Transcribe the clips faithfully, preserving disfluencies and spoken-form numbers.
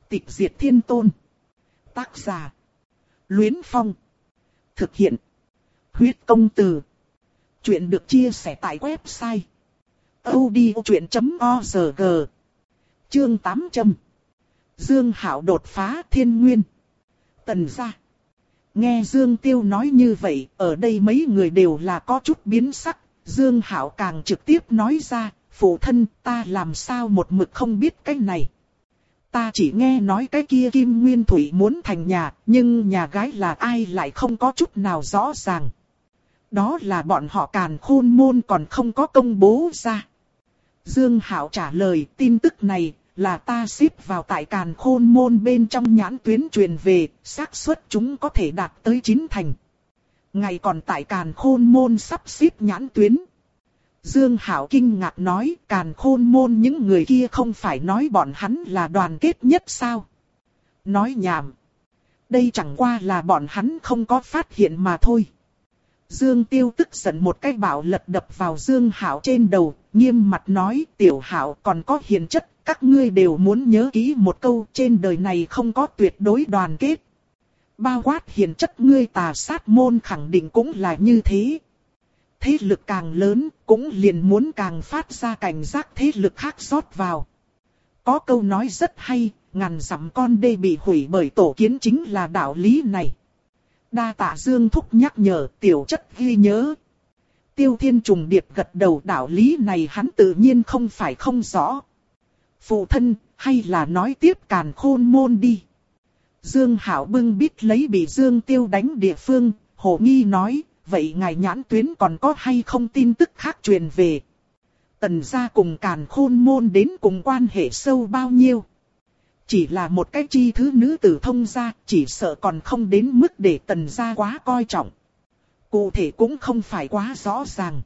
Tịch diệt thiên tôn. Tác giả. Luyến Phong. Thực hiện. Huyết công từ. Chuyện được chia sẻ tại website audiochuyện chấm org. Chương tám trăm. Dương Hạo đột phá thiên nguyên. Tần gia. Nghe Dương Tiêu nói như vậy, ở đây mấy người đều là có chút biến sắc. Dương Hạo càng trực tiếp nói ra, phụ thân, ta làm sao một mực không biết cái này. Ta chỉ nghe nói cái kia Kim Nguyên Thủy muốn thành nhà, nhưng nhà gái là ai lại không có chút nào rõ ràng. Đó là bọn họ Càn Khôn môn còn không có công bố ra. Dương Hạo trả lời, tin tức này là ta xếp vào tại Càn Khôn môn bên trong nhãn tuyến truyền về, xác suất chúng có thể đạt tới chín thành. Ngày còn tại Càn Khôn môn sắp xếp nhãn tuyến. Dương Hạo kinh ngạc nói, Càn Khôn môn những người kia không phải nói bọn hắn là đoàn kết nhất sao? Nói nhảm. Đây chẳng qua là bọn hắn không có phát hiện mà thôi. Dương Tiêu tức giận một cái bạo lật đập vào Dương Hạo trên đầu, nghiêm mặt nói, Tiểu Hạo còn có hiền chất, các ngươi đều muốn nhớ kỹ một câu, trên đời này không có tuyệt đối đoàn kết. Bao quát hiền chất ngươi Tà Sát môn khẳng định cũng là như thế. Thế lực càng lớn, cũng liền muốn càng phát ra cảnh giác thế lực khác rót vào. Có câu nói rất hay, ngàn dặm con đê bị hủy bởi tổ kiến chính là đạo lý này. Đa tạ Dương thúc nhắc nhở, tiểu chất ghi nhớ. Tiêu Thiên trùng điệp gật đầu, đạo lý này hắn tự nhiên không phải không rõ. Phụ thân, hay là nói tiếp Càn Khôn môn đi. Dương Hạo bưng bít lấy bị Dương Tiêu đánh địa phương, hồ nghi nói, vậy ngài nhãn tuyến còn có hay không tin tức khác truyền về. Tần gia cùng Càn Khôn môn đến cùng quan hệ sâu bao nhiêu. Chỉ là một cái chi thứ nữ tử thông gia, chỉ sợ còn không đến mức để tần gia quá coi trọng. Cụ thể cũng không phải quá rõ ràng.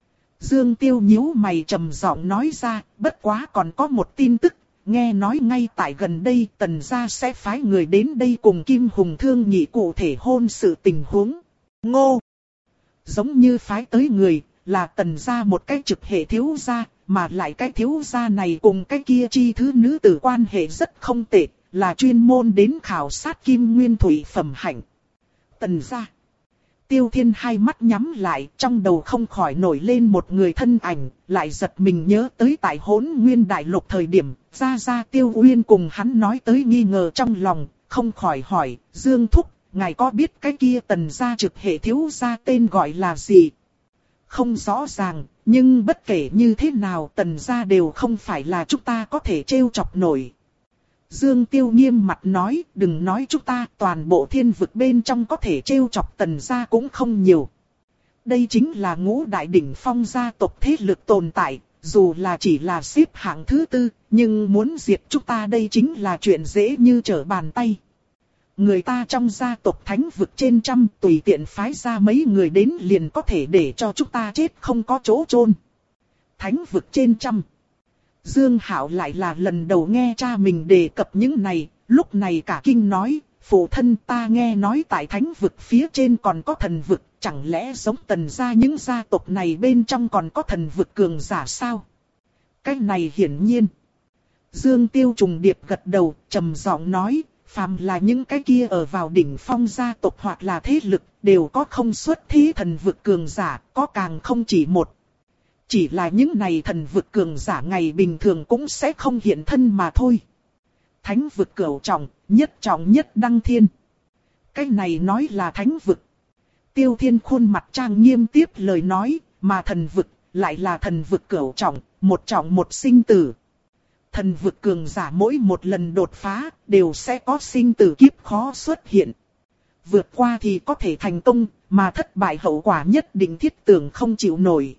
Dương Tiêu nhíu mày trầm giọng nói ra, bất quá còn có một tin tức, nghe nói ngay tại gần đây tần gia sẽ phái người đến đây cùng Kim Hùng thương nghị cụ thể hôn sự tình huống. Ngô! Giống như phái tới người, là tần gia một cái trực hệ thiếu gia, mà lại cái thiếu gia này cùng cái kia chi thứ nữ tử quan hệ rất không tệ, là chuyên môn đến khảo sát Kim Nguyên Thủy phẩm hạnh. Tần gia. Tiêu Thiên hai mắt nhắm lại, trong đầu không khỏi nổi lên một người thân ảnh, lại giật mình nhớ tới tại Hỗn Nguyên Đại Lục thời điểm, gia gia Tiêu Uyên cùng hắn nói tới nghi ngờ trong lòng, không khỏi hỏi, Dương Thúc, ngài có biết cái kia tần gia trực hệ thiếu gia tên gọi là gì? Không rõ ràng, nhưng bất kể như thế nào tần gia đều không phải là chúng ta có thể trêu chọc nổi. Dương Tiêu nghiêm mặt nói, đừng nói chúng ta, toàn bộ thiên vực bên trong có thể trêu chọc tần gia cũng không nhiều. Đây chính là ngũ đại đỉnh phong gia tộc thế lực tồn tại, dù là chỉ là xếp hạng thứ tư, nhưng muốn diệt chúng ta đây chính là chuyện dễ như trở bàn tay. Người ta trong gia tộc thánh vực trên trăm tùy tiện phái ra mấy người đến liền có thể để cho chúng ta chết không có chỗ chôn. Thánh vực trên trăm. Dương Hạo lại là lần đầu nghe cha mình đề cập những này, lúc này cả kinh nói, phụ thân ta nghe nói tại thánh vực phía trên còn có thần vực, chẳng lẽ giống tần gia những gia tộc này bên trong còn có thần vực cường giả sao? Cái này hiển nhiên. Dương Tiêu trùng điệp gật đầu, trầm giọng nói, phàm là những cái kia ở vào đỉnh phong gia tộc hoặc là thế lực, đều có không xuất thế thần vực cường giả, có càng không chỉ một. Chỉ là những này thần vực cường giả ngày bình thường cũng sẽ không hiện thân mà thôi. Thánh vực cửu trọng, nhất trọng nhất đăng thiên. Cái này nói là thánh vực. Tiêu Thiên khuôn mặt trang nghiêm tiếp lời nói, mà thần vực lại là thần vực cửu trọng, một trọng một sinh tử. Thần vực cường giả mỗi một lần đột phá, đều sẽ có sinh tử kiếp khó xuất hiện. Vượt qua thì có thể thành công, mà thất bại hậu quả nhất định thiết tưởng không chịu nổi.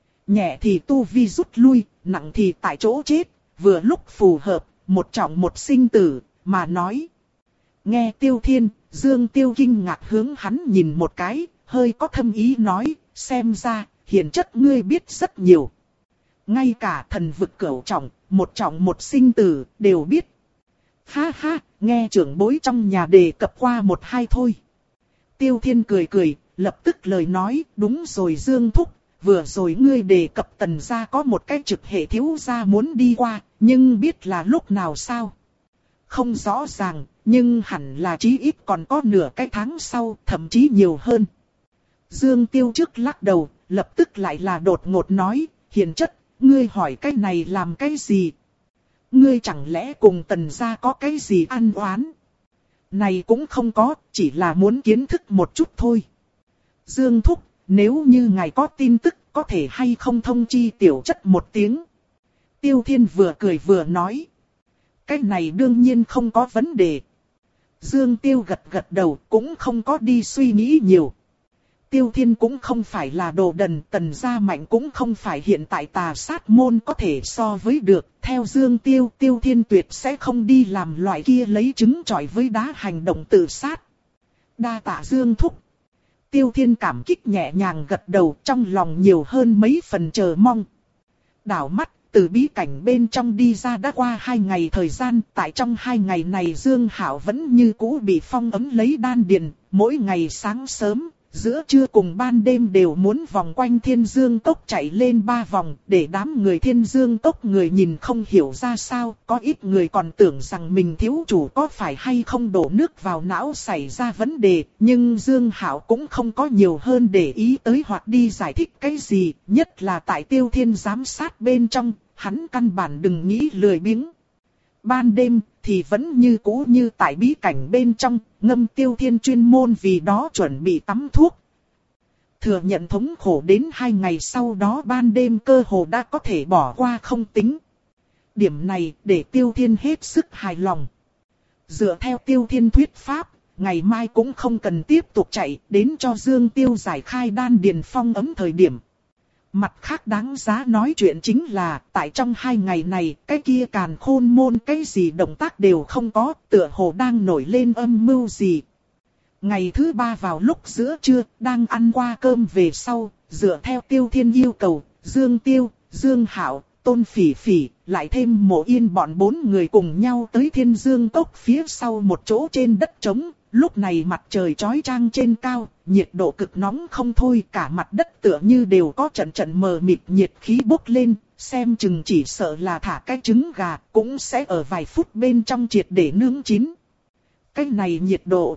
Nhẹ thì tu vi rút lui, nặng thì tại chỗ chết, vừa lúc phù hợp, một trọng một sinh tử, mà nói. Nghe Tiêu Thiên, Dương Tiêu kinh ngạc hướng hắn nhìn một cái, hơi có thâm ý nói, xem ra, hiền chất ngươi biết rất nhiều. Ngay cả thần vực cửu trọng, một trọng một sinh tử, đều biết. Ha ha, nghe trưởng bối trong nhà đề cập qua một hai thôi. Tiêu Thiên cười cười, lập tức lời nói, đúng rồi Dương Thúc, vừa rồi ngươi đề cập tần gia có một cái trực hệ thiếu gia muốn đi qua, nhưng biết là lúc nào sao? Không rõ ràng, nhưng hẳn là chí ít còn có nửa cái tháng sau, thậm chí nhiều hơn. Dương Tiêu trước lắc đầu, lập tức lại là đột ngột nói, Hiền chất, ngươi hỏi cái này làm cái gì? Ngươi chẳng lẽ cùng Tần gia có cái gì ăn oán? Này cũng không có, chỉ là muốn kiến thức một chút thôi. Dương Thúc, nếu như ngài có tin tức, có thể hay không thông chi tiểu chất một tiếng. Tiêu Thiên vừa cười vừa nói. Cái này đương nhiên không có vấn đề. Dương Tiêu gật gật đầu, cũng không có đi suy nghĩ nhiều. Tiêu Thiên cũng không phải là đồ đần, Tần gia mạnh cũng không phải hiện tại tà sát môn có thể so với được. Theo Dương Tiêu, Tiêu Thiên tuyệt sẽ không đi làm loại kia lấy trứng chọi với đá hành động tự sát. Đa tạ Dương Thúc. Tiêu Thiên cảm kích nhẹ nhàng gật đầu, trong lòng nhiều hơn mấy phần chờ mong. Đảo mắt, từ bí cảnh bên trong đi ra đã qua hai ngày thời gian, tại trong hai ngày này Dương Hạo vẫn như cũ bị phong ấm lấy đan điền, mỗi ngày sáng sớm, giữa trưa cùng ban đêm đều muốn vòng quanh Thiên Dương Cốc chạy lên ba vòng, để đám người Thiên Dương Cốc người nhìn không hiểu ra sao, có ít người còn tưởng rằng mình thiếu chủ có phải hay không đổ nước vào não xảy ra vấn đề, nhưng Dương Hạo cũng không có nhiều hơn để ý tới hoặc đi giải thích cái gì, nhất là tại Tiêu Thiên giám sát bên trong, hắn căn bản đừng nghĩ lười biếng. Ban đêm thì vẫn như cũ như tại bí cảnh bên trong, ngâm Tiêu Thiên chuyên môn vì đó chuẩn bị tắm thuốc. Thừa nhận thống khổ đến hai ngày sau đó ban đêm cơ hồ đã có thể bỏ qua không tính. Điểm này để Tiêu Thiên hết sức hài lòng. Dựa theo Tiêu Thiên thuyết pháp, ngày mai cũng không cần tiếp tục chạy đến cho Dương Tiêu giải khai đan điền phong ấm thời điểm. Mặt khác đáng giá nói chuyện chính là, tại trong hai ngày này, cái kia càn khôn môn cái gì động tác đều không có, tựa hồ đang nổi lên âm mưu gì. Ngày thứ ba vào lúc giữa trưa, đang ăn qua cơm về sau, dựa theo Tiêu Thiên yêu cầu, Dương Tiêu, Dương Hạo, Tôn Phỉ Phỉ, lại thêm Mộ Yên bọn bốn người cùng nhau tới Thiên Dương Cốc phía sau một chỗ trên đất trống. Lúc này mặt trời chói chang trên cao, nhiệt độ cực nóng không thôi, cả mặt đất tựa như đều có trận trận mờ mịt nhiệt khí bốc lên, xem chừng chỉ sợ là thả cái trứng gà, cũng sẽ ở vài phút bên trong triệt để nướng chín. Cái này nhiệt độ.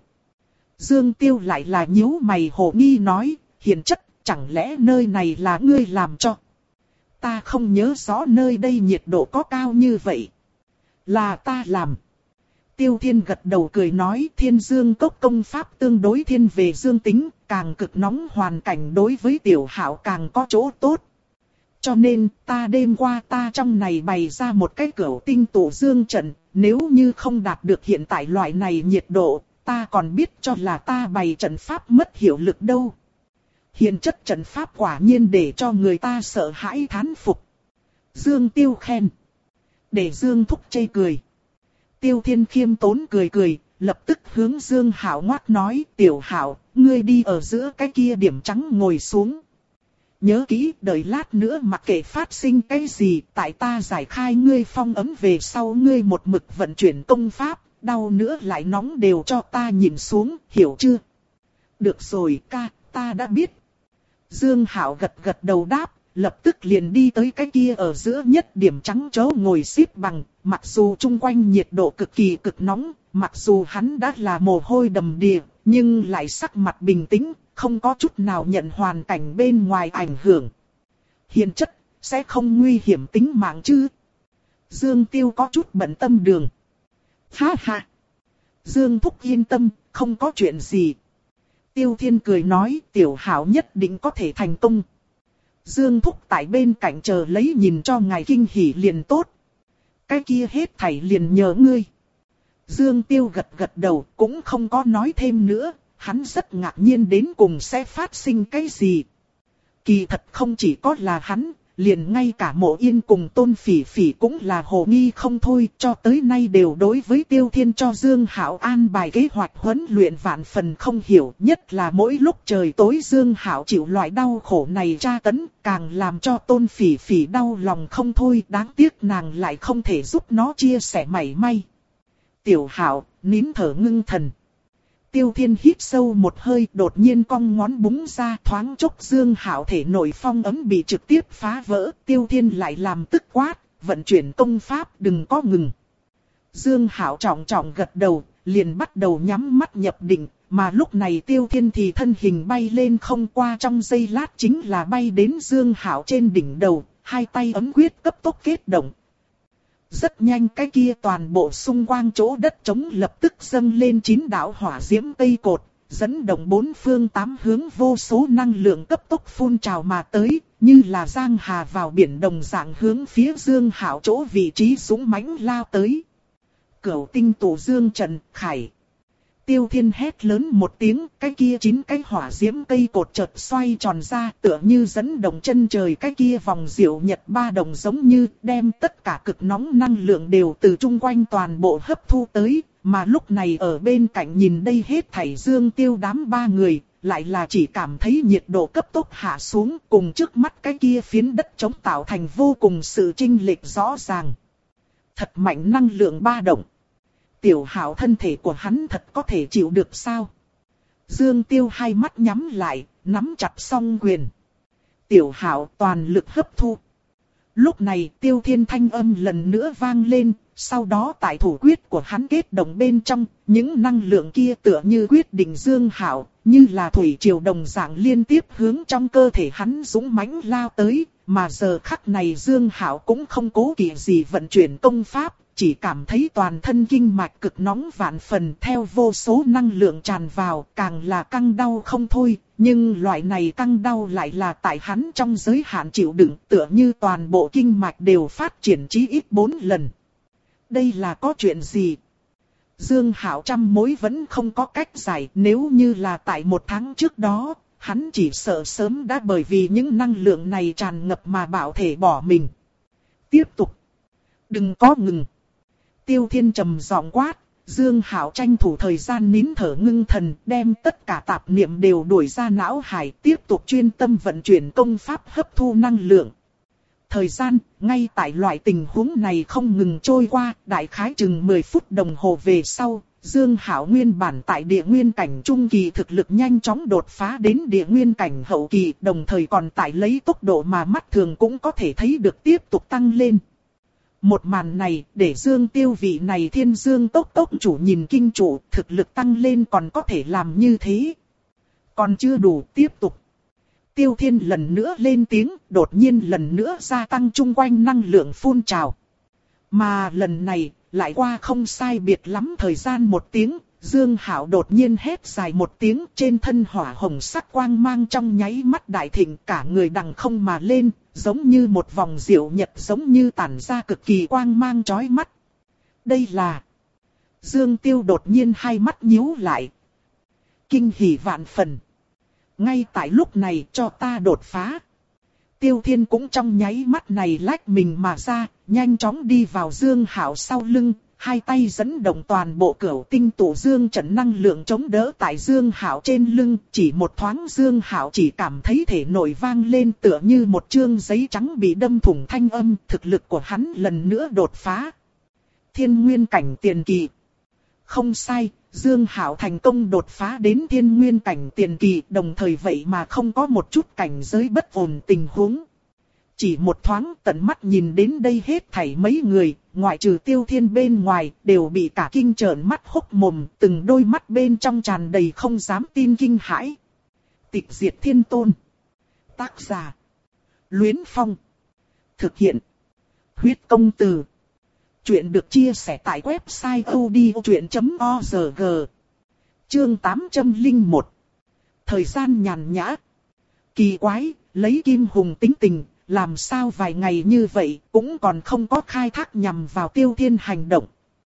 Dương Tiêu lại là nhíu mày hồ nghi nói, Hiền chất, chẳng lẽ nơi này là ngươi làm cho? Ta không nhớ rõ nơi đây nhiệt độ có cao như vậy. Là ta làm. Tiêu Thiên gật đầu cười nói, Thiên Dương Cốc công pháp tương đối thiên về dương tính, càng cực nóng hoàn cảnh đối với Tiểu Hạo càng có chỗ tốt. Cho nên ta đêm qua ta trong này bày ra một cái cửu tinh tổ dương trận, nếu như không đạt được hiện tại loại này nhiệt độ, ta còn biết cho là ta bày trận pháp mất hiệu lực đâu. Hiện chất trận pháp quả nhiên để cho người ta sợ hãi thán phục. Dương Tiêu khen. Để Dương Thúc chê cười. Tiêu Thiên khiêm tốn cười cười, lập tức hướng Dương Hạo ngoắc nói, Tiểu Hạo, ngươi đi ở giữa cái kia điểm trắng ngồi xuống. Nhớ kỹ, đợi lát nữa mặc kệ phát sinh cái gì, tại ta giải khai ngươi phong ấm về sau ngươi một mực vận chuyển công pháp, đau nữa lại nóng đều cho ta nhìn xuống, hiểu chưa? Được rồi ca, ta đã biết. Dương Hạo gật gật đầu đáp. Lập tức liền đi tới cái kia ở giữa nhất điểm trắng chỗ ngồi xếp bằng, mặc dù chung quanh nhiệt độ cực kỳ cực nóng, mặc dù hắn đã là mồ hôi đầm đìa, nhưng lại sắc mặt bình tĩnh, không có chút nào nhận hoàn cảnh bên ngoài ảnh hưởng. Hiền chất, sẽ không nguy hiểm tính mạng chứ? Dương Tiêu có chút bận tâm đường. Ha ha! Dương Thúc yên tâm, không có chuyện gì. Tiêu Thiên cười nói, Tiểu Hạo nhất định có thể thành công. Dương Thúc tại bên cạnh chờ lấy nhìn cho ngài kinh hỉ liền tốt. Cái kia hết thảy liền nhờ ngươi. Dương Tiêu gật gật đầu cũng không có nói thêm nữa, hắn rất ngạc nhiên đến cùng sẽ phát sinh cái gì. Kỳ thật không chỉ có là hắn, liền ngay cả Mộ Yên cùng Tôn Phỉ Phỉ cũng là hồ nghi không thôi, cho tới nay đều đối với Tiêu Thiên cho Dương Hạo an bài kế hoạch huấn luyện vạn phần không hiểu, nhất là mỗi lúc trời tối Dương Hạo chịu loại đau khổ này tra tấn, càng làm cho Tôn Phỉ Phỉ đau lòng không thôi, đáng tiếc nàng lại không thể giúp nó chia sẻ mảy may. Tiểu Hạo, nín thở ngưng thần. Tiêu Thiên hít sâu một hơi, đột nhiên cong ngón búng ra, thoáng chốc Dương Hạo thể nội phong ấm bị trực tiếp phá vỡ, Tiêu Thiên lại làm tức quát, vận chuyển công pháp đừng có ngừng. Dương Hạo trọng trọng gật đầu, liền bắt đầu nhắm mắt nhập định, mà lúc này Tiêu Thiên thì thân hình bay lên không, qua trong giây lát chính là bay đến Dương Hạo trên đỉnh đầu, hai tay ấm quyết cấp tốc kết động. Rất nhanh cái kia toàn bộ xung quanh chỗ đất trống lập tức dâng lên chín đạo hỏa diễm cây cột, dẫn động bốn phương tám hướng vô số năng lượng cấp tốc phun trào mà tới, như là giang hà vào biển đồng dạng hướng phía Dương Hạo chỗ vị trí dũng mãnh lao tới. Cửu tinh tổ Dương Trần Khải. Tiêu Thiên hét lớn một tiếng, cái kia chín cái hỏa diễm cây cột chợt xoay tròn ra, tựa như dẫn động chân trời, cái kia vòng diệu nhật ba đồng giống như đem tất cả cực nóng năng lượng đều từ chung quanh toàn bộ hấp thu tới, mà lúc này ở bên cạnh nhìn đây hết thảy Dương Tiêu đám ba người, lại là chỉ cảm thấy nhiệt độ cấp tốc hạ xuống, cùng trước mắt cái kia phiến đất trống tạo thành vô cùng sự chênh lệch rõ ràng. Thật mạnh năng lượng ba động. Tiểu Hạo thân thể của hắn thật có thể chịu được sao? Dương Tiêu hai mắt nhắm lại, nắm chặt song quyền. Tiểu Hạo toàn lực hấp thu. Lúc này Tiêu Thiên thanh âm lần nữa vang lên, sau đó tại thủ quyết của hắn kết động bên trong, những năng lượng kia tựa như quyết định Dương Hạo, như là thủy triều đồng dạng liên tiếp hướng trong cơ thể hắn dũng mãnh lao tới, mà giờ khắc này Dương Hạo cũng không cố kỵ gì vận chuyển công pháp, chỉ cảm thấy toàn thân kinh mạch cực nóng vạn phần, theo vô số năng lượng tràn vào, càng là căng đau không thôi, nhưng loại này căng đau lại là tại hắn trong giới hạn chịu đựng, tựa như toàn bộ kinh mạch đều phát triển chí ít bốn lần. Đây là có chuyện gì? Dương Hạo trăm mối vẫn không có cách giải, nếu như là tại một tháng trước đó, hắn chỉ sợ sớm đã bởi vì những năng lượng này tràn ngập mà bảo thể bỏ mình. Tiếp tục. Đừng có ngừng. Tiêu Thiên trầm giọng quát, Dương Hạo tranh thủ thời gian nín thở ngưng thần, đem tất cả tạp niệm đều đuổi ra não hải, tiếp tục chuyên tâm vận chuyển công pháp hấp thu năng lượng. Thời gian, ngay tại loại tình huống này không ngừng trôi qua, đại khái chừng mười phút đồng hồ về sau, Dương Hạo nguyên bản tại địa nguyên cảnh trung kỳ thực lực nhanh chóng đột phá đến địa nguyên cảnh hậu kỳ, đồng thời còn tại lấy tốc độ mà mắt thường cũng có thể thấy được tiếp tục tăng lên. Một màn này, để Dương Tiêu vị này thiên dương tốc tốc chủ nhìn kinh chủ, thực lực tăng lên còn có thể làm như thế. Còn chưa đủ, tiếp tục. Tiêu Thiên lần nữa lên tiếng, đột nhiên lần nữa gia tăng chung quanh năng lượng phun trào. Mà lần này, lại qua không sai biệt lắm thời gian một tiếng, Dương Hạo đột nhiên hét dài một tiếng, trên thân hỏa hồng sắc quang mang trong nháy mắt đại thịnh, cả người đằng không mà lên, giống như một vòng diệu nhật, giống như tản ra cực kỳ quang mang chói mắt. Đây là... Dương Tiêu đột nhiên hai mắt nhíu lại. Kinh hỉ vạn phần. Ngay tại lúc này cho ta đột phá. Tiêu Thiên cũng trong nháy mắt này lách mình mà ra, nhanh chóng đi vào Dương Hạo sau lưng, hai tay dẫn động toàn bộ cửu tinh tổ Dương trận năng lượng chống đỡ tại Dương Hạo trên lưng, chỉ một thoáng Dương Hạo chỉ cảm thấy thể nội vang lên tựa như một chương giấy trắng bị đâm thủng thanh âm, thực lực của hắn lần nữa đột phá. Thiên nguyên cảnh tiền kỳ. Không sai, Dương Hạo thành công đột phá đến thiên nguyên cảnh tiền kỳ, đồng thời vậy mà không có một chút cảnh giới bất ổn tình huống. Chỉ một thoáng tận mắt nhìn đến đây hết thảy mấy người, ngoại trừ Tiêu Thiên bên ngoài, đều bị cả kinh trợn mắt hốc mồm, từng đôi mắt bên trong tràn đầy không dám tin kinh hãi. Tịch diệt thiên tôn. Tác giả. Luyến Phong. Thực hiện. Huyết công từ. Chuyện được chia sẻ tại website odchuyện chấm org. Chương tám trăm lẻ một. Thời gian nhàn nhã. Kỳ quái, lấy Kim Hùng tính tình, làm sao vài ngày như vậy cũng còn không có khai thác nhằm vào Tiêu Thiên hành động.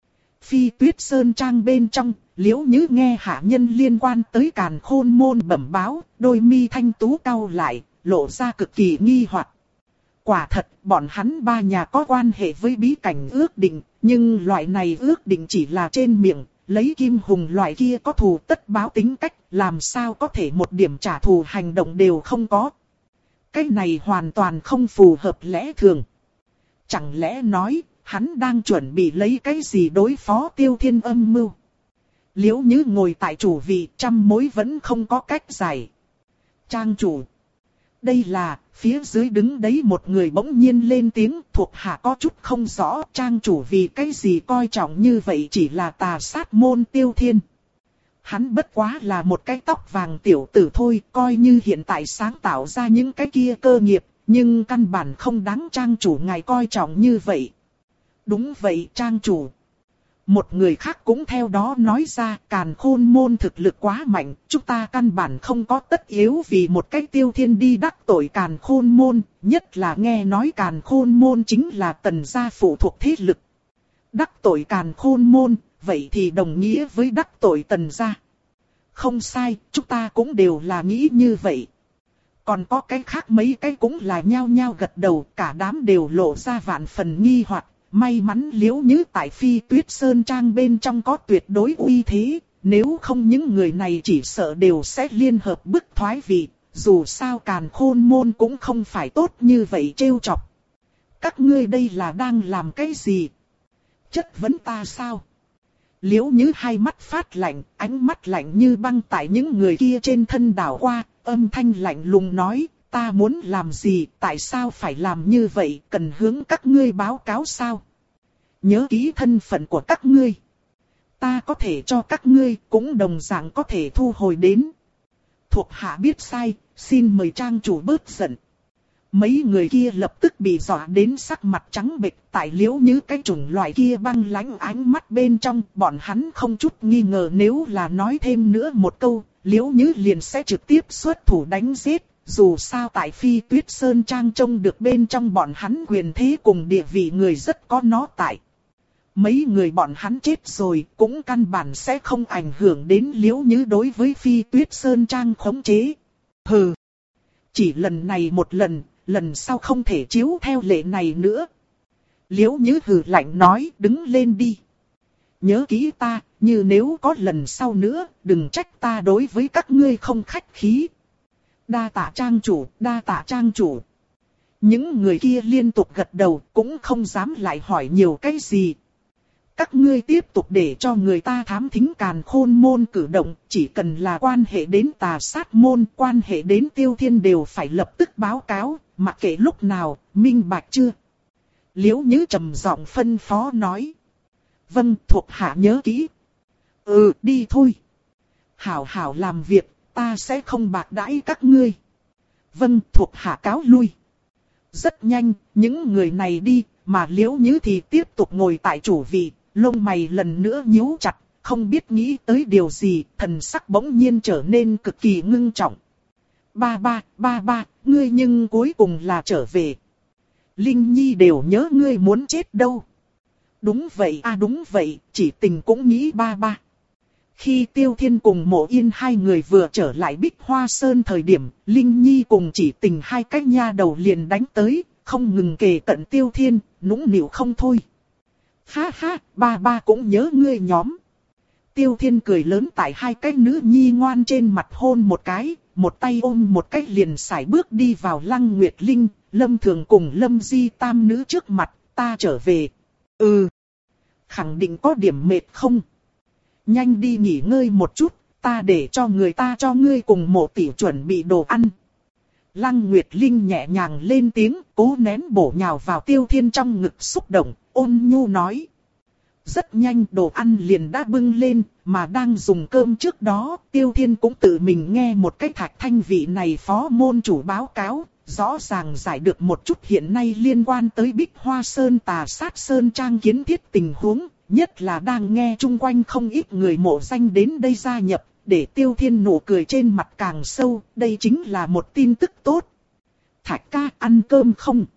Phi Tuyết Sơn Trang bên trong, Liễu Nhứ nghe hạ nhân liên quan tới Càn Khôn môn bẩm báo, đôi mi thanh tú cau lại, lộ ra cực kỳ nghi hoặc. Quả thật, bọn hắn ba nhà có quan hệ với bí cảnh ước định, nhưng loại này ước định chỉ là trên miệng, lấy Kim Hùng loại kia có thù tất báo tính cách, làm sao có thể một điểm trả thù hành động đều không có. Cái này hoàn toàn không phù hợp lẽ thường. Chẳng lẽ nói, hắn đang chuẩn bị lấy cái gì đối phó Tiêu Thiên âm mưu? Liễu Nhứ ngồi tại chủ vị, trăm mối vẫn không có cách giải. Trang chủ. Đây là, phía dưới đứng đấy một người bỗng nhiên lên tiếng, thuộc hạ có chút không rõ, trang chủ vì cái gì coi trọng như vậy, chỉ là tà sát môn Tiêu Thiên. Hắn bất quá là một cái tóc vàng tiểu tử thôi, coi như hiện tại sáng tạo ra những cái kia cơ nghiệp, nhưng căn bản không đáng trang chủ ngài coi trọng như vậy. Đúng vậy trang chủ. Một người khác cũng theo đó nói ra, Càn Khôn môn thực lực quá mạnh, chúng ta căn bản không có tất yếu vì một cái Tiêu Thiên đi đắc tội Càn Khôn môn, nhất là nghe nói Càn Khôn môn chính là Tần gia phụ thuộc thế lực. Đắc tội Càn Khôn môn, vậy thì đồng nghĩa với đắc tội Tần gia. Không sai, chúng ta cũng đều là nghĩ như vậy. Còn có cái khác mấy cái cũng là nhao nhao gật đầu, cả đám đều lộ ra vạn phần nghi hoặc. May mắn Liễu Nhứ tại Phi Tuyết Sơn Trang bên trong có tuyệt đối uy thế, nếu không những người này chỉ sợ đều sẽ liên hợp bức thoái vị, dù sao Càn Khôn môn cũng không phải tốt như vậy trêu chọc. Các ngươi đây là đang làm cái gì? Chất vấn ta sao? Liễu Nhứ hai mắt phát lạnh, ánh mắt lạnh như băng tại những người kia trên thân đảo qua, âm thanh lạnh lùng nói. Ta muốn làm gì, tại sao phải làm như vậy, cần hướng các ngươi báo cáo sao? Nhớ kỹ thân phận của các ngươi. Ta có thể cho các ngươi, cũng đồng dạng có thể thu hồi đến. Thuộc hạ biết sai, xin mời trang chủ bớt giận. Mấy người kia lập tức bị dọa đến sắc mặt trắng bệch, tại Liễu Như cái chủng loại kia băng lãnh ánh mắt bên trong, bọn hắn không chút nghi ngờ nếu là nói thêm nữa một câu, Liễu Như liền sẽ trực tiếp xuất thủ đánh giết. Dù sao tại Phi Tuyết Sơn Trang trông được bên trong bọn hắn quyền thế cùng địa vị người rất có nó tại. Mấy người bọn hắn chết rồi cũng căn bản sẽ không ảnh hưởng đến Liễu Như đối với Phi Tuyết Sơn Trang khống chế. Hừ. Chỉ lần này một lần, lần sau không thể chiếu theo lệ này nữa. Liễu Như hừ lạnh nói, đứng lên đi. Nhớ kỹ ta, như nếu có lần sau nữa, đừng trách ta đối với các ngươi không khách khí. Đa tạ trang chủ, đa tạ trang chủ. Những người kia liên tục gật đầu, cũng không dám lại hỏi nhiều cái gì. Các ngươi tiếp tục để cho người ta thám thính Càn Khôn môn cử động, chỉ cần là quan hệ đến tà sát môn, quan hệ đến Tiêu Thiên đều phải lập tức báo cáo, mặc kệ lúc nào, minh bạch chưa? Liễu Như trầm giọng phân phó nói. Vâng, thuộc hạ nhớ kỹ. Ừ, đi thôi. Hảo hảo làm việc. Ta sẽ không bạc đãi các ngươi. Vâng, thuộc hạ cáo lui. Rất nhanh, những người này đi, mà Liễu Như thì tiếp tục ngồi tại chủ vị, lông mày lần nữa nhíu chặt, không biết nghĩ tới điều gì, thần sắc bỗng nhiên trở nên cực kỳ ngưng trọng. Ba ba, ba ba, ngươi nhưng cuối cùng là trở về. Linh Nhi đều nhớ ngươi muốn chết đâu. Đúng vậy à đúng vậy, chỉ tình cũng nghĩ ba ba. Khi Tiêu Thiên cùng Mộ Yên hai người vừa trở lại Bích Hoa Sơn thời điểm, Linh Nhi cùng chỉ tình hai cái nha đầu liền đánh tới, không ngừng kề cận Tiêu Thiên, nũng nịu không thôi. Ha ha, ba ba cũng nhớ ngươi nhóm. Tiêu Thiên cười lớn tại hai cái nữ nhi ngoan trên mặt hôn một cái, một tay ôm một cái liền sải bước đi vào Lăng Nguyệt Linh, Lâm Thường cùng Lâm Di tam nữ trước mặt, ta trở về. Ừ, khẳng định có điểm mệt không? Nhanh đi nghỉ ngơi một chút, ta để cho người ta cho ngươi cùng Mộ tỷ chuẩn bị đồ ăn. Lăng Nguyệt Linh nhẹ nhàng lên tiếng, cố nén bổ nhào vào Tiêu Thiên trong ngực xúc động, ôn nhu nói. Rất nhanh đồ ăn liền đã bưng lên, mà đang dùng cơm trước đó, Tiêu Thiên cũng tự mình nghe một cái Thạch Thanh vị này phó môn chủ báo cáo, rõ ràng giải được một chút hiện nay liên quan tới Bích Hoa Sơn Tà Sát Sơn Trang kiến thiết tình huống, nhất là đang nghe chung quanh không ít người mộ danh đến đây gia nhập, để Tiêu Thiên nụ cười trên mặt càng sâu, đây chính là một tin tức tốt. Thạch ca ăn cơm không?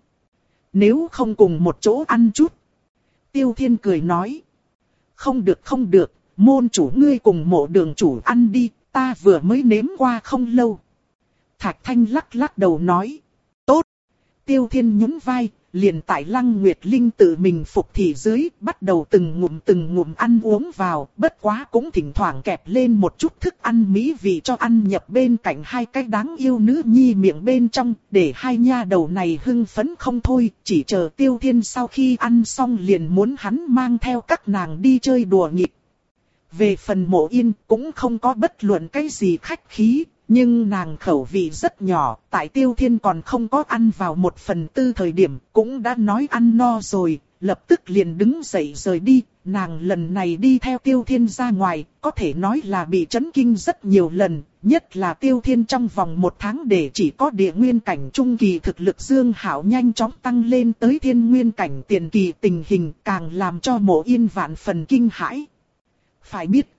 Nếu không cùng một chỗ ăn chút. Tiêu Thiên cười nói. Không được không được, môn chủ ngươi cùng Mộ đường chủ ăn đi, ta vừa mới nếm qua không lâu. Thạch Thanh lắc lắc đầu nói. Tốt. Tiêu Thiên nhún vai, liền tại Lăng Nguyệt Linh tự mình phục thị dưới, bắt đầu từng ngụm từng ngụm ăn uống vào, bất quá cũng thỉnh thoảng kẹp lên một chút thức ăn mỹ vị cho ăn nhập bên cạnh hai cái đáng yêu nữ nhi miệng bên trong, để hai nha đầu này hưng phấn không thôi, chỉ chờ Tiêu Thiên sau khi ăn xong liền muốn hắn mang theo các nàng đi chơi đùa nghịch. Về phần Mộ Yên cũng không có bất luận cái gì khách khí, Nhưng nàng khẩu vị rất nhỏ, tại Tiêu Thiên còn không có ăn vào một phần tư thời điểm, cũng đã nói ăn no rồi, lập tức liền đứng dậy rời đi. Nàng lần này đi theo Tiêu Thiên ra ngoài, có thể nói là bị chấn kinh rất nhiều lần, nhất là Tiêu Thiên trong vòng một tháng để chỉ có địa nguyên cảnh trung kỳ thực lực Dương Hạo nhanh chóng tăng lên tới thiên nguyên cảnh tiền kỳ, tình hình càng làm cho Mộ Yên vạn phần kinh hãi. Phải biết,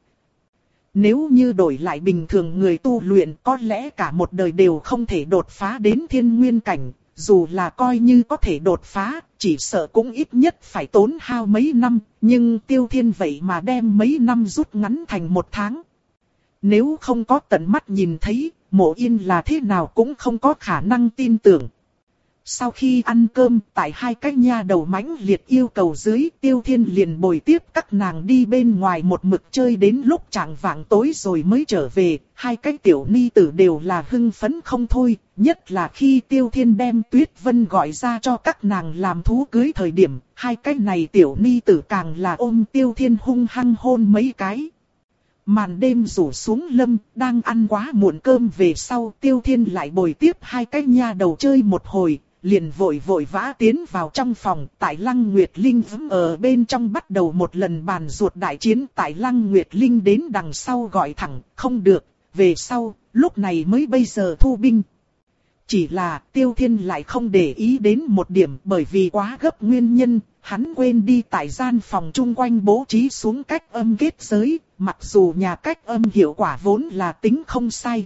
nếu như đổi lại bình thường người tu luyện có lẽ cả một đời đều không thể đột phá đến thiên nguyên cảnh, dù là coi như có thể đột phá, chỉ sợ cũng ít nhất phải tốn hao mấy năm, nhưng Tiêu Thiên vậy mà đem mấy năm rút ngắn thành một tháng. Nếu không có tận mắt nhìn thấy, Mộ Yên là thế nào cũng không có khả năng tin tưởng. Sau khi ăn cơm, tại hai cái nha đầu mãnh liệt yêu cầu dưới, Tiêu Thiên liền bồi tiếp các nàng đi bên ngoài một mực chơi đến lúc chạng vạng tối rồi mới trở về. Hai cái tiểu ni tử đều là hưng phấn không thôi, nhất là khi Tiêu Thiên đem Tuyết Vân gọi ra cho các nàng làm thú cưới thời điểm, hai cái này tiểu ni tử càng là ôm Tiêu Thiên hung hăng hôn mấy cái. Màn đêm rủ xuống lâm, đang ăn quá muộn cơm về sau, Tiêu Thiên lại bồi tiếp hai cái nha đầu chơi một hồi, liền vội vội vã tiến vào trong phòng. Tại Lăng Nguyệt Linh vẫn ở bên trong bắt đầu một lần bàn ruột đại chiến. Tại Lăng Nguyệt Linh đến đằng sau gọi thẳng, không được, về sau, lúc này mới bây giờ thu binh. Chỉ là Tiêu Thiên lại không để ý đến một điểm, bởi vì quá gấp nguyên nhân, hắn quên đi tại gian phòng chung quanh bố trí xuống cách âm kết giới. Mặc dù nhà cách âm hiệu quả vốn là tính không sai,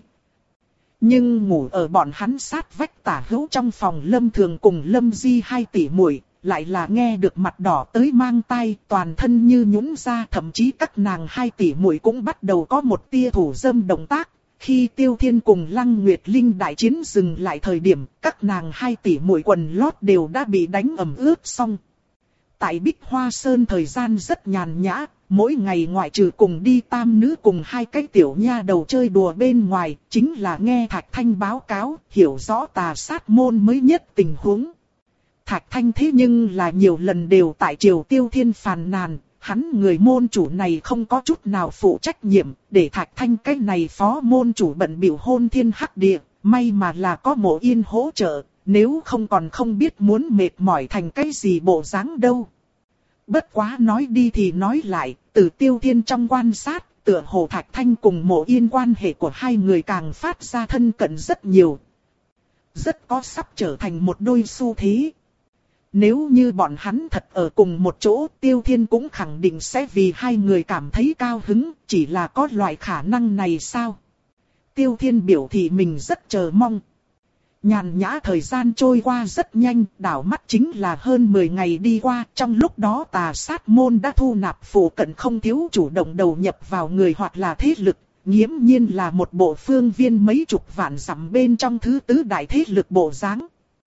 nhưng ngủ ở bọn hắn sát vách tả hữu trong phòng Lâm Thường cùng Lâm Di hai tỷ muội, lại là nghe được mặt đỏ tới mang tai, toàn thân như nhũn ra, thậm chí các nàng hai tỷ muội cũng bắt đầu có một tia thủ dâm động tác. Khi Tiêu Thiên cùng Lăng Nguyệt Linh đại chiến dừng lại thời điểm, các nàng hai tỷ muội quần lót đều đã bị đánh ẩm ướt xong. Tại Bích Hoa Sơn thời gian rất nhàn nhã, mỗi ngày ngoại trừ cùng đi tam nữ cùng hai cái tiểu nha đầu chơi đùa bên ngoài, chính là nghe Thạch Thanh báo cáo, hiểu rõ tà sát môn mới nhất tình huống. Thạch Thanh thế nhưng là nhiều lần đều tại triều Tiêu Thiên phàn nàn, hắn người môn chủ này không có chút nào phụ trách nhiệm, để Thạch Thanh cái này phó môn chủ bận bịu hôn thiên hắc địa, may mà là có Mộ Yên hỗ trợ, nếu không còn không biết muốn mệt mỏi thành cái gì bộ dáng đâu. Bất quá nói đi thì nói lại, từ Tiêu Thiên trong quan sát, tựa hồ Thạch Thanh cùng Mộ Yên quan hệ của hai người càng phát ra thân cận rất nhiều. Rất có sắp trở thành một đôi xu thế. Nếu như bọn hắn thật ở cùng một chỗ, Tiêu Thiên cũng khẳng định sẽ vì hai người cảm thấy cao hứng, chỉ là có loại khả năng này sao? Tiêu Thiên biểu thị mình rất chờ mong. Nhàn nhã thời gian trôi qua rất nhanh, đảo mắt chính là hơn mười ngày đi qua, trong lúc đó tà sát môn đã thu nạp phụ cận không thiếu chủ động đầu nhập vào người hoặc là thế lực, nghiễm nhiên là một bộ phương viên mấy chục vạn dặm bên trong thứ tứ đại thế lực bộ dáng.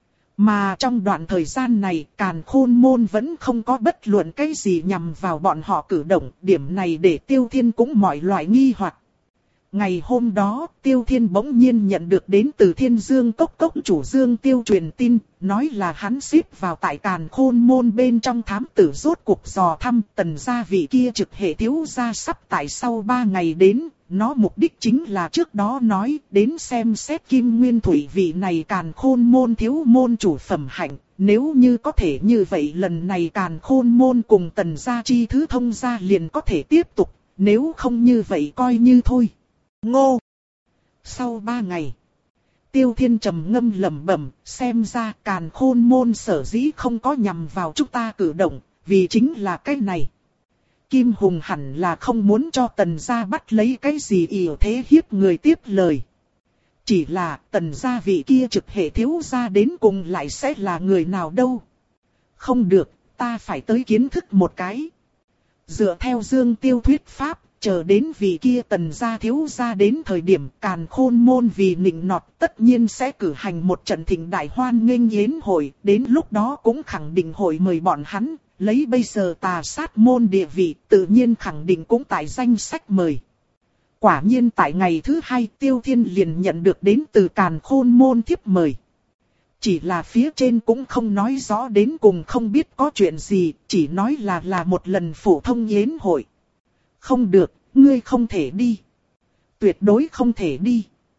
Mà trong đoạn thời gian này, Càn Khôn môn vẫn không có bất luận cái gì nhằm vào bọn họ cử động, điểm này để Tiêu Thiên cũng mọi loại nghi hoặc. Ngày hôm đó, Tiêu Thiên bỗng nhiên nhận được đến từ Thiên Dương Cốc Cốc chủ Dương Tiêu truyền tin, nói là hắn xếp vào tại Càn Khôn môn bên trong thám tử rốt cuộc dò thăm Tần gia vị kia trực hệ thiếu gia sắp tại sau ba ngày đến, nó mục đích chính là trước đó nói đến xem xét Kim Nguyên Thủy vị này Càn Khôn môn thiếu môn chủ phẩm hạnh, nếu như có thể như vậy lần này Càn Khôn môn cùng Tần gia chi thứ thông gia liền có thể tiếp tục, nếu không như vậy coi như thôi. Ngô. Sau ba ngày, Tiêu Thiên trầm ngâm lẩm bẩm, xem ra Càn Khôn môn sở dĩ không có nhằm vào chúng ta cử động, vì chính là cái này. Kim Hùng hẳn là không muốn cho Tần gia bắt lấy cái gì yểu thế hiếp người tiếp lời. Chỉ là Tần gia vị kia trực hệ thiếu gia đến cùng lại sẽ là người nào đâu. Không được, ta phải tới kiến thức một cái. Dựa theo Dương Tiêu thuyết pháp, chờ đến vị kia Tần gia thiếu gia đến thời điểm Càn Khôn môn vì nịnh nọt tất nhiên sẽ cử hành một trận thịnh đại hoan nghênh yến hội, đến lúc đó cũng khẳng định hội mời bọn hắn, lấy bây giờ tà sát môn địa vị tự nhiên khẳng định cũng tại danh sách mời. Quả nhiên tại ngày thứ hai Tiêu Thiên liền nhận được đến từ Càn Khôn môn thiếp mời. Chỉ là phía trên cũng không nói rõ đến cùng không biết có chuyện gì, chỉ nói là là một lần phổ thông yến hội. Không được, ngươi không thể đi. Tuyệt đối không thể đi.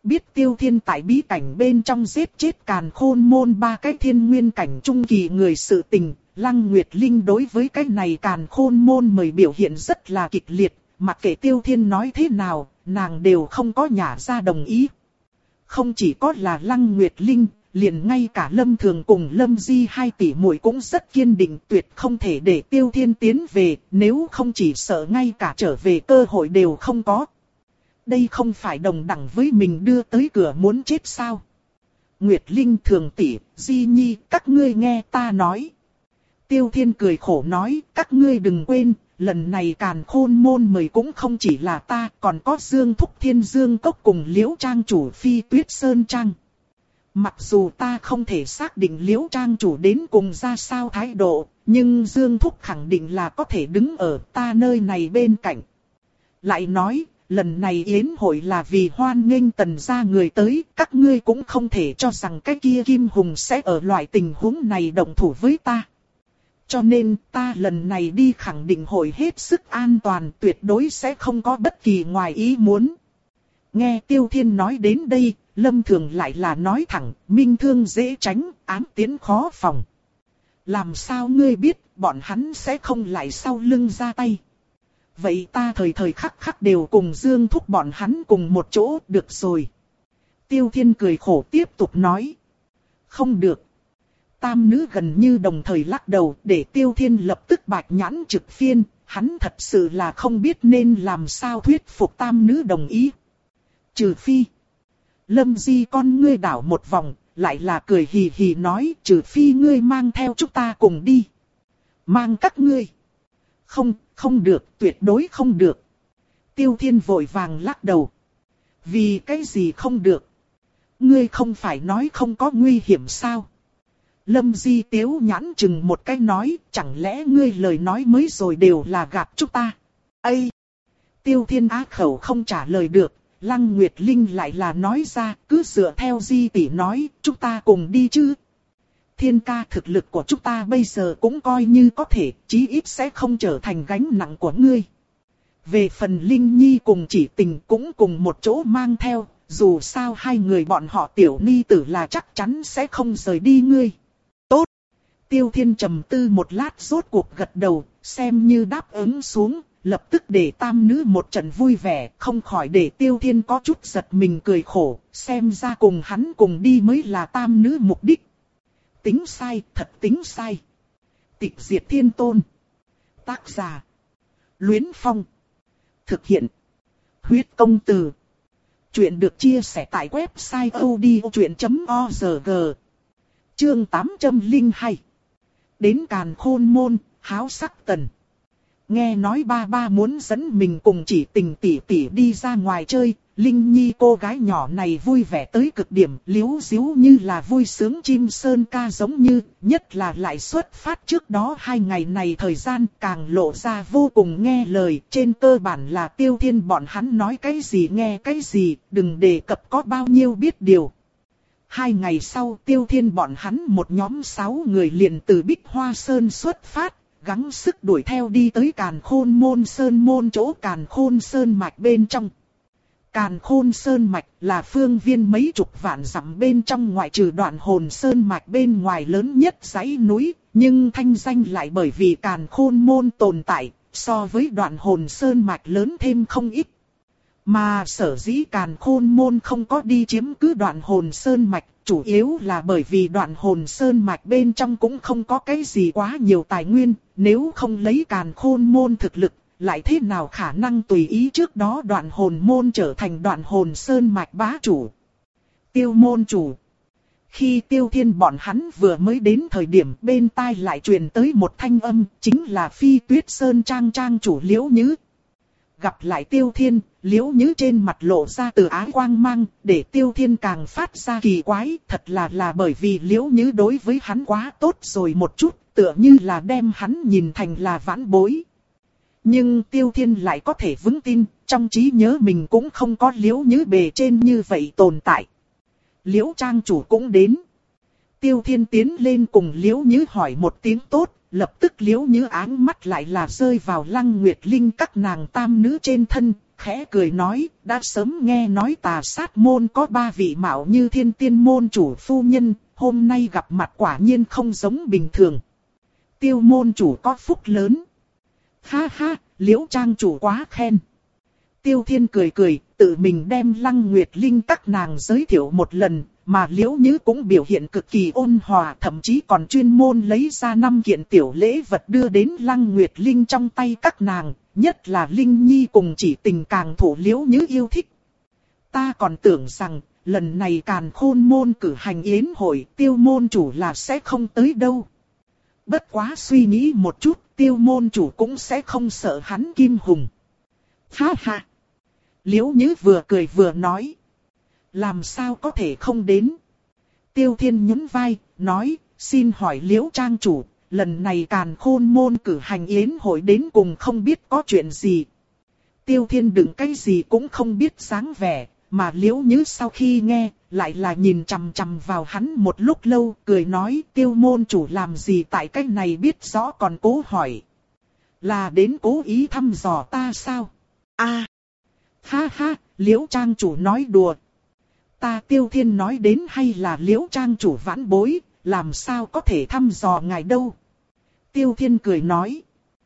biết Tiêu Thiên tại bí cảnh bên trong giết chết Càn Khôn môn ba cái thiên nguyên cảnh trung kỳ người sự tình, Lăng Nguyệt Linh đối với cái này Càn Khôn môn mời biểu hiện rất là kịch liệt, mặc kệ Tiêu Thiên nói thế nào, nàng đều không có nhả ra đồng ý. Không chỉ có là Lăng Nguyệt Linh, liền ngay cả Lâm Thường cùng Lâm Di hai tỷ muội cũng rất kiên định, tuyệt không thể để Tiêu Thiên tiến về, nếu không chỉ sợ ngay cả trở về cơ hội đều không có. Đây không phải đồng đẳng với mình đưa tới cửa muốn chết sao? Nguyệt Linh, Thường tỷ, Di Nhi, các ngươi nghe ta nói. Tiêu Thiên cười khổ nói, các ngươi đừng quên, lần này Càn Khôn môn mời cũng không chỉ là ta, còn có Dương Thúc Thiên Dương Cốc cùng Liễu Trang chủ Phi Tuyết Sơn Trang. Mặc dù ta không thể xác định Liễu Trang chủ đến cùng ra sao thái độ, nhưng Dương Thúc khẳng định là có thể đứng ở ta nơi này bên cạnh. Lại nói, lần này yến hội là vì hoan nghênh Tần gia người tới, các ngươi cũng không thể cho rằng cái kia Kim Hùng sẽ ở loại tình huống này động thủ với ta. Cho nên ta lần này đi khẳng định hội hết sức an toàn, tuyệt đối sẽ không có bất kỳ ngoài ý muốn. Nghe Tiêu Thiên nói đến đây, Lâm Thường lại là nói thẳng, minh thương dễ tránh, ám tiến khó phòng. Làm sao ngươi biết, bọn hắn sẽ không lại sau lưng ra tay. Vậy ta thời thời khắc khắc đều cùng Dương Thúc bọn hắn cùng một chỗ, được rồi. Tiêu Thiên cười khổ tiếp tục nói. Không được. Tam nữ gần như đồng thời lắc đầu, để Tiêu Thiên lập tức bạch nhãn trực phiên, hắn thật sự là không biết nên làm sao thuyết phục tam nữ đồng ý. Trừ phi. Lâm Di con ngươi đảo một vòng, lại là cười hì hì nói, trừ phi ngươi mang theo chúng ta cùng đi. Mang các ngươi. Không, không được, tuyệt đối không được. Tiêu Thiên vội vàng lắc đầu. Vì cái gì không được? Ngươi không phải nói không có nguy hiểm sao? Lâm Di tiếu nhãn chừng một cái nói, chẳng lẽ ngươi lời nói mới rồi đều là gạt chúng ta? Ây! Tiêu Thiên á khẩu không trả lời được, Lăng Nguyệt Linh lại là nói ra, cứ dựa theo Di tỷ nói, chúng ta cùng đi chứ. Thiên ca, thực lực của chúng ta bây giờ cũng coi như có thể, chí ít sẽ không trở thành gánh nặng của ngươi. Về phần Linh Nhi cùng Chỉ Tình cũng cùng một chỗ mang theo, dù sao hai người bọn họ tiểu ni tử là chắc chắn sẽ không rời đi ngươi. Tốt! Tiêu Thiên trầm tư một lát rốt cuộc gật đầu, xem như đáp ứng xuống, lập tức để tam nữ một trận vui vẻ, không khỏi để Tiêu Thiên có chút giật mình cười khổ, xem ra cùng hắn cùng đi mới là tam nữ mục đích. Tính sai, thật tính sai. Tịch diệt thiên tôn. Tác giả. Luyến Phong. Thực hiện. Huyết công từ. Chuyện được chia sẻ tại website odchuyện chấm org. Chương tám trăm lẻ hai. Đến Càn Khôn môn, háo sắc tần. Nghe nói ba ba muốn dẫn mình cùng Chỉ Tình tỷ tỷ đi ra ngoài chơi, Linh Nhi cô gái nhỏ này vui vẻ tới cực điểm, liếu ríu như là vui sướng chim sơn ca giống như, nhất là lại xuất phát trước đó hai ngày này thời gian càng lộ ra vô cùng nghe lời, trên cơ bản là Tiêu Thiên bọn hắn nói cái gì nghe cái gì, đừng đề cập có bao nhiêu biết điều. Hai ngày sau Tiêu Thiên bọn hắn một nhóm sáu người liền từ Bích Hoa Sơn xuất phát, gắng sức đuổi theo đi tới Càn Khôn môn sơn môn chỗ Càn Khôn Sơn mạch bên trong. Càn Khôn Sơn mạch là phương viên mấy chục vạn dặm bên trong ngoại trừ Đoạn Hồn Sơn mạch bên ngoài lớn nhất dãy núi, nhưng thanh danh lại bởi vì Càn Khôn môn tồn tại, so với Đoạn Hồn Sơn mạch lớn thêm không ít. Mà sở dĩ Càn Khôn môn không có đi chiếm cứ Đoạn Hồn Sơn mạch, chủ yếu là bởi vì Đoạn Hồn Sơn mạch bên trong cũng không có cái gì quá nhiều tài nguyên, nếu không lấy Càn Khôn môn thực lực, lại thế nào khả năng tùy ý trước đó Đoạn Hồn môn trở thành Đoạn Hồn Sơn mạch bá chủ. Tiêu môn chủ. Khi Tiêu Thiên bọn hắn vừa mới đến thời điểm bên tai lại truyền tới một thanh âm, chính là Phi Tuyết Sơn trang trang chủ Liễu Nhứ. Gặp lại Tiêu Thiên, Liễu Nhứ trên mặt lộ ra từ ái quang mang, để Tiêu Thiên càng phát ra kỳ quái, thật là là bởi vì Liễu Nhứ đối với hắn quá tốt rồi một chút, tựa như là đem hắn nhìn thành là vãn bối. Nhưng Tiêu Thiên lại có thể vững tin, trong trí nhớ mình cũng không có Liễu Nhứ bề trên như vậy tồn tại. Liễu trang chủ cũng đến. Tiêu Thiên tiến lên cùng Liễu Nhứ hỏi một tiếng tốt, lập tức Liễu Như áng mắt lại là rơi vào Lăng Nguyệt Linh các nàng tam nữ trên thân, khẽ cười nói, đã sớm nghe nói Tà Sát môn có ba vị mạo như Thiên Tiên môn chủ phu nhân, hôm nay gặp mặt quả nhiên không giống bình thường. Tiêu môn chủ có phúc lớn. Ha ha, Liễu trang chủ quá khen. Tiêu Thiên cười cười, tự mình đem Lăng Nguyệt Linh các nàng giới thiệu một lần, mà Liễu Như cũng biểu hiện cực kỳ ôn hòa, thậm chí còn chuyên môn lấy ra năm kiện tiểu lễ vật đưa đến Lăng Nguyệt Linh trong tay các nàng, nhất là Linh Nhi cùng Chỉ Tình càng thụ Liễu Như yêu thích. Ta còn tưởng rằng, lần này Càn Khôn môn cử hành yến hội, Tiêu môn chủ là sẽ không tới đâu. Bất quá suy nghĩ một chút, Tiêu môn chủ cũng sẽ không sợ hắn Kim Hùng. Ha ha! Liễu Như vừa cười vừa nói. Làm sao có thể không đến? Tiêu Thiên nhún vai, nói, xin hỏi Liễu trang chủ, lần này Càn Khôn môn cử hành yến hội đến cùng không biết có chuyện gì. Tiêu Thiên đừng cái gì cũng không biết dáng vẻ, mà Liễu Như sau khi nghe, lại là nhìn chằm chằm vào hắn một lúc lâu, cười nói, Tiêu môn chủ làm gì tại cái này biết rõ còn cố hỏi. Là đến cố ý thăm dò ta sao? A, ha ha, Liễu trang chủ nói đùa. Ta Tiêu Thiên nói đến hay là Liễu trang chủ vãn bối, làm sao có thể thăm dò ngài đâu. Tiêu Thiên cười nói.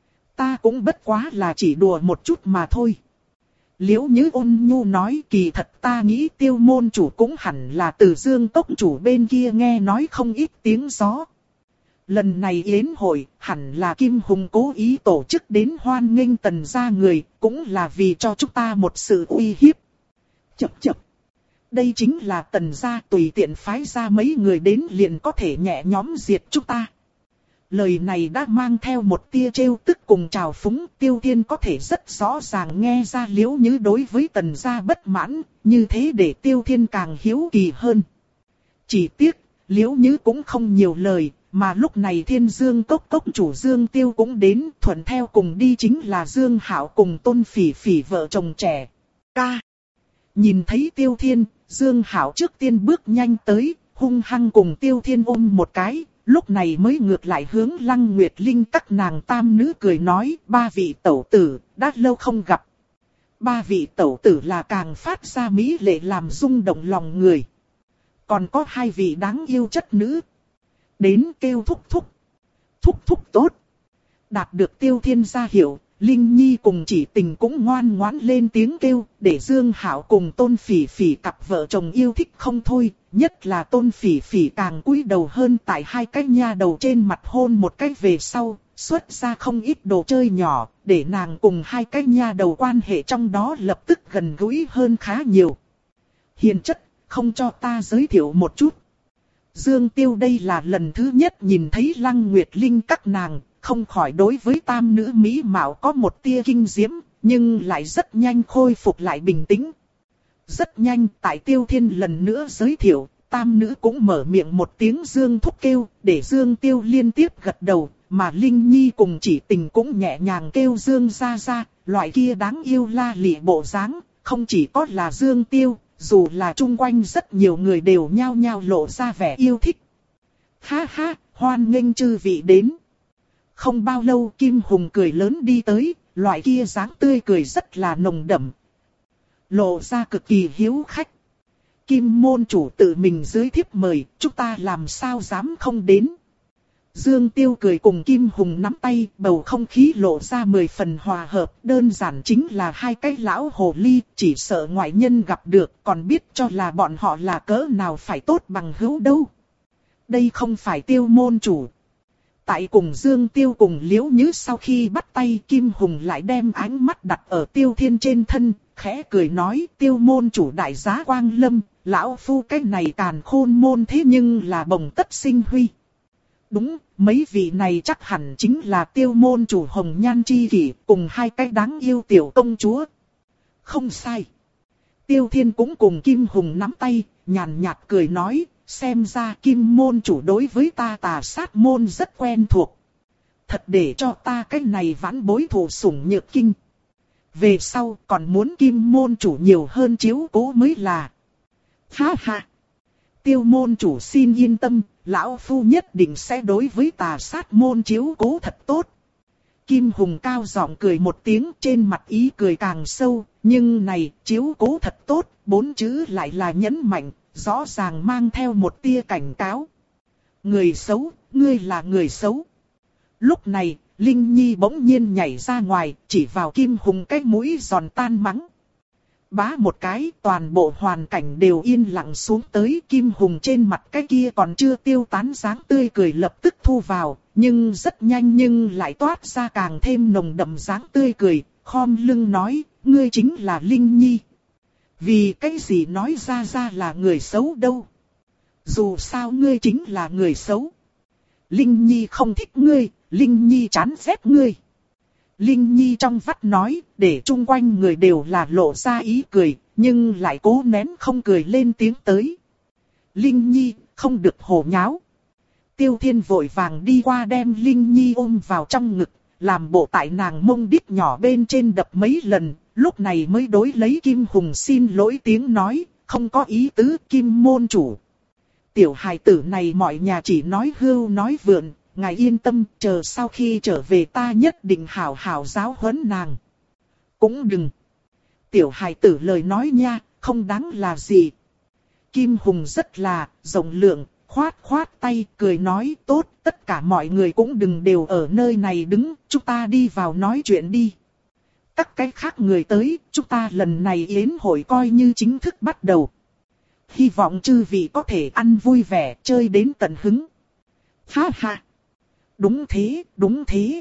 Ta cũng bất quá là chỉ đùa một chút mà thôi. Liễu Như ôn nhu nói, kỳ thật ta nghĩ Tiêu môn chủ cũng hẳn là từ Dương Tốc chủ bên kia nghe nói không ít tiếng gió. Lần này yến hội, hẳn là Kim Hùng cố ý tổ chức đến hoan nghênh Tần gia người, cũng là vì cho chúng ta một sự uy hiếp. Chậc chậc. Đây chính là Tần gia tùy tiện phái ra mấy người đến liền có thể nhẹ nhõm diệt chúng ta. Lời này đã mang theo một tia trêu tức cùng trào phúng, Tiêu Thiên có thể rất rõ ràng nghe ra Liễu Như đối với Tần gia bất mãn, như thế để Tiêu Thiên càng hiếu kỳ hơn. Chỉ tiếc, Liễu Như cũng không nhiều lời, mà lúc này Thiên Dương Cốc Cốc chủ Dương Tiêu cũng đến, thuận theo cùng đi chính là Dương Hạo cùng Tôn Phỉ Phỉ vợ chồng trẻ. Ca. Nhìn thấy Tiêu Thiên, Dương Hạo trước tiên bước nhanh tới, hung hăng cùng Tiêu Thiên ôm một cái, lúc này mới ngược lại hướng Lăng Nguyệt Linh các nàng tam nữ cười nói, ba vị tẩu tử, đã lâu không gặp. Ba vị tẩu tử là càng phát ra mỹ lệ làm rung động lòng người. Còn có hai vị đáng yêu chất nữ. Đến kêu thúc thúc. Thúc thúc tốt. Đạt được Tiêu Thiên ra hiệu, Linh Nhi cùng Chỉ Tình cũng ngoan ngoãn lên tiếng kêu, để Dương Hạo cùng Tôn Phỉ Phỉ cặp vợ chồng yêu thích không thôi, nhất là Tôn Phỉ Phỉ càng cúi đầu hơn tại hai cái nha đầu trên mặt hôn một cái về sau, xuất ra không ít đồ chơi nhỏ, để nàng cùng hai cái nha đầu quan hệ trong đó lập tức gần gũi hơn khá nhiều. Hiền chất, không cho ta giới thiệu một chút. Dương Tiêu đây là lần thứ nhất nhìn thấy Lăng Nguyệt Linh các nàng, không khỏi đối với tam nữ mỹ mạo có một tia kinh diễm, nhưng lại rất nhanh khôi phục lại bình tĩnh. Rất nhanh, tại Tiêu Thiên lần nữa giới thiệu, tam nữ cũng mở miệng một tiếng Dương thúc kêu, để Dương Tiêu liên tiếp gật đầu, mà Linh Nhi cùng Chỉ Tình cũng nhẹ nhàng kêu Dương ra ra, loại kia đáng yêu la lị bộ dáng, không chỉ có là Dương Tiêu, dù là chung quanh rất nhiều người đều nhao nhao lộ ra vẻ yêu thích. Ha ha, hoan nghênh chư vị đến. Không bao lâu Kim Hùng cười lớn đi tới, loại kia dáng tươi cười rất là nồng đậm. Lộ ra cực kỳ hiếu khách. Kim môn chủ tự mình dưới thiếp mời, chúng ta làm sao dám không đến. Dương Tiêu cười cùng Kim Hùng nắm tay, bầu không khí lộ ra mười phần hòa hợp, đơn giản chính là hai cái lão hồ ly, chỉ sợ ngoại nhân gặp được, còn biết cho là bọn họ là cỡ nào phải tốt bằng hữu đâu. Đây không phải Tiêu môn chủ. Tại cùng Dương Tiêu cùng Liễu Như sau khi bắt tay, Kim Hùng lại đem ánh mắt đặt ở Tiêu Thiên trên thân, khẽ cười nói, Tiêu môn chủ đại giá quang lâm, lão phu cái này Càn Khôn môn thế nhưng là bồng tất sinh huy. Đúng, mấy vị này chắc hẳn chính là Tiêu môn chủ Hồng Nhan Chi Kỷ cùng hai cái đáng yêu tiểu công chúa. Không sai. Tiêu Thiên cũng cùng Kim Hùng nắm tay, nhàn nhạt cười nói, xem ra Kim môn chủ đối với ta Tà Sát môn rất quen thuộc. Thật để cho ta cái này vãn bối thụ sủng nhược kinh. Về sau còn muốn Kim môn chủ nhiều hơn chiếu cố mới là. Ha ha. Tiêu môn chủ xin yên tâm, lão phu nhất định sẽ đối với tà sát môn chiếu cố thật tốt. Kim Hùng cao giọng cười một tiếng, trên mặt ý cười càng sâu, nhưng này, chiếu cố thật tốt, bốn chữ lại là nhấn mạnh, rõ ràng mang theo một tia cảnh cáo. Người xấu, ngươi là người xấu. Lúc này, Linh Nhi bỗng nhiên nhảy ra ngoài, chỉ vào Kim Hùng cái mũi giòn tan mắng. Bá một cái, toàn bộ hoàn cảnh đều yên lặng xuống tới. Kim Hùng trên mặt cái kia còn chưa tiêu tán dáng tươi cười lập tức thu vào, nhưng rất nhanh nhưng lại toát ra càng thêm nồng đậm dáng tươi cười, khom lưng nói, ngươi chính là Linh Nhi. Vì cái gì nói ra ra là người xấu đâu? Dù sao ngươi chính là người xấu. Linh Nhi không thích ngươi, Linh Nhi chán ghét ngươi. Linh Nhi trong vắt nói, để chung quanh người đều là lộ ra ý cười, nhưng lại cố nén không cười lên tiếng tới. Linh Nhi, không được hồ nháo. Tiêu Thiên vội vàng đi qua đem Linh Nhi ôm vào trong ngực, làm bộ tại nàng mông đít nhỏ bên trên đập mấy lần, lúc này mới đối lấy Kim Hùng xin lỗi tiếng nói, không có ý tứ Kim môn chủ. Tiểu hài tử này mọi nhà chỉ nói hưu nói vượn, ngài yên tâm, chờ sau khi trở về ta nhất định hảo hảo giáo huấn nàng. Cũng đừng. Tiểu hài tử lời nói nha, không đáng là gì. Kim Hùng rất là rộng lượng, khoát khoát tay, cười nói tốt, tất cả mọi người cũng đừng đều ở nơi này đứng, chúng ta đi vào nói chuyện đi. Các cái khác người tới, chúng ta lần này yến hội coi như chính thức bắt đầu. Hy vọng chư vị có thể ăn vui vẻ, chơi đến tận hứng. Ha ha. Đúng thế, đúng thế.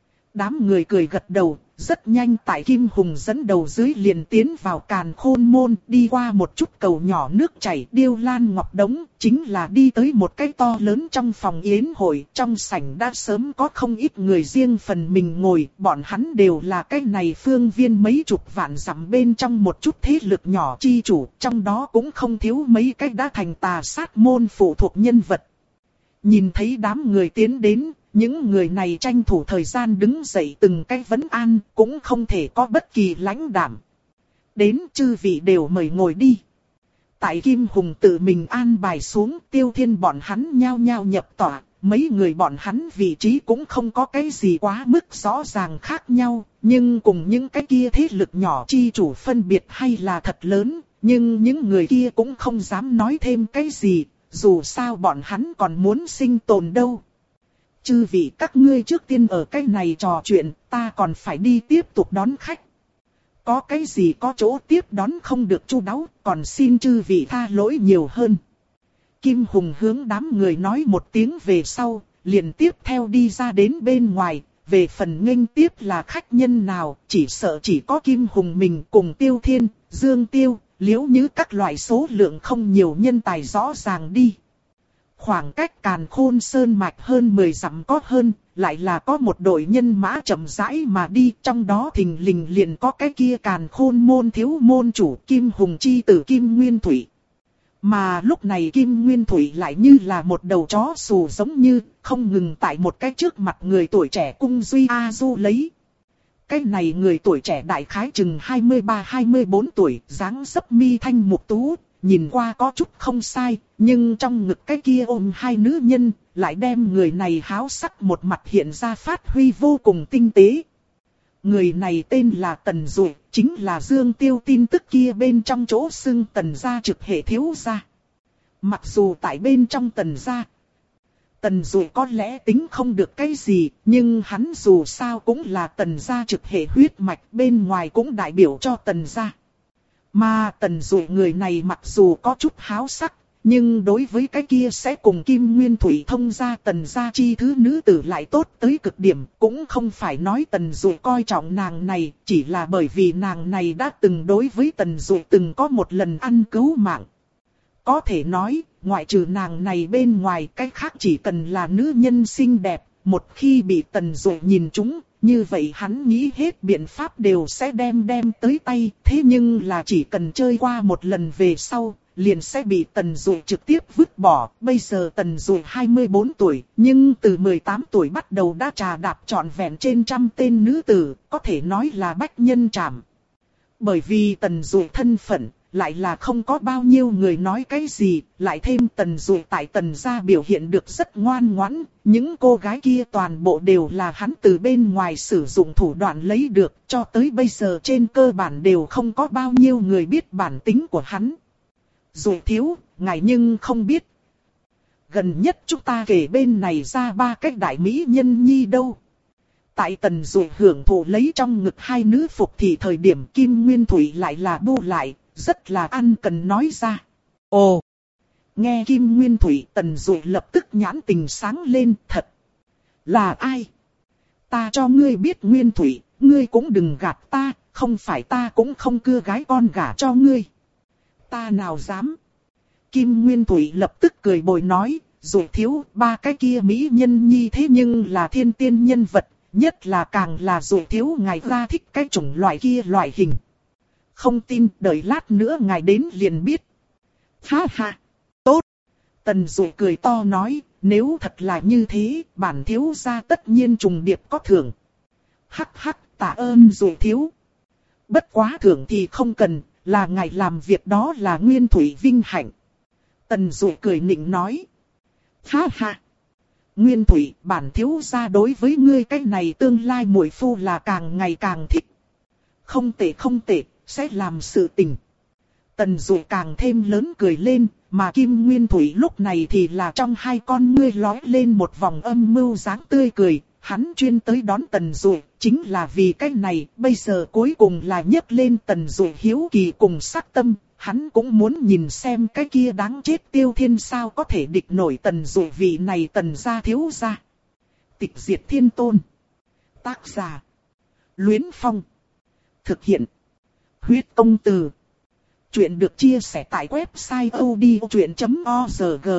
Đám người cười gật đầu, rất nhanh tại Kim Hùng dẫn đầu dưới liền tiến vào Càn Khôn môn, đi qua một chút cầu nhỏ nước chảy, điêu lan ngọc đống, chính là đi tới một cái to lớn trong phòng yến hội, trong sảnh đã sớm có không ít người riêng phần mình ngồi, bọn hắn đều là cái này phương viên mấy chục vạn dặm bên trong một chút thế lực nhỏ chi chủ, trong đó cũng không thiếu mấy cái đã thành tà sát môn phụ thuộc nhân vật. Nhìn thấy đám người tiến đến, những người này tranh thủ thời gian đứng dậy từng cái vấn an, cũng không thể có bất kỳ lãnh đạm. Đến chư vị đều mời ngồi đi. Tại Kim Hùng tự mình an bài xuống, Tiêu Thiên bọn hắn nhao nhao nhập tọa, mấy người bọn hắn vị trí cũng không có cái gì quá mức rõ ràng khác nhau, nhưng cùng những cái kia thế lực nhỏ chi chủ phân biệt hay là thật lớn, nhưng những người kia cũng không dám nói thêm cái gì, dù sao bọn hắn còn muốn sinh tồn đâu. Chư vị các ngươi trước tiên ở cái này trò chuyện, ta còn phải đi tiếp tục đón khách. Có cái gì có chỗ tiếp đón không được chu đáo, còn xin chư vị tha lỗi nhiều hơn. Kim Hùng hướng đám người nói một tiếng về sau, liền tiếp theo đi ra đến bên ngoài. Về phần nghênh tiếp là khách nhân nào, chỉ sợ chỉ có Kim Hùng mình cùng Tiêu Thiên, Dương Tiêu, Liễu Như các loại số lượng không nhiều nhân tài rõ ràng đi. Khoảng cách Càn Khôn Sơn mạch hơn mười dặm có hơn, lại là có một đội nhân mã chậm rãi mà đi, trong đó thình lình liền có cái kia Càn Khôn môn thiếu môn chủ Kim Hùng chi tử Kim Nguyên Thủy. Mà lúc này Kim Nguyên Thủy lại như là một đầu chó xù giống như, không ngừng tại một cái trước mặt người tuổi trẻ cung duy a du lấy. Cái này người tuổi trẻ đại khái chừng hai mươi ba hai mươi bốn tuổi, dáng dấp mi thanh mục tú, nhìn qua có chút không sai, nhưng trong ngực cái kia ôm hai nữ nhân, lại đem người này háo sắc một mặt hiện ra phát huy vô cùng tinh tế. Người này tên là Tần Duệ, chính là Dương Tiêu tin tức kia bên trong chỗ xưng Tần gia trực hệ thiếu gia. Mặc dù tại bên trong Tần gia, Tần Duệ có lẽ tính không được cái gì, nhưng hắn dù sao cũng là Tần gia trực hệ huyết mạch, bên ngoài cũng đại biểu cho Tần gia. Mà Tần Duệ người này mặc dù có chút háo sắc, nhưng đối với cái kia sẽ cùng Kim Nguyên Thủy thông gia Tần gia chi thứ nữ tử lại tốt tới cực điểm, cũng không phải nói Tần Duệ coi trọng nàng này, chỉ là bởi vì nàng này đã từng đối với Tần Duệ từng có một lần ăn cứu mạng. Có thể nói, ngoại trừ nàng này bên ngoài, cái khác chỉ cần là nữ nhân xinh đẹp, một khi bị Tần Duệ nhìn trúng, như vậy hắn nghĩ hết biện pháp đều sẽ đem đem tới tay, thế nhưng là chỉ cần chơi qua một lần về sau, liền sẽ bị Tần Duệ trực tiếp vứt bỏ. Bây giờ Tần Duệ hai mươi bốn tuổi, nhưng từ mười tám tuổi bắt đầu đã trà đạp trọn vẹn trên trăm tên nữ tử, có thể nói là bách nhân trảm. Bởi vì Tần Duệ thân phận, lại là không có bao nhiêu người nói cái gì, lại thêm Tần Dụ tại Tần gia biểu hiện được rất ngoan ngoãn, những cô gái kia toàn bộ đều là hắn từ bên ngoài sử dụng thủ đoạn lấy được, cho tới bây giờ trên cơ bản đều không có bao nhiêu người biết bản tính của hắn. Dụ thiếu, ngài nhưng không biết. Gần nhất chúng ta kể bên này ra ba cái đại mỹ nhân nhi đâu. Tại Tần Dụ hưởng thụ lấy trong ngực hai nữ phục thì thời điểm Kim Nguyên Thủy lại là bu lại, rất là ăn cần nói ra. Ồ! Nghe Kim Nguyên Thủy, Tần Dụ lập tức nhãn tình sáng lên, thật. Là ai? Ta cho ngươi biết Nguyên Thủy, ngươi cũng đừng gạt ta, không phải ta cũng không cưa gái con gả cho ngươi. Ta nào dám? Kim Nguyên Thủy lập tức cười bồi nói, Dụ thiếu, ba cái kia mỹ nhân nhi thế nhưng là thiên tiên nhân vật, nhất là càng là Dụ thiếu ngài ra thích cái chủng loại kia loại hình. Không tin, đợi lát nữa ngài đến liền biết. Ha ha, tốt. Tần Dụ cười to nói, nếu thật là như thế, bản thiếu gia tất nhiên trùng điệp có thưởng. Hắc hắc, tạ ơn Dụ thiếu. Bất quá thưởng thì không cần, là ngài làm việc đó là Nguyên Thủy vinh hạnh. Tần Dụ cười nịnh nói. Ha ha. Nguyên Thủy, bản thiếu gia đối với ngươi cái này tương lai muội phu là càng ngày càng thích. Không tệ không tệ, sẽ làm sự tình. Tần Dụ càng thêm lớn cười lên, mà Kim Nguyên Thủy lúc này thì là trong hai con ngươi lóe lên một vòng âm mưu dáng tươi cười. Hắn chuyên tới đón Tần Dụ, chính là vì cái này, bây giờ cuối cùng là nhấc lên Tần Dụ hiếu kỳ cùng sắc tâm. Hắn cũng muốn nhìn xem cái kia đáng chết Tiêu Thiên sao có thể địch nổi Tần Dụ vị này Tần gia thiếu gia. Tịch diệt thiên tôn. Tác giả. Luyến Phong. Thực hiện. Huyết công từ. Chuyện được chia sẻ tại website odchuyện chấm org.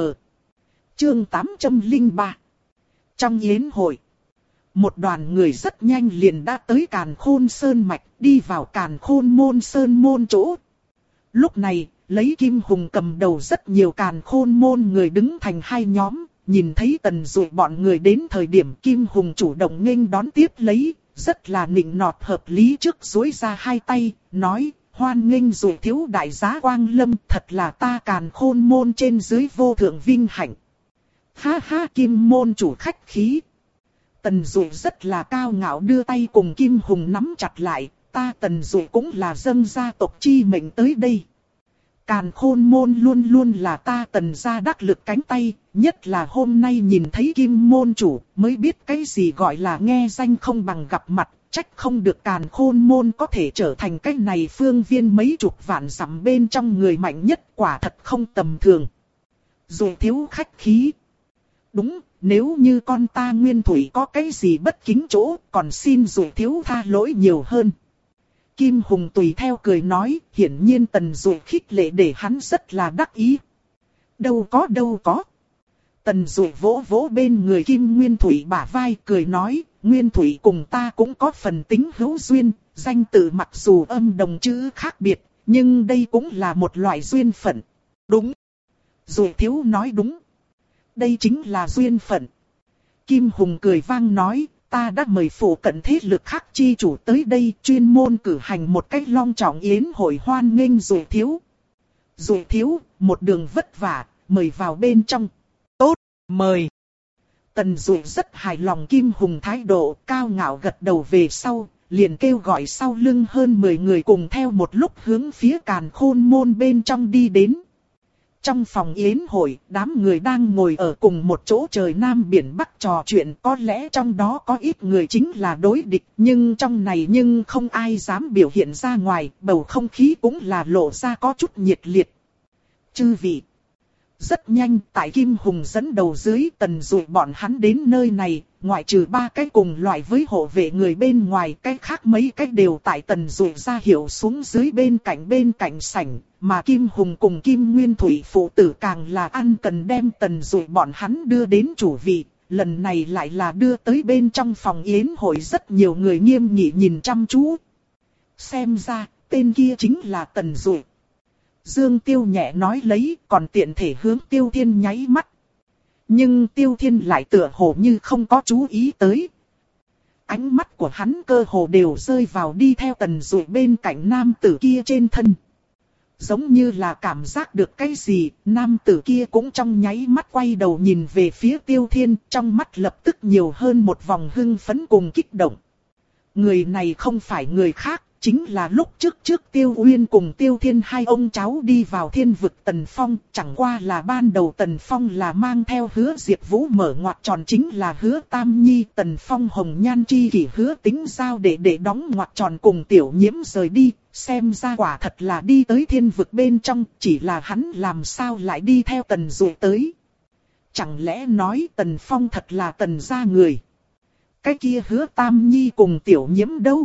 Chương tám trăm lẻ ba. Trong yến hội. Một đoàn người rất nhanh liền đã tới Càn Khôn Sơn Mạch, đi vào Càn Khôn Môn Sơn Môn chỗ. Lúc này, lấy Kim Hùng cầm đầu rất nhiều Càn Khôn Môn người đứng thành hai nhóm, nhìn thấy Tần Dụ bọn người đến thời điểm Kim Hùng chủ động nghênh đón tiếp lấy, rất là nịnh nọt hợp lý trước duỗi ra hai tay, nói, hoan nghênh Dụ thiếu đại giá quang lâm, thật là ta Càn Khôn Môn trên dưới vô thượng vinh hạnh. Ha ha, Kim môn chủ khách khí. Tần Dụ rất là cao ngạo đưa tay cùng Kim Hùng nắm chặt lại, ta Tần Dụ cũng là dâng gia tộc chi mệnh tới đây. Càn Khôn Môn luôn luôn là ta Tần gia đắc lực cánh tay, nhất là hôm nay nhìn thấy Kim môn chủ mới biết cái gì gọi là nghe danh không bằng gặp mặt, trách không được Càn Khôn Môn có thể trở thành cái này phương viên mấy chục vạn dặm bên trong người mạnh nhất, quả thật không tầm thường. Dụ thiếu khách khí. Đúng, nếu như con ta Nguyên Thủy có cái gì bất kính chỗ, còn xin Dụ thiếu tha lỗi nhiều hơn. Kim Hùng tùy theo cười nói, hiển nhiên Tần Dụ khích lệ để hắn rất là đắc ý. Đâu có đâu có. Tần Dụ vỗ vỗ bên người Kim Nguyên Thủy bả vai cười nói, Nguyên Thủy cùng ta cũng có phần tính hữu duyên, danh tự mặc dù âm đồng chữ khác biệt, nhưng đây cũng là một loại duyên phận. Đúng. Dụ thiếu nói đúng. Đây chính là duyên phận. Kim Hùng cười vang nói, ta đã mời phụ cận thế lực khác chi chủ tới đây chuyên môn cử hành một cách long trọng yến hội hoan nghênh Dụ thiếu. Dụ thiếu, một đường vất vả, mời vào bên trong. Tốt, mời. Tần Dụ rất hài lòng Kim Hùng thái độ, cao ngạo gật đầu về sau, liền kêu gọi sau lưng hơn mười người cùng theo một lúc hướng phía Càn Khôn Môn bên trong đi đến. Trong phòng yến hội, đám người đang ngồi ở cùng một chỗ trời Nam Biển Bắc trò chuyện, có lẽ trong đó có ít người chính là đối địch, nhưng trong này nhưng không ai dám biểu hiện ra ngoài, bầu không khí cũng là lộ ra có chút nhiệt liệt. Chư vị. Rất nhanh, tại Kim Hùng dẫn đầu dưới Tần Dụ bọn hắn đến nơi này, ngoại trừ ba cái cùng loại với hộ vệ người bên ngoài, cái khác mấy cái đều tại Tần Dụ ra hiệu xuống dưới bên cạnh bên cạnh sảnh, mà Kim Hùng cùng Kim Nguyên Thủy phụ tử càng là ăn cần đem Tần Dụ bọn hắn đưa đến chủ vị, lần này lại là đưa tới bên trong phòng yến hội rất nhiều người nghiêm nghị nhìn chăm chú. Xem ra, tên kia chính là Tần Dụ. Dương Tiêu nhẹ nói lấy, còn tiện thể hướng Tiêu Thiên nháy mắt. Nhưng Tiêu Thiên lại tựa hồ như không có chú ý tới. Ánh mắt của hắn cơ hồ đều rơi vào đi theo Tần Dụ bên cạnh nam tử kia trên thân. Giống như là cảm giác được cái gì, nam tử kia cũng trong nháy mắt quay đầu nhìn về phía Tiêu Thiên, trong mắt lập tức nhiều hơn một vòng hưng phấn cùng kích động. Người này không phải người khác, chính là lúc trước trước Tiêu Uyên cùng Tiêu Thiên hai ông cháu đi vào thiên vực Tần Phong, chẳng qua là ban đầu Tần Phong là mang theo Hứa Diệp Vũ mở ngoặt tròn, chính là Hứa Tam Nhi, Tần Phong hồng nhan chi kỷ Hứa Tính giao để để đóng ngoặt tròn cùng Tiểu Nhiễm rời đi, xem ra quả thật là đi tới thiên vực bên trong, chỉ là hắn làm sao lại đi theo Tần Dụ tới. Chẳng lẽ nói Tần Phong thật là Tần gia người? Cái kia Hứa Tam Nhi cùng Tiểu Nhiễm đâu?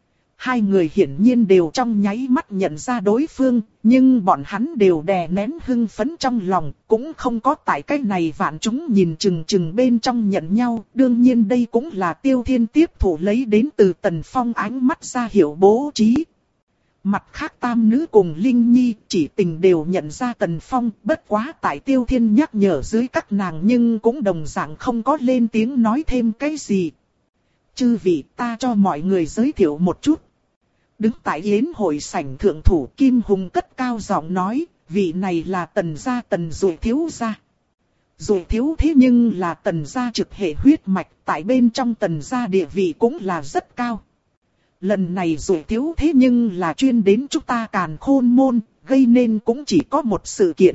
Hai người hiển nhiên đều trong nháy mắt nhận ra đối phương, nhưng bọn hắn đều đè nén hưng phấn trong lòng, cũng không có tại cái này vạn chúng nhìn chừng chừng bên trong nhận nhau. Đương nhiên đây cũng là Tiêu Thiên tiếp thủ lấy đến từ Tần Phong ánh mắt ra hiểu bố trí. Mặt khác tam nữ cùng Linh Nhi chỉ tình đều nhận ra Tần Phong, bất quá tại Tiêu Thiên nhắc nhở dưới các nàng nhưng cũng đồng dạng không có lên tiếng nói thêm cái gì. Chư vị, ta cho mọi người giới thiệu một chút. Đứng tại yến hội sảnh thượng thủ Kim Hùng cất cao giọng nói, vị này là Tần gia Tần Dụ thiếu gia. Dụ thiếu thế nhưng là Tần gia trực hệ huyết mạch, tại bên trong Tần gia địa vị cũng là rất cao. Lần này Dụ thiếu thế nhưng là chuyên đến chúng ta Càn Khôn môn, gây nên cũng chỉ có một sự kiện.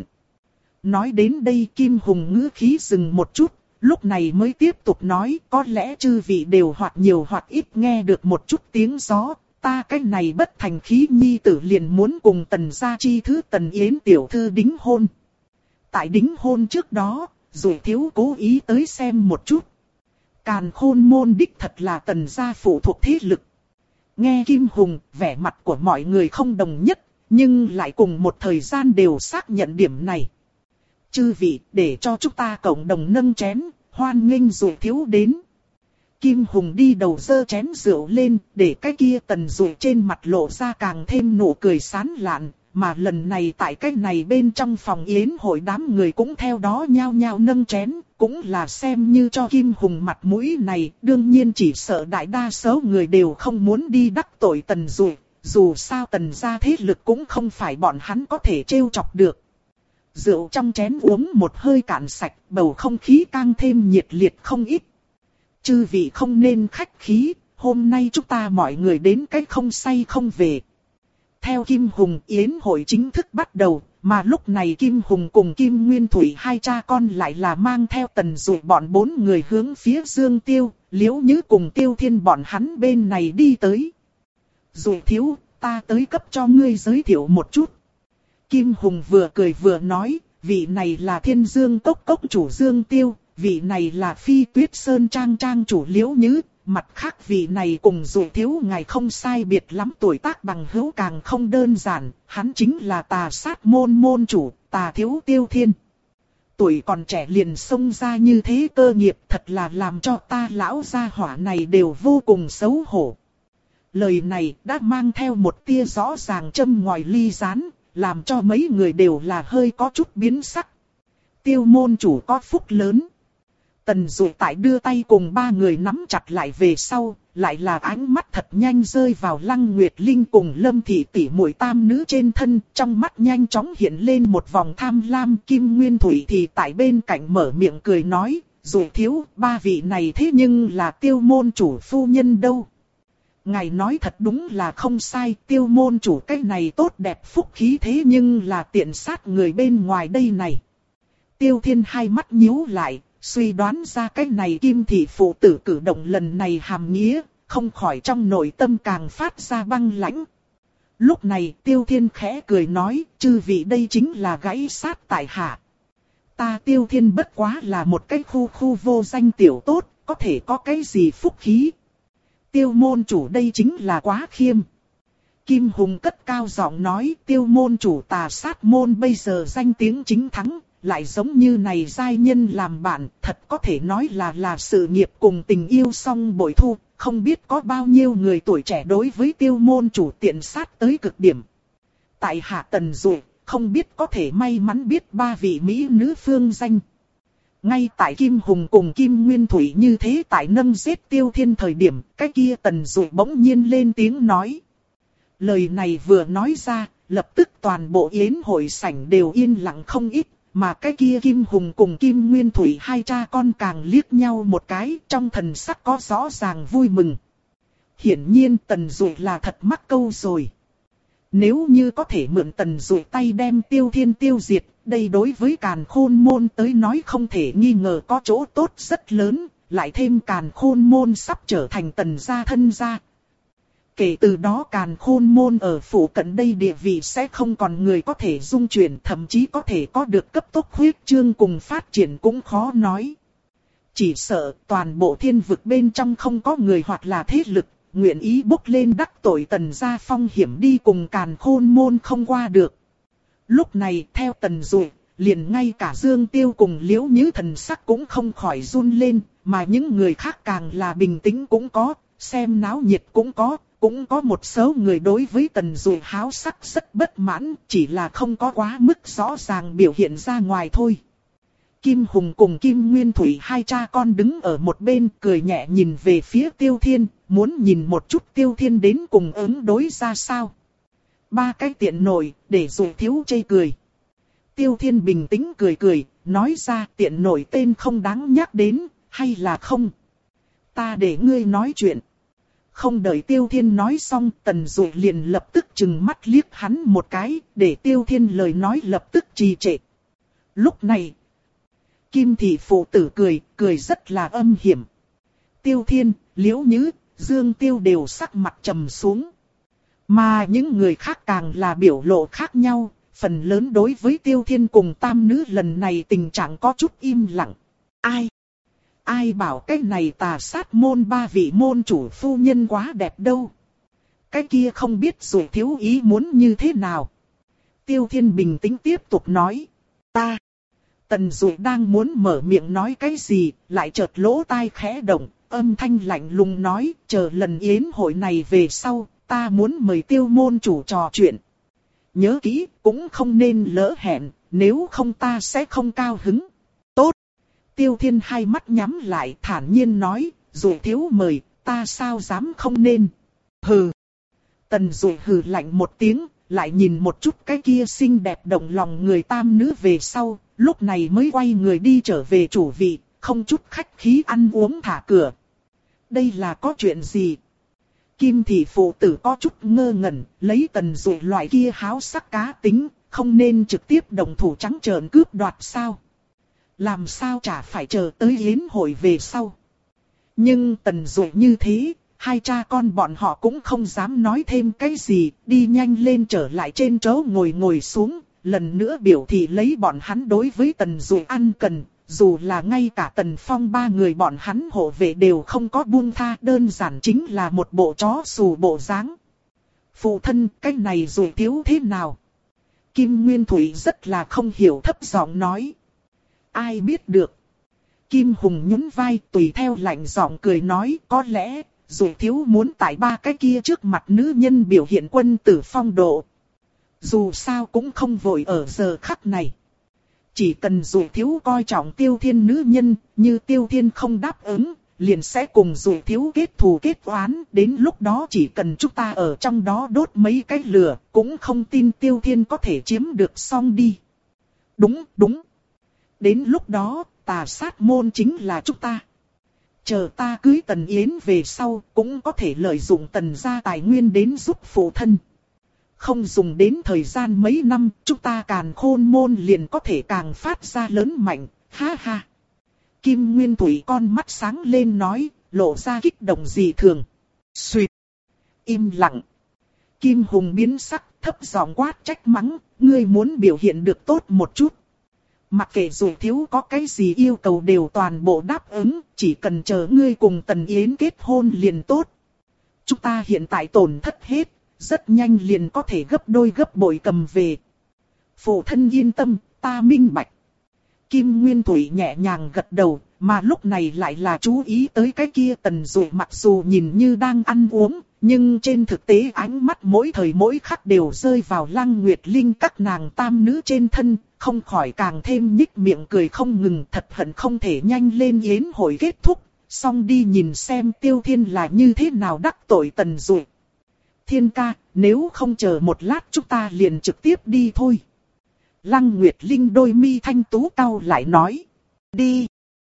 Nói đến đây Kim Hùng ngữ khí dừng một chút, lúc này mới tiếp tục nói, có lẽ chư vị đều hoặc nhiều hoặc ít nghe được một chút tiếng gió. Ta cái này bất thành khí nhi tử liền muốn cùng Tần gia chi thứ Tần Yến tiểu thư đính hôn. Tại đính hôn trước đó, Dụ thiếu cố ý tới xem một chút. Càn Khôn môn đích thật là Tần gia phụ thuộc thế lực. Nghe Kim Hùng, vẻ mặt của mọi người không đồng nhất, nhưng lại cùng một thời gian đều xác nhận điểm này. Chư vị, để cho chúng ta cộng đồng nâng chén, hoan nghênh Dụ thiếu đến. Kim Hùng đi đầu giơ chén rượu lên, để cái kia Tần Dụ trên mặt lộ ra càng thêm nụ cười sán lạn, mà lần này tại cái này bên trong phòng yến hội đám người cũng theo đó nhao nhao nâng chén, cũng là xem như cho Kim Hùng mặt mũi này, đương nhiên chỉ sợ đại đa số người đều không muốn đi đắc tội Tần Dụ, dù sao Tần gia thế lực cũng không phải bọn hắn có thể trêu chọc được. Rượu trong chén uống một hơi cạn sạch, bầu không khí càng thêm nhiệt liệt không ít. Chư vị không nên khách khí, hôm nay chúng ta mọi người đến cái không say không về. Theo Kim Hùng yến hội chính thức bắt đầu, mà lúc này Kim Hùng cùng Kim Nguyên Thủy hai cha con lại là mang theo Tần Dụ bọn bốn người hướng phía Dương Tiêu, Liễu Nhứ cùng Tiêu Thiên bọn hắn bên này đi tới. Dụ thiếu, ta tới cấp cho ngươi giới thiệu một chút. Kim Hùng vừa cười vừa nói, vị này là Thiên Dương Cốc Cốc chủ Dương Tiêu. Vị này là Phi Tuyết Sơn Trang Trang chủ Liễu Nhứ, mặt khác vị này cùng Dụ thiếu ngài không sai biệt lắm, tuổi tác bằng hữu càng không đơn giản, hắn chính là Tà Sát môn môn chủ, Tà thiếu Tiêu Thiên. Tuổi còn trẻ liền xông ra như thế cơ nghiệp, thật là làm cho ta lão gia hỏa này đều vô cùng xấu hổ. Lời này đã mang theo một tia rõ ràng châm ngòi ly rán, làm cho mấy người đều là hơi có chút biến sắc. Tiêu môn chủ có phúc lớn. Tần Dụ tại đưa tay cùng ba người nắm chặt lại về sau, lại là ánh mắt thật nhanh rơi vào Lăng Nguyệt Linh cùng Lâm Thị tỷ muội tam nữ trên thân, trong mắt nhanh chóng hiện lên một vòng tham lam. Kim Nguyên Thủy thì tại bên cạnh mở miệng cười nói, Dụ thiếu, ba vị này thế nhưng là Tiêu môn chủ phu nhân đâu. Ngài nói thật đúng là không sai, Tiêu môn chủ cái này tốt đẹp phúc khí thế nhưng là tiện sát người bên ngoài đây này. Tiêu Thiên hai mắt nhíu lại, suy đoán ra cái này Kim thị phụ tử cử động lần này hàm nghĩa, không khỏi trong nội tâm càng phát ra băng lãnh. Lúc này Tiêu Thiên khẽ cười nói, chư vị đây chính là gãy sát tại hạ. Ta Tiêu Thiên bất quá là một cái khu khu vô danh tiểu tốt, có thể có cái gì phúc khí. Tiêu môn chủ đây chính là quá khiêm. Kim Hùng cất cao giọng nói, Tiêu môn chủ Tà Sát môn bây giờ danh tiếng chính thắng. Lại giống như này giai nhân làm bạn, thật có thể nói là là sự nghiệp cùng tình yêu song bội thu, không biết có bao nhiêu người tuổi trẻ đối với Tiêu môn chủ tiện sát tới cực điểm. Tại hạ Tần Dụ, không biết có thể may mắn biết ba vị mỹ nữ phương danh. Ngay tại Kim Hùng cùng Kim Nguyên Thủy như thế tại nâng giết Tiêu Thiên thời điểm, cái kia Tần Dụ bỗng nhiên lên tiếng nói. Lời này vừa nói ra, lập tức toàn bộ yến hội sảnh đều yên lặng không ít, mà cái kia Kim Hùng cùng Kim Nguyên Thủy hai cha con càng liếc nhau một cái, trong thần sắc có rõ ràng vui mừng. Hiển nhiên Tần Duệ là thật mắc câu rồi. Nếu như có thể mượn Tần Duệ tay đem Tiêu Thiên tiêu diệt, đây đối với Càn Khôn Môn tới nói không thể nghi ngờ có chỗ tốt rất lớn, lại thêm Càn Khôn Môn sắp trở thành Tần gia thân gia. Kể từ đó Càn Khôn Môn ở phủ cận đây địa vị sẽ không còn người có thể dung chuyển, thậm chí có thể có được cấp tốc huyết trương cùng phát triển cũng khó nói. Chỉ sợ toàn bộ thiên vực bên trong không có người hoặc là thế lực nguyện ý bốc lên đắc tội Tần gia phong hiểm đi cùng Càn Khôn Môn không qua được. Lúc này theo Tần Duệ, liền ngay cả Dương Tiêu cùng Liễu Nhứ thần sắc cũng không khỏi run lên, mà những người khác càng là bình tĩnh cũng có, xem náo nhiệt cũng có, cũng có một số người đối với Tần Duệ háo sắc rất bất mãn, chỉ là không có quá mức rõ ràng biểu hiện ra ngoài thôi. Kim Hùng cùng Kim Nguyên Thủy hai cha con đứng ở một bên cười nhẹ nhìn về phía Tiêu Thiên, muốn nhìn một chút Tiêu Thiên đến cùng ứng đối ra sao. Ba cái tiện nổi, để Duệ thiếu chê cười. Tiêu Thiên bình tĩnh cười cười, nói ra tiện nổi tên không đáng nhắc đến, hay là không? Ta để ngươi nói chuyện. Không đợi Tiêu Thiên nói xong, Tần Duệ liền lập tức chừng mắt liếc hắn một cái, để Tiêu Thiên lời nói lập tức trì trệ. Lúc này, Kim Thị phụ tử cười, cười rất là âm hiểm. Tiêu Thiên, Liễu Nhứ, Dương Tiêu đều sắc mặt trầm xuống. Mà những người khác càng là biểu lộ khác nhau, phần lớn đối với Tiêu Thiên cùng tam nữ lần này tình trạng có chút im lặng. Ai? Ai bảo cái này Tà Sát môn ba vị môn chủ phu nhân quá đẹp đâu? Cái kia không biết rồi thiếu ý muốn như thế nào? Tiêu Thiên bình tĩnh tiếp tục nói. Ta. Tần Duệ đang muốn mở miệng nói cái gì, lại chợt lỗ tai khẽ động, âm thanh lạnh lùng nói, chờ lần yến hội này về sau, ta muốn mời Tiêu môn chủ trò chuyện. Nhớ kỹ, cũng không nên lỡ hẹn, nếu không ta sẽ không cao hứng. Tốt. Tiêu Thiên hai mắt nhắm lại thản nhiên nói, Duệ thiếu mời, ta sao dám không nên. Hừ. Tần Duệ hừ lạnh một tiếng, lại nhìn một chút cái kia xinh đẹp động lòng người tam nữ về sau, lúc này mới quay người đi trở về chủ vị, không chút khách khí ăn uống thả cửa. Đây là có chuyện gì? Kim Thị phụ tử có chút ngơ ngẩn, lấy Tần Duệ loại kia háo sắc cá tính, không nên trực tiếp động thủ trắng trợn cướp đoạt sao? Làm sao chả phải chờ tới yến hội về sau? Nhưng Tần Duệ như thế, hai cha con bọn họ cũng không dám nói thêm cái gì, đi nhanh lên trở lại trên chỗ ngồi ngồi xuống, lần nữa biểu thị lấy bọn hắn đối với Tần Duệ ăn cần, dù là ngay cả Tần Phong ba người bọn hắn hộ vệ đều không có buông tha, đơn giản chính là một bộ chó xù bộ dáng. Phụ thân, cái này Duệ thiếu thế nào? Kim Nguyên Thủy rất là không hiểu thấp giọng nói. Ai biết được? Kim Hùng nhún vai tùy theo lạnh giọng cười nói, có lẽ Duệ thiếu muốn tại ba cái kia trước mặt nữ nhân biểu hiện quân tử phong độ. Dù sao cũng không vội ở giờ khắc này. Chỉ cần Duệ thiếu coi trọng Tiêu Thiên nữ nhân, như Tiêu Thiên không đáp ứng, liền sẽ cùng Duệ thiếu kết thù kết oán. Đến lúc đó chỉ cần chúng ta ở trong đó đốt mấy cái lửa, cũng không tin Tiêu Thiên có thể chiếm được xong đi. Đúng, đúng. Đến lúc đó, Tà Sát môn chính là chúng ta. Chờ ta cưới Tần Yến về sau, cũng có thể lợi dụng Tần gia tài nguyên đến giúp phụ thân. Không dùng đến thời gian mấy năm, chúng ta Càn Khôn môn liền có thể càng phát ra lớn mạnh, ha ha. Kim Nguyên Thủy con mắt sáng lên nói, lộ ra kích động dị thường. Xuyệt. Im lặng. Kim Hùng biến sắc, thấp giọng quát trách mắng, ngươi muốn biểu hiện được tốt một chút. Mặc kệ Duệ thiếu có cái gì yêu cầu đều toàn bộ đáp ứng, chỉ cần chờ ngươi cùng Tần Yến kết hôn liền tốt. Chúng ta hiện tại tổn thất hết, rất nhanh liền có thể gấp đôi gấp bội cầm về. Phụ thân yên tâm, ta minh bạch. Kim Nguyên Thủy nhẹ nhàng gật đầu, mà lúc này lại là chú ý tới cái kia Tần Duệ mặc dù nhìn như đang ăn uống, nhưng trên thực tế ánh mắt mỗi thời mỗi khắc đều rơi vào Lăng Nguyệt Linh các nàng tam nữ trên thân, không khỏi càng thêm nhích miệng cười không ngừng, thật hận không thể nhanh lên yến hội kết thúc, xong đi nhìn xem Tiêu Thiên là như thế nào đắc tội Tần Duệ. Thiên ca, nếu không chờ một lát chúng ta liền trực tiếp đi thôi. Lăng Nguyệt Linh đôi mi thanh tú cau lại nói. Đi.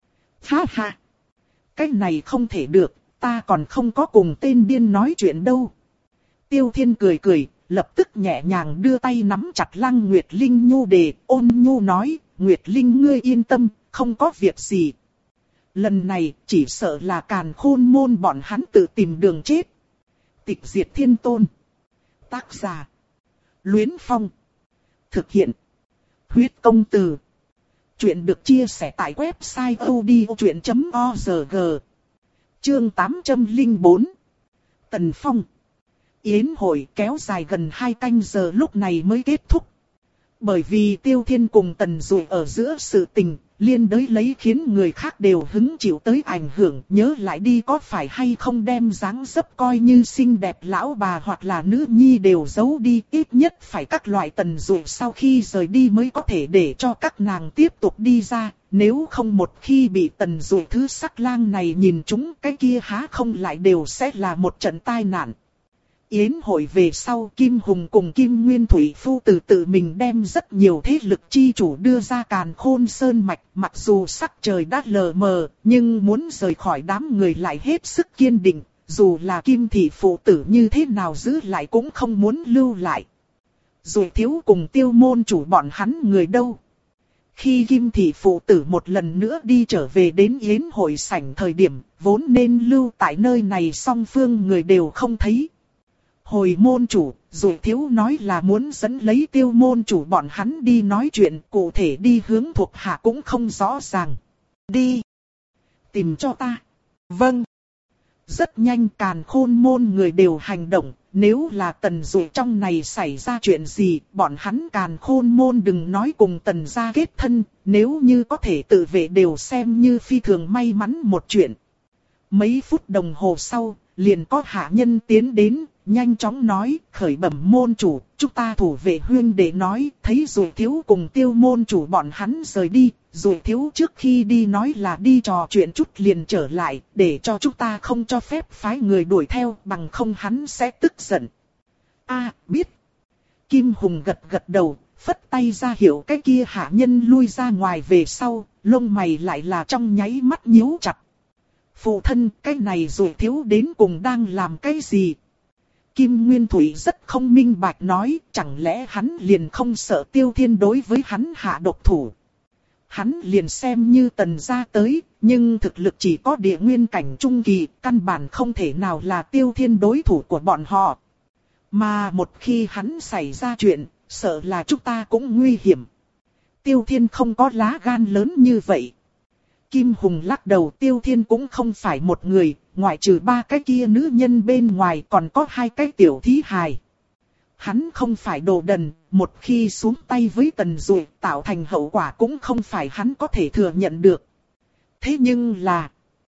Ha ha. Cái này không thể được, ta còn không có cùng tên điên nói chuyện đâu. Tiêu Thiên cười cười, lập tức nhẹ nhàng đưa tay nắm chặt Lăng Nguyệt Linh nhu đề, ôn nhu nói, Nguyệt Linh ngươi yên tâm, không có việc gì. Lần này chỉ sợ là Càn Khôn môn bọn hắn tự tìm đường chết. Tịch diệt thiên tôn. Tác giả. Luyến Phong. Thực hiện. Huyết công từ. Chuyện được chia sẻ tại website odchuyện chấm org. Chương tám trăm lẻ bốn. Tần Phong. Yến hội kéo dài gần hai canh giờ lúc này mới kết thúc. Bởi vì Tiêu Thiên cùng Tần Dụ ở giữa sự tình, liên đới lấy khiến người khác đều hứng chịu tới ảnh hưởng. Nhớ lại đi có phải hay không đem dáng dấp coi như xinh đẹp lão bà hoặc là nữ nhi đều giấu đi. Ít nhất phải các loại Tần Dụ sau khi rời đi mới có thể để cho các nàng tiếp tục đi ra. Nếu không một khi bị Tần Dụ thứ sắc lang này nhìn chúng, cái kia há không lại đều sẽ là một trận tai nạn. Yến hội về sau, Kim Hùng cùng Kim Nguyên Thủy Phu từ tự mình đem rất nhiều thế lực chi chủ đưa ra Càn Khôn Sơn Mạch. Mặc dù sắc trời đã lờ mờ, nhưng muốn rời khỏi đám người lại hết sức kiên định. Dù là Kim Thị phụ tử như thế nào giữ lại cũng không muốn lưu lại. Rồi thiếu cùng Tiêu môn chủ bọn hắn người đâu. Khi Kim Thị phụ tử một lần nữa đi trở về đến Yến hội sảnh thời điểm, vốn nên lưu tại nơi này song phương người đều không thấy. Hồi môn chủ, rồi thiếu nói là muốn dẫn lấy Tiêu môn chủ bọn hắn đi nói chuyện, cụ thể đi hướng thuộc hạ cũng không rõ ràng. Đi. Tìm cho ta. Vâng. Rất nhanh Càn Khôn môn người đều hành động, nếu là Tần Dụ trong này xảy ra chuyện gì, bọn hắn Càn Khôn môn đừng nói cùng Tần gia kết thân, nếu như có thể tự vệ đều xem như phi thường may mắn một chuyện. Mấy phút đồng hồ sau, liền có hạ nhân tiến đến, nhanh chóng nói, khởi bẩm môn chủ, chúng ta thủ vệ huyên để nói, thấy Dụ thiếu cùng Tiêu môn chủ bọn hắn rời đi, Dụ thiếu trước khi đi nói là đi trò chuyện chút liền trở lại, để cho chúng ta không cho phép phái người đuổi theo, bằng không hắn sẽ tức giận. A, biết. Kim Hùng gật gật đầu, phất tay ra hiệu cái kia hạ nhân lui ra ngoài về sau, lông mày lại là trong nháy mắt nhíu chặt. Phụ thân, cái này Dụ thiếu đến cùng đang làm cái gì? Kim Nguyên Thủy rất không minh bạch nói, chẳng lẽ hắn liền không sợ Tiêu Thiên đối với hắn hạ độc thủ. Hắn liền xem như Tần gia tới, nhưng thực lực chỉ có địa nguyên cảnh trung kỳ, căn bản không thể nào là Tiêu Thiên đối thủ của bọn họ. Mà một khi hắn xảy ra chuyện, sợ là chúng ta cũng nguy hiểm. Tiêu Thiên không có lá gan lớn như vậy. Kim Hùng lắc đầu, Tiêu Thiên cũng không phải một người, ngoại trừ ba cái kia nữ nhân bên ngoài còn có hai cái tiểu thí hài. Hắn không phải đồ đần, một khi xuống tay với Tần Dụ tạo thành hậu quả cũng không phải hắn có thể thừa nhận được. Thế nhưng là,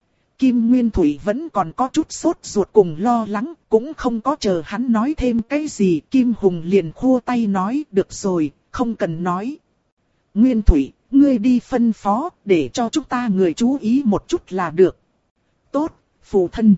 Kim Nguyên Thủy vẫn còn có chút sốt ruột cùng lo lắng, cũng không có chờ hắn nói thêm cái gì. Kim Hùng liền khua tay nói, được rồi, không cần nói. Nguyên Thủy, ngươi đi phân phó, để cho chúng ta người chú ý một chút là được. Tốt, phụ thân.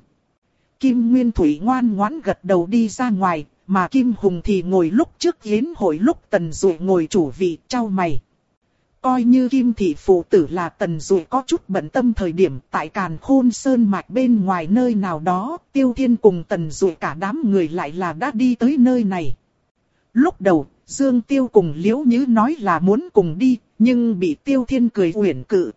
Kim Nguyên Thủy ngoan ngoãn gật đầu đi ra ngoài, mà Kim Hùng thì ngồi lúc trước yến hội lúc Tần Dụ ngồi chủ vị trao mày. Coi như Kim Thị phụ tử là Tần Dụ có chút bận tâm thời điểm tại Càn Khôn Sơn Mạch bên ngoài nơi nào đó, Tiêu Thiên cùng Tần Dụ cả đám người lại là đã đi tới nơi này. Lúc đầu, Dương Tiêu cùng Liễu Nhứ nói là muốn cùng đi, nhưng bị Tiêu Thiên cười uyển cự.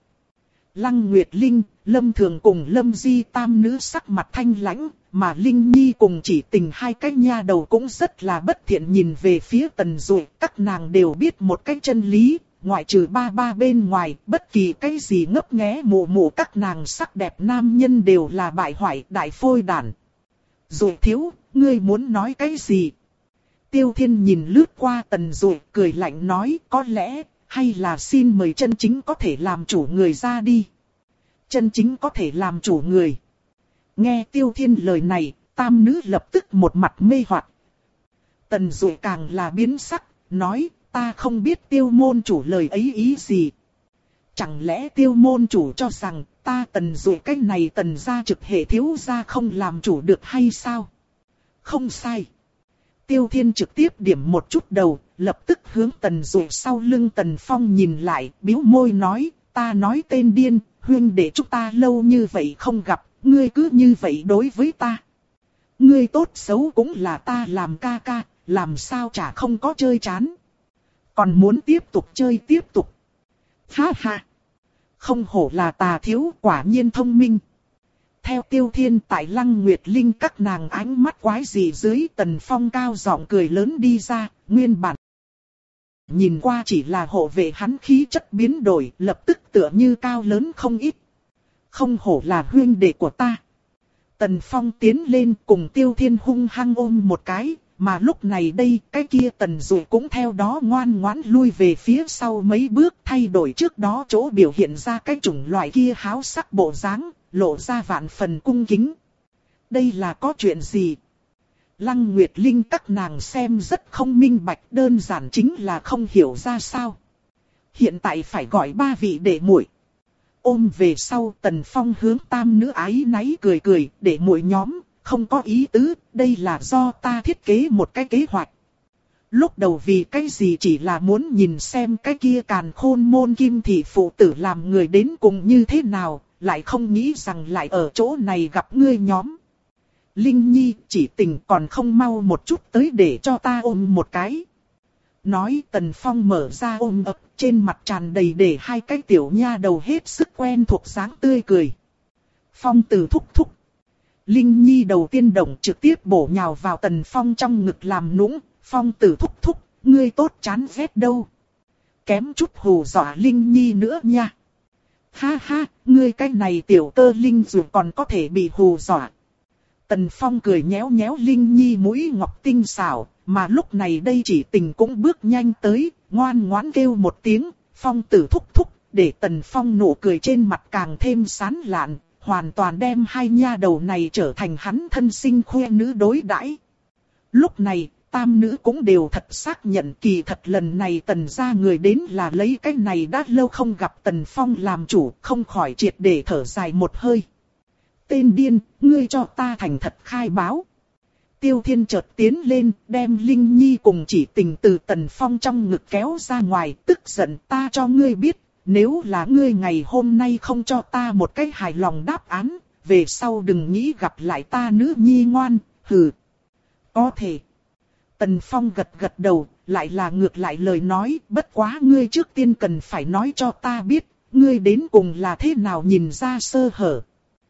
Lăng Nguyệt Linh, Lâm Thường cùng Lâm Di tam nữ sắc mặt thanh lãnh, mà Linh Nhi cùng Chỉ Tình hai cái nha đầu cũng rất là bất thiện nhìn về phía Tần Dụ. Các nàng đều biết một cái chân lý, ngoại trừ ba ba bên ngoài, bất kỳ cái gì ngấp nghé mù mù các nàng sắc đẹp nam nhân đều là bại hoại đại phôi đản. Dụ thiếu, ngươi muốn nói cái gì? Tiêu Thiên nhìn lướt qua Tần Dụ, cười lạnh nói, có lẽ, hay là xin mời chân chính có thể làm chủ người ra đi. Chân chính có thể làm chủ người. Nghe Tiêu Thiên lời này, tam nữ lập tức một mặt mê hoặc. Tần Dụ càng là biến sắc, nói, ta không biết Tiêu môn chủ lời ấy ý gì. Chẳng lẽ Tiêu môn chủ cho rằng, ta Tần Dụ cái này Tần gia trực hệ thiếu gia không làm chủ được hay sao? Không sai. Tiêu Thiên trực tiếp điểm một chút đầu, lập tức hướng Tần Dụ sau lưng Tần Phong nhìn lại, bĩu môi nói, ta nói tên điên, huynh đệ chúng ta lâu như vậy không gặp, ngươi cứ như vậy đối với ta. Ngươi tốt xấu cũng là ta làm ca ca, làm sao chả không có chơi chán. Còn muốn tiếp tục chơi tiếp tục. Ha ha. Không hổ là tà thiếu, quả nhiên thông minh. Theo Tiêu Thiên tại Lăng Nguyệt Linh các nàng ánh mắt quái dị dưới, Tần Phong cao giọng cười lớn đi ra, nguyên bản. Nhìn qua chỉ là hộ vệ hắn khí chất biến đổi, lập tức tựa như cao lớn không ít. Không hổ là huynh đệ của ta. Tần Phong tiến lên cùng Tiêu Thiên hung hăng ôm một cái, mà lúc này đây cái kia Tần Dụ cũng theo đó ngoan ngoãn lui về phía sau mấy bước, thay đổi trước đó chỗ biểu hiện ra cái chủng loại kia háo sắc bộ dáng, lộ ra vạn phần cung kính. Đây là có chuyện gì? Lăng Nguyệt Linh các nàng xem rất không minh bạch, đơn giản chính là không hiểu ra sao. Hiện tại phải gọi ba vị đệ muội. Ôm về sau, Tần Phong hướng tam nữ ái náy cười cười, đệ muội nhóm, không có ý tứ, đây là do ta thiết kế một cái kế hoạch. Lúc đầu vì cái gì chỉ là muốn nhìn xem cái kia càn khôn môn kim thị phụ tử làm người đến cùng như thế nào, lại không nghĩ rằng lại ở chỗ này gặp ngươi nhóm. Linh Nhi, chỉ tình còn không mau một chút tới để cho ta ôm một cái. Nói Tần Phong mở ra ôm ấp, trên mặt tràn đầy để hai cái tiểu nha đầu hết sức quen thuộc dáng tươi cười. Phong Tử thúc thúc. Linh Nhi đầu tiên động trực tiếp bổ nhào vào Tần Phong trong ngực làm nũng. Phong Tử thúc thúc, ngươi tốt chán ghét đâu. Kém chút hù dọa Linh Nhi nữa nha. Ha ha, ngươi cái này tiểu cơ linh dù còn có thể bị hù dọa. Tần Phong cười nhéo nhéo Linh Nhi mũi ngọc tinh xảo, mà lúc này đây chỉ tình cũng bước nhanh tới, ngoan ngoãn kêu một tiếng, Phong Tử thúc thúc, để Tần Phong nụ cười trên mặt càng thêm sán lạn, hoàn toàn đem hai nha đầu này trở thành hắn thân sinh khoe nữ đối đãi. Lúc này, tam nữ cũng đều thật xác nhận kỳ thật lần này Tần gia người đến là lấy cái này đã lâu không gặp Tần Phong làm chủ, không khỏi triệt để thở dài một hơi. Tên điên, ngươi cho ta thành thật khai báo. Tiêu Thiên chợt tiến lên, đem Linh Nhi cùng chỉ tình từ Tần Phong trong ngực kéo ra ngoài, tức giận, ta cho ngươi biết, nếu là ngươi ngày hôm nay không cho ta một cái hài lòng đáp án, về sau đừng nghĩ gặp lại ta nữ nhi ngoan, hừ. Có thể. Tần Phong gật gật đầu, lại là ngược lại lời nói, bất quá ngươi trước tiên cần phải nói cho ta biết, ngươi đến cùng là thế nào nhìn ra sơ hở.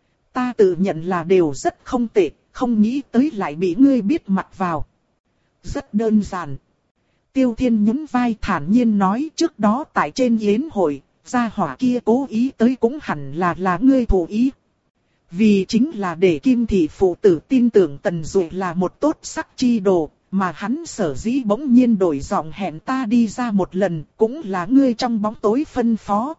Ta tự nhận là đều rất không tệ, không nghĩ tới lại bị ngươi biết mặt vào. Rất đơn giản. Tiêu Thiên nhún vai thản nhiên nói, trước đó tại trên yến hội, gia hỏa kia cố ý tới cũng hẳn là là ngươi thủ ý. Vì chính là để Kim thị phụ tử tin tưởng Tần Dụ là một tốt sắc chi đồ, mà hắn sở dĩ bỗng nhiên đổi giọng hẹn ta đi ra một lần, cũng là ngươi trong bóng tối phân phó.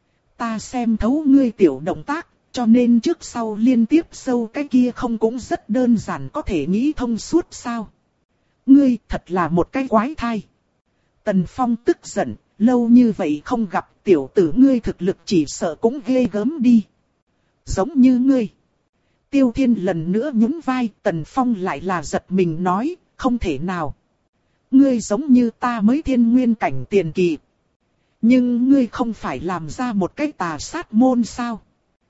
Ta xem thấu ngươi tiểu động tác, cho nên trước sau liên tiếp sâu cái kia không cũng rất đơn giản có thể nghĩ thông suốt sao. Ngươi thật là một cái quái thai. Tần Phong tức giận, lâu như vậy không gặp tiểu tử ngươi thực lực chỉ sợ cũng ghê gớm đi. Giống như ngươi. Tiêu Thiên lần nữa nhún vai, Tần Phong lại là giật mình nói, không thể nào. Ngươi giống như ta mới thiên nguyên cảnh tiền kỳ. Nhưng ngươi không phải làm ra một cái tà sát môn sao?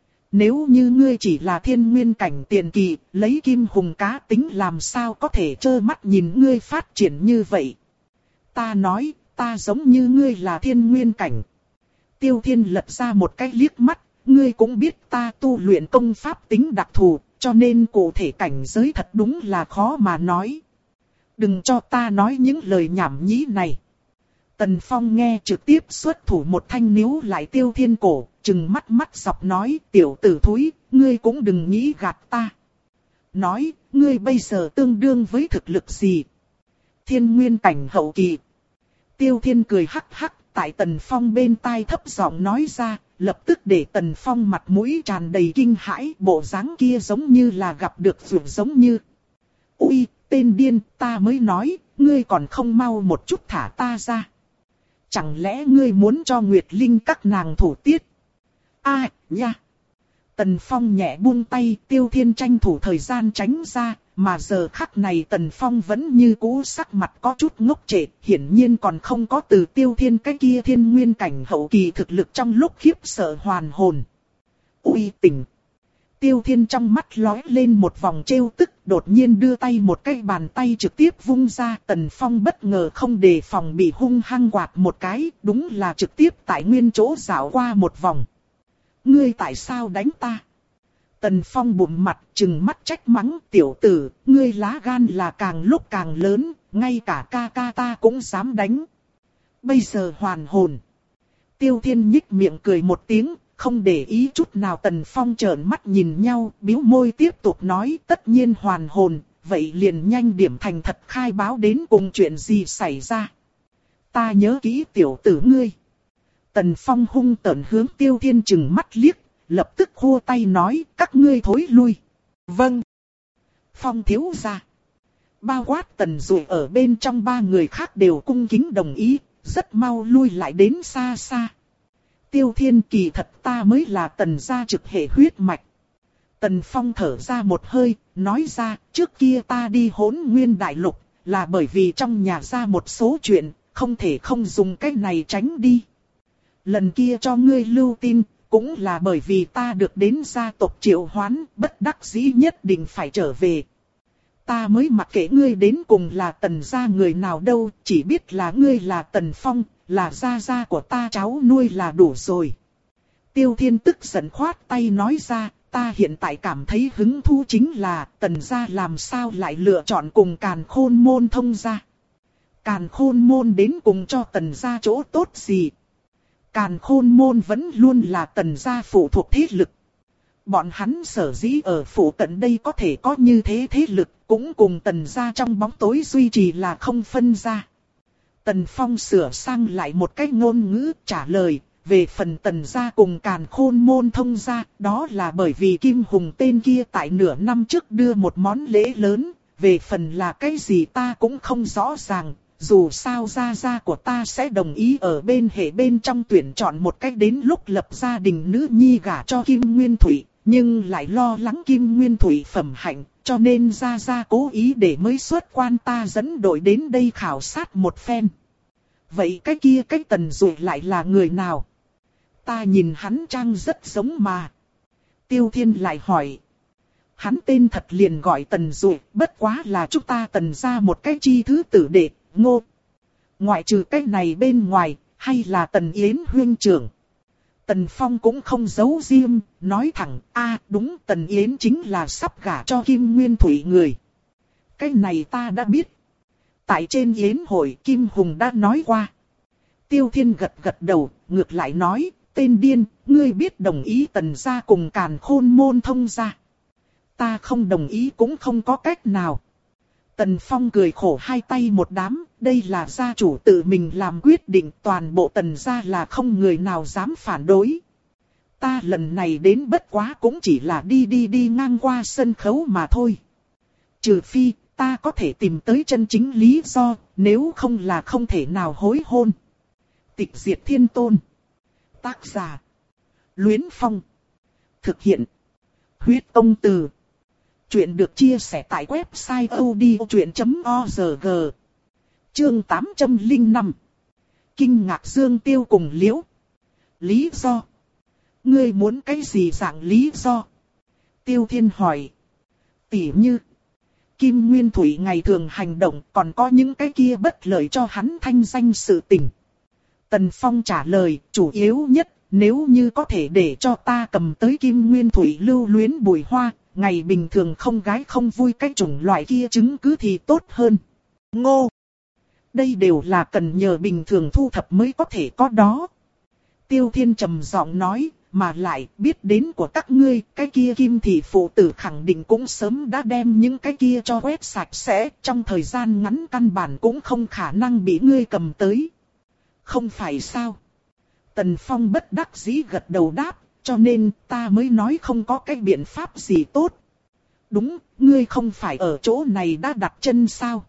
Nếu như ngươi chỉ là thiên nguyên cảnh tiền kỳ, lấy kim hùng cá tính làm sao có thể trơ mắt nhìn ngươi phát triển như vậy? Ta nói, ta giống như ngươi là thiên nguyên cảnh. Tiêu Thiên lật ra một cái liếc mắt, ngươi cũng biết ta tu luyện công pháp tính đặc thù, cho nên cụ thể cảnh giới thật đúng là khó mà nói. Đừng cho ta nói những lời nhảm nhí này. Tần Phong nghe trực tiếp xuất thủ một thanh níu lại Tiêu Thiên cổ, trừng mắt mắt dọc nói, tiểu tử thúi, ngươi cũng đừng nghĩ gạt ta. Nói, ngươi bây giờ tương đương với thực lực gì? Thiên nguyên cảnh hậu kỳ. Tiêu Thiên cười hắc hắc, tại Tần Phong bên tai thấp giọng nói ra, lập tức để Tần Phong mặt mũi tràn đầy kinh hãi, bộ dáng kia giống như là gặp được vượt giống như. Ui, tên điên, ta mới nói, ngươi còn không mau một chút thả ta ra. Chẳng lẽ ngươi muốn cho Nguyệt Linh các nàng thủ tiết? A, à, nha. Tần Phong nhẹ buông tay, Tiêu Thiên tranh thủ thời gian tránh ra, mà giờ khắc này Tần Phong vẫn như cũ sắc mặt có chút ngốc trệ, hiển nhiên còn không có từ Tiêu Thiên cái kia thiên nguyên cảnh hậu kỳ thực lực trong lúc khiếp sợ hoàn hồn. Uy tỉnh! Tiêu Thiên trong mắt lóe lên một vòng trêu tức, đột nhiên đưa tay một cái bàn tay trực tiếp vung ra. Tần Phong bất ngờ không đề phòng bị hung hăng quạt một cái, đúng là trực tiếp tại nguyên chỗ dạo qua một vòng. Ngươi tại sao đánh ta? Tần Phong bụm mặt trừng mắt trách mắng, tiểu tử, ngươi lá gan là càng lúc càng lớn, ngay cả ca ca ta cũng dám đánh. Bây giờ hoàn hồn. Tiêu Thiên nhích miệng cười một tiếng, không để ý chút nào. Tần Phong trợn mắt nhìn nhau, bĩu môi tiếp tục nói, tất nhiên hoàn hồn, vậy liền nhanh điểm thành thật khai báo đến cùng chuyện gì xảy ra. Ta nhớ kỹ tiểu tử ngươi. Tần Phong hung tợn hướng Tiêu Thiên trừng mắt liếc, lập tức khua tay nói, các ngươi thối lui. Vâng. Phong thiếu gia. Bao quát Tần Dụ ở bên trong ba người khác đều cung kính đồng ý, rất mau lui lại đến xa xa. Tiêu Thiên, kỳ thật ta mới là Tần gia trực hệ huyết mạch. Tần Phong thở ra một hơi, nói ra, trước kia ta đi Hỗn Nguyên Đại Lục, là bởi vì trong nhà ra một số chuyện, không thể không dùng cái này tránh đi. Lần kia cho ngươi lưu tin, cũng là bởi vì ta được đến gia tộc triệu hoán, bất đắc dĩ nhất định phải trở về. Ta mới mặc kệ ngươi đến cùng là Tần gia người nào đâu, chỉ biết là ngươi là Tần Phong, là gia gia của ta cháu nuôi là đủ rồi. Tiêu Thiên tức giận khoát tay nói ra, ta hiện tại cảm thấy hứng thú chính là Tần gia làm sao lại lựa chọn cùng Càn Khôn môn thông gia. Càn Khôn môn đến cùng cho Tần gia chỗ tốt gì? Càn Khôn môn vẫn luôn là Tần gia phụ thuộc thế lực. Bọn hắn sở dĩ ở phụ cận đây có thể có như thế thế lực, cũng cùng Tần gia trong bóng tối duy trì là không phân ra. Tần Phong sửa sang lại một cách ngôn ngữ trả lời, về phần Tần gia cùng Càn Khôn môn thông gia, đó là bởi vì Kim Hùng tên kia tại nửa năm trước đưa một món lễ lớn, về phần là cái gì ta cũng không rõ ràng. Dù sao gia gia của ta sẽ đồng ý ở bên hệ bên trong tuyển chọn một cách đến lúc lập gia đình nữ nhi gả cho Kim Nguyên Thủy, nhưng lại lo lắng Kim Nguyên Thủy phẩm hạnh, cho nên gia gia cố ý để mới xuất quan ta dẫn đội đến đây khảo sát một phen. Vậy cái kia cái Tần Dụ lại là người nào? Ta nhìn hắn trang rất giống mà. Tiêu Thiên lại hỏi. Hắn tên thật liền gọi Tần Dụ, bất quá là chúng ta Tần gia một cái chi thứ tử đệ. Ngô. Ngoại trừ cái này bên ngoài, hay là Tần Yến huynh trưởng. Tần Phong cũng không giấu riêng, nói thẳng, a đúng Tần Yến chính là sắp gả cho Kim Nguyên Thủy người. Cái này ta đã biết. Tại trên yến hội Kim Hùng đã nói qua. Tiêu Thiên gật gật đầu, ngược lại nói, tên điên, ngươi biết đồng ý Tần gia cùng Càn Khôn môn thông gia. Ta không đồng ý cũng không có cách nào. Tần Phong cười khổ hai tay một đám, đây là gia chủ tự mình làm quyết định, toàn bộ Tần gia là không người nào dám phản đối. Ta lần này đến bất quá cũng chỉ là đi đi đi ngang qua sân khấu mà thôi. Trừ phi, ta có thể tìm tới chân chính lý do, nếu không là không thể nào hối hôn. Tịch Diệt Thiên Tôn. Tác giả. Luyến Phong. Thực hiện. Huyết Công Từ. Chuyện được chia sẻ tại website odchuyện chấm org. Chương tám trăm lẻ năm. Kinh ngạc Dương Tiêu cùng Liễu. Lý do. Ngươi muốn cái gì dạng lý do? Tiêu Thiên hỏi. Tỉ như. Kim Nguyên Thủy ngày thường hành động còn có những cái kia bất lợi cho hắn thanh danh sự tình. Tần Phong trả lời, chủ yếu nhất, nếu như có thể để cho ta cầm tới Kim Nguyên Thủy lưu luyến bùi hoa, ngày bình thường không gái không vui cái chủng loại kia chứng cứ thì tốt hơn. Ngô! Đây đều là cần nhờ bình thường thu thập mới có thể có đó. Tiêu Thiên trầm giọng nói, mà lại biết đến của các ngươi, cái kia Kim thị phụ tử khẳng định cũng sớm đã đem những cái kia cho quét sạch sẽ, trong thời gian ngắn căn bản cũng không khả năng bị ngươi cầm tới. Không phải sao? Tần Phong bất đắc dĩ gật đầu đáp, cho nên ta mới nói không có cái biện pháp gì tốt. Đúng, ngươi không phải ở chỗ này đã đặt chân sao?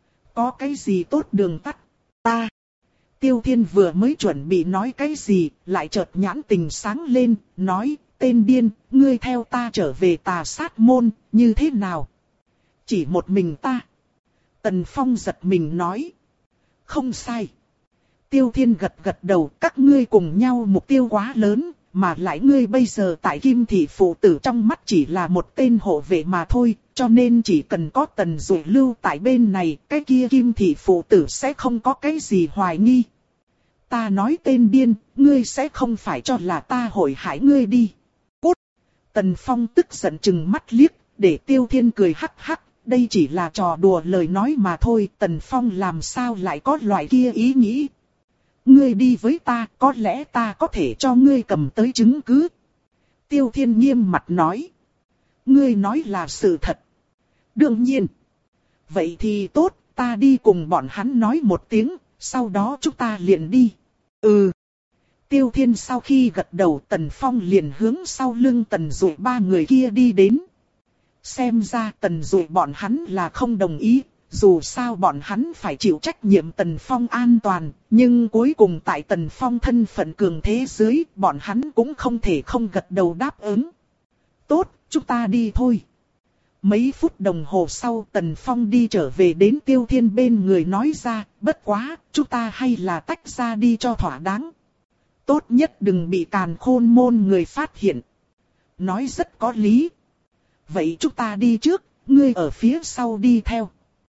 Có cái gì tốt đường tắt? Ta. Tiêu Thiên vừa mới chuẩn bị nói cái gì, lại chợt nhãn tình sáng lên, nói, tên điên, ngươi theo ta trở về Tà Sát môn, như thế nào? Chỉ một mình ta. Tần Phong giật mình nói. Không sai. Tiêu Thiên gật gật đầu, các ngươi cùng nhau mục tiêu quá lớn, mà lại ngươi bây giờ tại Kim Thị phụ tử trong mắt chỉ là một tên hộ vệ mà thôi, cho nên chỉ cần có Tần Dụ lưu tại bên này, cái kia Kim Thị phụ tử sẽ không có cái gì hoài nghi. Ta nói tên điên, ngươi sẽ không phải cho là ta hội hại ngươi đi. Cút! Tần Phong tức giận chừng mắt liếc, để Tiêu Thiên cười hắc hắc, đây chỉ là trò đùa lời nói mà thôi, Tần Phong làm sao lại có loại kia ý nghĩ. Ngươi đi với ta, có lẽ ta có thể cho ngươi cầm tới chứng cứ. Tiêu Thiên nghiêm mặt nói. Ngươi nói là sự thật. Đương nhiên. Vậy thì tốt, ta đi cùng bọn hắn nói một tiếng, sau đó chúng ta liền đi. Ừ. Tiêu Thiên sau khi gật đầu, Tần Phong liền hướng sau lưng Tần Dụ ba người kia đi đến. Xem ra Tần Dụ bọn hắn là không đồng ý. Dù sao bọn hắn phải chịu trách nhiệm Tần Phong an toàn, nhưng cuối cùng tại Tần Phong thân phận cường thế dưới, bọn hắn cũng không thể không gật đầu đáp ứng. Tốt, chúng ta đi thôi. Mấy phút đồng hồ sau Tần Phong đi trở về đến Tiêu Thiên bên người nói ra, bất quá, chúng ta hay là tách ra đi cho thỏa đáng. Tốt nhất đừng bị Càn Khôn môn người phát hiện. Nói rất có lý. Vậy chúng ta đi trước, ngươi ở phía sau đi theo.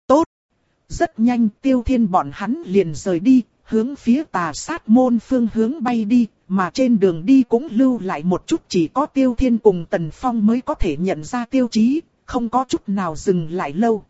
Rất nhanh Tiêu Thiên bọn hắn liền rời đi, hướng phía Tà Sát môn phương hướng bay đi, mà trên đường đi cũng lưu lại một chút, chỉ có Tiêu Thiên cùng Tần Phong mới có thể nhận ra tiêu chí, không có chút nào dừng lại lâu.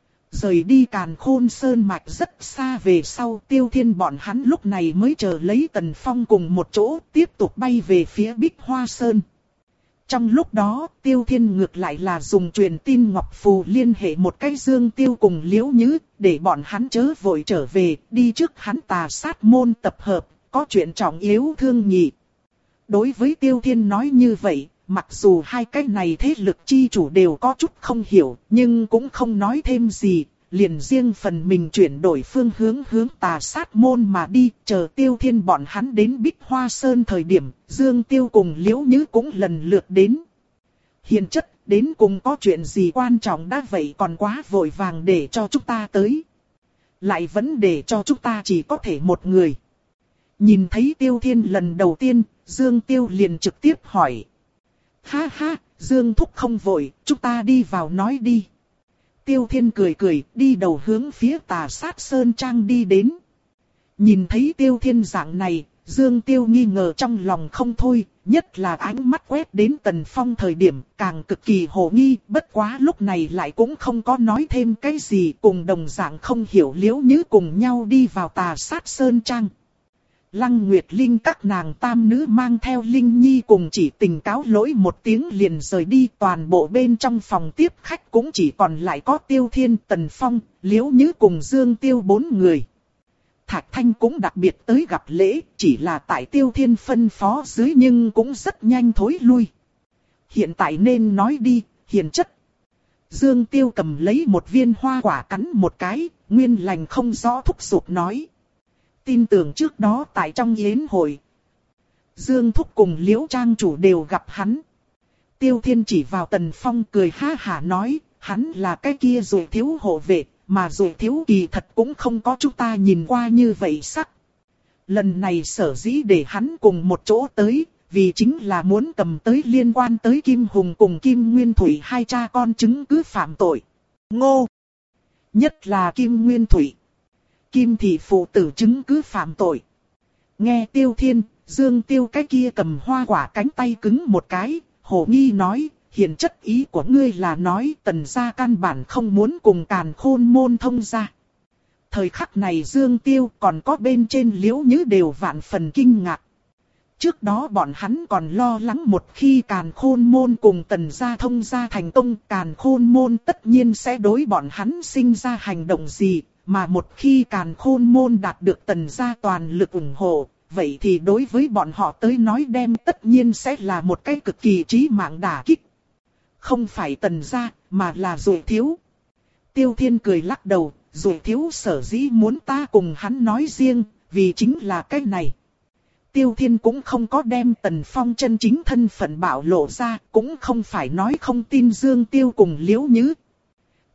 Rời đi Càn Khôn Sơn Mạch rất xa về sau, Tiêu Thiên bọn hắn lúc này mới chờ lấy Tần Phong cùng một chỗ tiếp tục bay về phía Bích Hoa Sơn. Trong lúc đó, Tiêu Thiên ngược lại là dùng truyền tin ngọc phù liên hệ một cái Dương Tiêu cùng Liễu Nhứ, để bọn hắn chớ vội trở về, đi trước hắn Tà Sát môn tập hợp, có chuyện trọng yếu thương nhị. Đối với Tiêu Thiên nói như vậy, mặc dù hai cái này thế lực chi chủ đều có chút không hiểu, nhưng cũng không nói thêm gì, liền riêng phần mình chuyển đổi phương hướng hướng Tà Sát môn mà đi, chờ Tiêu Thiên bọn hắn đến Bích Hoa Sơn thời điểm, Dương Tiêu cùng Liễu Nhứ cũng lần lượt đến. Hiền chất, đến cùng có chuyện gì quan trọng đã vậy còn quá vội vàng để cho chúng ta tới. Lại vẫn để cho chúng ta chỉ có thể một người. Nhìn thấy Tiêu Thiên lần đầu tiên, Dương Tiêu liền trực tiếp hỏi. Ha ha, Dương Thúc không vội, chúng ta đi vào nói đi. Tiêu Thiên cười cười, đi đầu hướng phía Tà Sát Sơn Trang đi đến. Nhìn thấy Tiêu Thiên dạng này, Dương Tiêu nghi ngờ trong lòng không thôi, nhất là ánh mắt quét đến Tần Phong thời điểm, càng cực kỳ hồ nghi, bất quá lúc này lại cũng không có nói thêm cái gì, cùng đồng dạng không hiểu Liễu Nhứ cùng nhau đi vào Tà Sát Sơn Trang. Lăng Nguyệt Linh các nàng tam nữ mang theo Linh Nhi cùng chỉ tình cáo lỗi một tiếng liền rời đi, toàn bộ bên trong phòng tiếp khách cũng chỉ còn lại có Tiêu Thiên, Tần Phong, Liễu Nhứ cùng Dương Tiêu bốn người. Thạch Thanh cũng đặc biệt tới gặp lễ, chỉ là tại Tiêu Thiên phân phó dưới nhưng cũng rất nhanh thối lui. Hiện tại nên nói đi, hiền chất. Dương Tiêu cầm lấy một viên hoa quả cắn một cái, nguyên lành không rõ thúc giục nói. Tin tưởng trước đó tại trong yến hội, Dương Thúc cùng Liễu Trang chủ đều gặp hắn. Tiêu Thiên chỉ vào Tần Phong cười ha hả nói, hắn là cái kia rồi thiếu hộ vệ, mà rồi thiếu kỳ thật cũng không có chúng ta nhìn qua như vậy sắc. Lần này sở dĩ để hắn cùng một chỗ tới, vì chính là muốn cầm tới liên quan tới Kim Hùng cùng Kim Nguyên Thủy hai cha con chứng cứ phạm tội. Ngô! Nhất là Kim Nguyên Thủy. Kim Thị phụ tử chứng cứ phạm tội. Nghe Tiêu Thiên, Dương Tiêu cái kia cầm hoa quả cánh tay cứng một cái, hồ nghi nói, hiền chất ý của ngươi là nói Tần gia căn bản không muốn cùng Càn Khôn môn thông gia. Thời khắc này Dương Tiêu còn có bên trên Liễu Nhứ đều vạn phần kinh ngạc. Trước đó bọn hắn còn lo lắng một khi Càn Khôn môn cùng Tần gia thông gia thành công, Càn Khôn môn tất nhiên sẽ đối bọn hắn sinh ra hành động gì. Mà một khi Càn Khôn môn đạt được Tần gia toàn lực ủng hộ, vậy thì đối với bọn họ tới nói đem tất nhiên sẽ là một cái cực kỳ chí mạng đả kích. Không phải Tần gia, mà là Dụ thiếu. Tiêu Thiên cười lắc đầu, Dụ thiếu sở dĩ muốn ta cùng hắn nói riêng, vì chính là cái này. Tiêu Thiên cũng không có đem Tần Phong chân chính thân phận bạo lộ ra, cũng không phải nói không tin Dương Tiêu cùng Liễu Nhứ.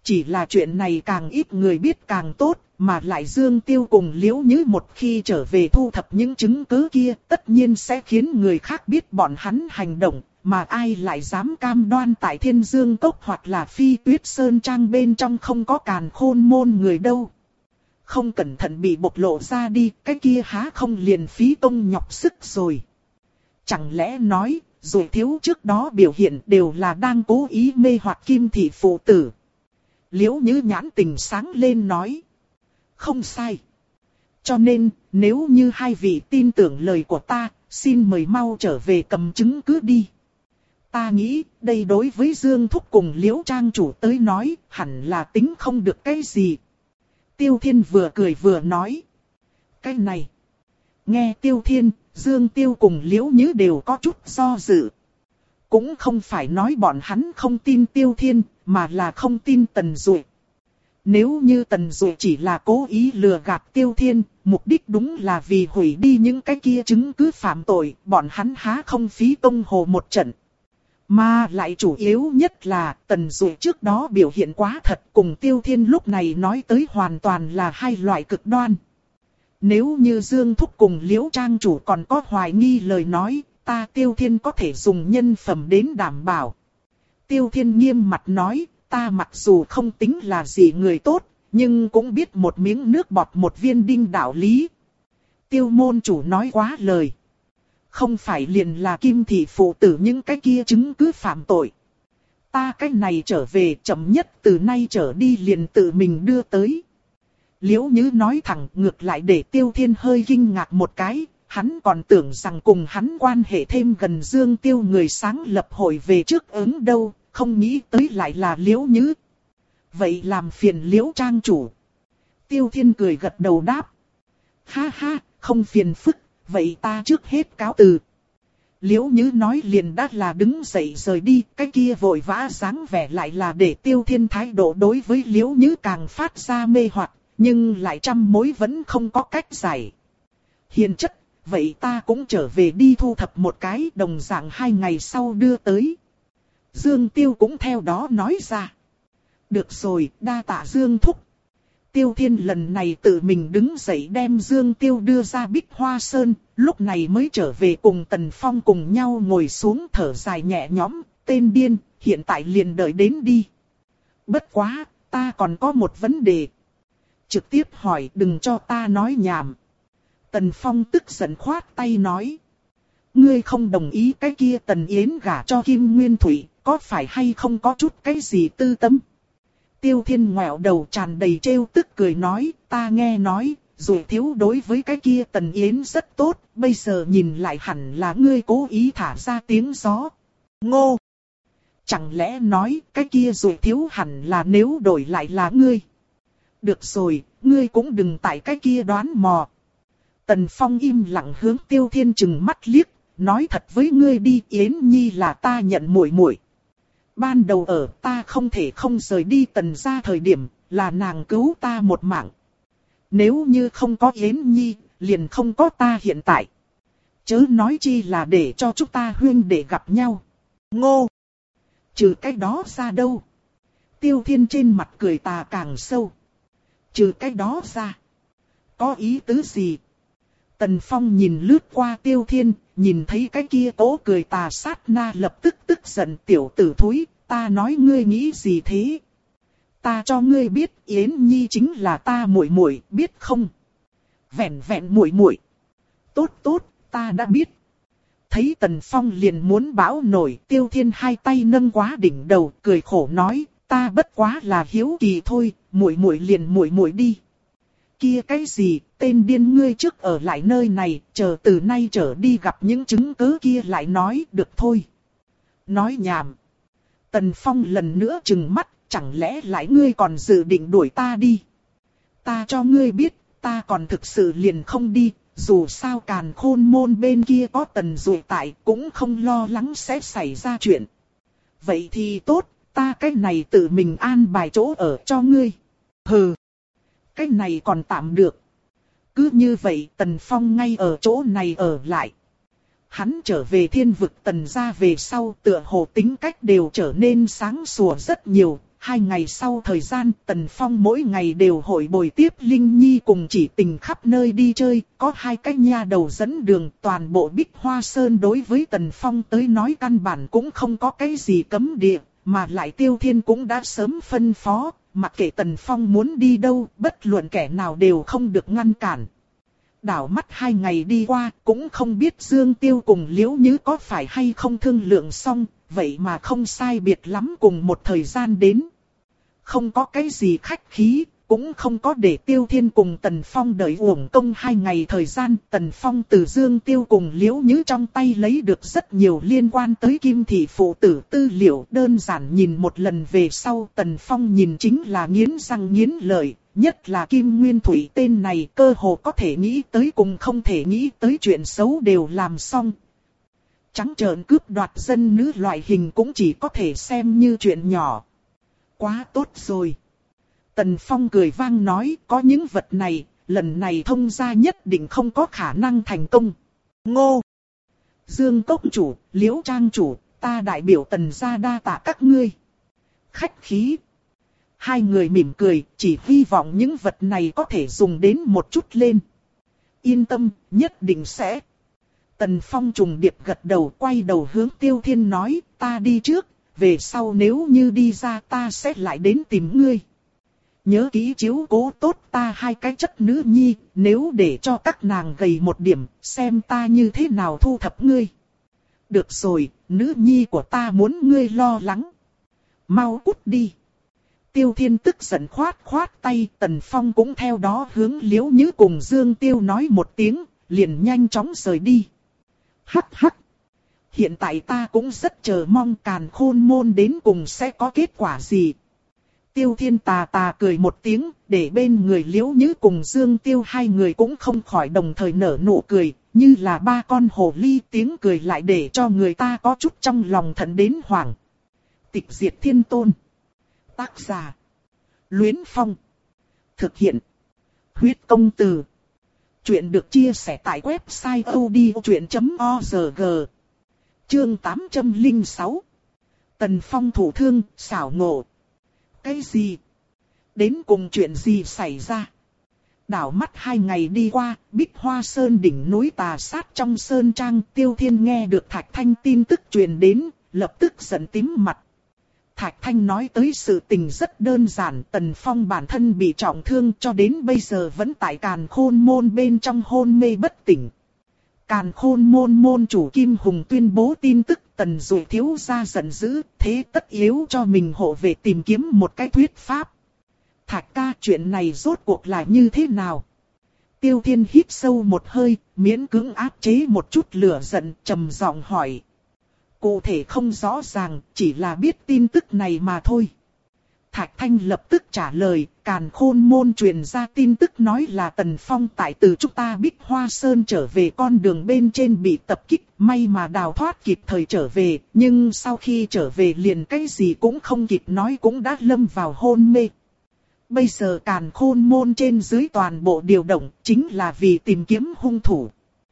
Chỉ là chuyện này càng ít người biết càng tốt, mà lại Dương Tiêu cùng Liễu Nhứ một khi trở về thu thập những chứng cứ kia, tất nhiên sẽ khiến người khác biết bọn hắn hành động, mà ai lại dám cam đoan tại Thiên Dương Cốc hoặc là Phi Tuyết Sơn Trang bên trong không có càn khôn môn người đâu. Không cẩn thận bị bộc lộ ra đi, cái kia há không liền phí công nhọc sức rồi. Chẳng lẽ nói, rồi thiếu trước đó biểu hiện đều là đang cố ý mê hoặc Kim thị phụ tử. Liễu Nhứ nhãn tình sáng lên nói. Không sai. Cho nên, nếu như hai vị tin tưởng lời của ta, xin mời mau trở về cầm chứng cứ đi. Ta nghĩ, đây đối với Dương Thúc cùng Liễu Trang chủ tới nói, hẳn là tính không được cái gì. Tiêu Thiên vừa cười vừa nói. Cái này. Nghe Tiêu Thiên, Dương Tiêu cùng Liễu Nhứ đều có chút do dự. Cũng không phải nói bọn hắn không tin Tiêu Thiên, mà là không tin Tần Duệ. Nếu như Tần Duệ chỉ là cố ý lừa gạt Tiêu Thiên, mục đích đúng là vì hủy đi những cái kia chứng cứ phạm tội, bọn hắn há không phí công hồ một trận. Mà lại chủ yếu nhất là Tần Duệ trước đó biểu hiện quá thật, cùng Tiêu Thiên lúc này nói tới hoàn toàn là hai loại cực đoan. Nếu như Dương Thúc cùng Liễu Trang chủ còn có hoài nghi lời nói, ta Tiêu Thiên có thể dùng nhân phẩm đến đảm bảo. Tiêu Thiên nghiêm mặt nói, ta mặc dù không tính là gì người tốt, nhưng cũng biết một miếng nước bọt một viên đinh đạo lý. Tiêu môn chủ nói quá lời. Không phải liền là Kim thị phụ tử những cái kia chứng cứ phạm tội. Ta cái này trở về chậm nhất từ nay trở đi liền tự mình đưa tới. Liễu Nhứ nói thẳng ngược lại để Tiêu Thiên hơi kinh ngạc một cái. Hắn còn tưởng rằng cùng hắn quan hệ thêm gần Dương Tiêu người sáng lập hội về trước ứng đâu, không nghĩ tới lại là Liễu Nhứ. Vậy làm phiền Liễu Trang chủ. Tiêu Thiên cười gật đầu đáp. Ha ha, không phiền phức, vậy ta trước hết cáo từ. Liễu Nhứ nói liền đã là đứng dậy rời đi, cái kia vội vã dáng vẻ lại là để Tiêu Thiên thái độ đối với Liễu Nhứ càng phát ra mê hoặc, nhưng lại trăm mối vẫn không có cách giải. Hiền chất, vậy ta cũng trở về đi thu thập một cái đồng dạng hai ngày sau đưa tới. Dương Tiêu cũng theo đó nói ra. Được rồi, đa tạ Dương Thúc. Tiêu Thiên lần này tự mình đứng dậy đem Dương Tiêu đưa ra Bích Hoa Sơn, lúc này mới trở về cùng Tần Phong cùng nhau ngồi xuống thở dài nhẹ nhõm, tên điên, hiện tại liền đợi đến đi. Bất quá, ta còn có một vấn đề. Trực tiếp hỏi đừng cho ta nói nhảm. Tần Phong tức giận khoát tay nói. Ngươi không đồng ý cái kia Tần Yến gả cho Kim Nguyên Thủy, có phải hay không có chút cái gì tư tâm? Tiêu Thiên ngoẹo đầu tràn đầy trêu tức cười nói, ta nghe nói, dù thiếu đối với cái kia Tần Yến rất tốt, bây giờ nhìn lại hẳn là ngươi cố ý thả ra tiếng gió. Ngô! Chẳng lẽ nói cái kia dù thiếu hẳn là nếu đổi lại là ngươi? Được rồi, ngươi cũng đừng tại cái kia đoán mò. Tần Phong im lặng hướng Tiêu Thiên chừng mắt liếc, nói thật với ngươi đi, Yến Nhi là ta nhận muội muội. Ban đầu ở ta không thể không rời đi Tần gia thời điểm, là nàng cứu ta một mạng. Nếu như không có Yến Nhi, liền không có ta hiện tại. Chớ nói chi là để cho chúng ta huyên để gặp nhau. Ngô! Trừ cái đó ra đâu? Tiêu Thiên trên mặt cười tà càng sâu. Trừ cái đó ra. Có ý tứ gì? Tần Phong nhìn lướt qua Tiêu Thiên, nhìn thấy cái kia cố cười tà sát na lập tức tức giận tiểu tử thúi, ta nói ngươi nghĩ gì thế? Ta cho ngươi biết Yến Nhi chính là ta muội muội, biết không? Vẹn vẹn muội muội. Tốt tốt, ta đã biết. Thấy Tần Phong liền muốn bão nổi, Tiêu Thiên hai tay nâng quá đỉnh đầu, cười khổ nói, ta bất quá là hiếu kỳ thôi, muội muội liền muội muội đi. Kia cái gì, tên điên ngươi trước ở lại nơi này, chờ từ nay trở đi gặp những chứng cứ kia lại nói được thôi. Nói nhảm. Tần Phong lần nữa trừng mắt, chẳng lẽ lại ngươi còn dự định đuổi ta đi? Ta cho ngươi biết, ta còn thực sự liền không đi, dù sao càn khôn môn bên kia có Tần Duệ tại cũng không lo lắng sẽ xảy ra chuyện. Vậy thì tốt, ta cái này tự mình an bài chỗ ở cho ngươi. Hừ. Cái này còn tạm được. Cứ như vậy Tần Phong ngay ở chỗ này ở lại. Hắn trở về thiên vực Tần gia về sau tựa hồ tính cách đều trở nên sáng sủa rất nhiều. Hai ngày sau thời gian, Tần Phong mỗi ngày đều hội bồi tiếp Linh Nhi cùng Chỉ Tình khắp nơi đi chơi, có hai cái nha đầu dẫn đường, toàn bộ Bích Hoa Sơn đối với Tần Phong tới nói căn bản cũng không có cái gì cấm địa, mà lại Tiêu Thiên cũng đã sớm phân phó, mặc kệ Tần Phong muốn đi đâu, bất luận kẻ nào đều không được ngăn cản. Đảo mắt hai ngày đi qua, cũng không biết Dương Tiêu cùng Liễu Nhứ có phải hay không thương lượng xong, vậy mà không sai biệt lắm cùng một thời gian đến. Không có cái gì khách khí, cũng không có để Tiêu Thiên cùng Tần Phong đợi uổng công hai ngày thời gian. Tần Phong từ Dương Tiêu cùng Liễu Nhứ trong tay lấy được rất nhiều liên quan tới Kim Thị phụ tử tư liệu, đơn giản nhìn một lần về sau Tần Phong nhìn chính là nghiến răng nghiến lợi. Nhất là Kim Nguyên Thủy tên này cơ hồ có thể nghĩ tới cùng không thể nghĩ tới chuyện xấu đều làm xong. Trắng trợn cướp đoạt dân nữ loại hình cũng chỉ có thể xem như chuyện nhỏ. Quá tốt rồi. Tần Phong cười vang nói có những vật này, lần này thông gia nhất định không có khả năng thành công. Ngô! Dương Cốc chủ, Liễu Trang chủ, ta đại biểu Tần gia đa tạ các ngươi. Khách khí. Hai người mỉm cười, chỉ hy vọng những vật này có thể dùng đến một chút lên. Yên tâm, nhất định sẽ. Tần Phong trùng điệp gật đầu quay đầu hướng Tiêu Thiên nói, ta đi trước, về sau nếu như đi ra ta sẽ lại đến tìm ngươi. Nhớ kỹ chiếu cố tốt ta hai cái chất nữ nhi, nếu để cho các nàng gầy một điểm, xem ta như thế nào thu thập ngươi. Được rồi, nữ nhi của ta muốn ngươi lo lắng. Mau cút đi. Tiêu Thiên tức giận khoát khoát tay, Tần Phong cũng theo đó hướng Liễu Nhứ cùng Dương Tiêu nói một tiếng, liền nhanh chóng rời đi. Hắc hắc. Hiện tại ta cũng rất chờ mong Càn Khôn môn đến cùng sẽ có kết quả gì. Tiêu Thiên tà tà cười một tiếng, để bên người Liễu Nhứ cùng Dương Tiêu hai người cũng không khỏi đồng thời nở nụ cười, như là ba con hồ ly, tiếng cười lại để cho người ta có chút trong lòng thận đến hoảng. Tịch diệt thiên tôn. Tác giả. Luyến Phong. Thực hiện. Huyết công từ. Chuyện được chia sẻ tại website odchuyện chấm org. Chương tám trăm lẻ sáu. Tần Phong thủ thương, xảo ngộ. Cái gì? Đến cùng chuyện gì xảy ra? Đảo mắt hai ngày đi qua, Bích Hoa Sơn đỉnh núi tà sát trong sơn trang, Tiêu Thiên nghe được Thạch Thanh tin tức truyền đến, lập tức giận tím mặt. Thạch Thanh nói tới sự tình rất đơn giản, Tần Phong bản thân bị trọng thương cho đến bây giờ vẫn tại Càn Khôn môn bên trong hôn mê bất tỉnh. Càn Khôn môn môn chủ Kim Hùng tuyên bố tin tức, Tần Dụ thiếu gia giận dữ, thế tất yếu cho mình hộ về tìm kiếm một cái thuyết pháp. Thạch ca, chuyện này rốt cuộc là như thế nào? Tiêu Thiên hít sâu một hơi, miễn cưỡng áp chế một chút lửa giận, trầm giọng hỏi. Cụ thể không rõ ràng, chỉ là biết tin tức này mà thôi. Thạch Thanh lập tức trả lời, Càn Khôn môn truyền ra tin tức nói là Tần Phong tại từ chúng ta Bích Hoa Sơn trở về con đường bên trên bị tập kích, may mà đào thoát kịp thời trở về, nhưng sau khi trở về liền cái gì cũng không kịp nói cũng đã lâm vào hôn mê. Bây giờ Càn Khôn môn trên dưới toàn bộ điều động chính là vì tìm kiếm hung thủ.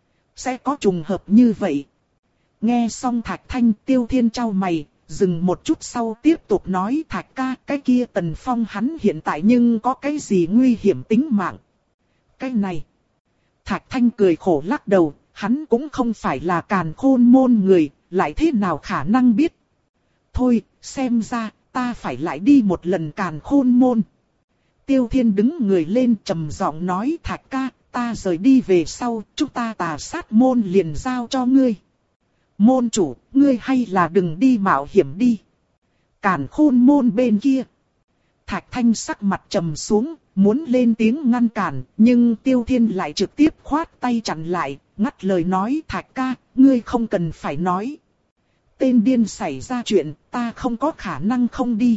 Sẽ có trùng hợp như vậy. Nghe xong Thạch Thanh, Tiêu Thiên chau mày, dừng một chút sau tiếp tục nói, Thạch ca, cái kia Tần Phong hắn hiện tại nhưng có cái gì nguy hiểm tính mạng? Cái này. Thạch Thanh cười khổ lắc đầu, hắn cũng không phải là Càn Khôn môn người, lại thế nào khả năng biết? Thôi, xem ra, ta phải lại đi một lần Càn Khôn môn. Tiêu Thiên đứng người lên trầm giọng nói, Thạch ca, ta rời đi về sau, chúng ta tà sát môn liền giao cho ngươi. Môn chủ, ngươi hay là đừng đi mạo hiểm đi. Càn Khôn môn bên kia. Thạch Thanh sắc mặt trầm xuống, muốn lên tiếng ngăn cản, nhưng Tiêu Thiên lại trực tiếp khoát tay chặn lại, ngắt lời nói, Thạch ca, ngươi không cần phải nói. Tên điên xảy ra chuyện, ta không có khả năng không đi.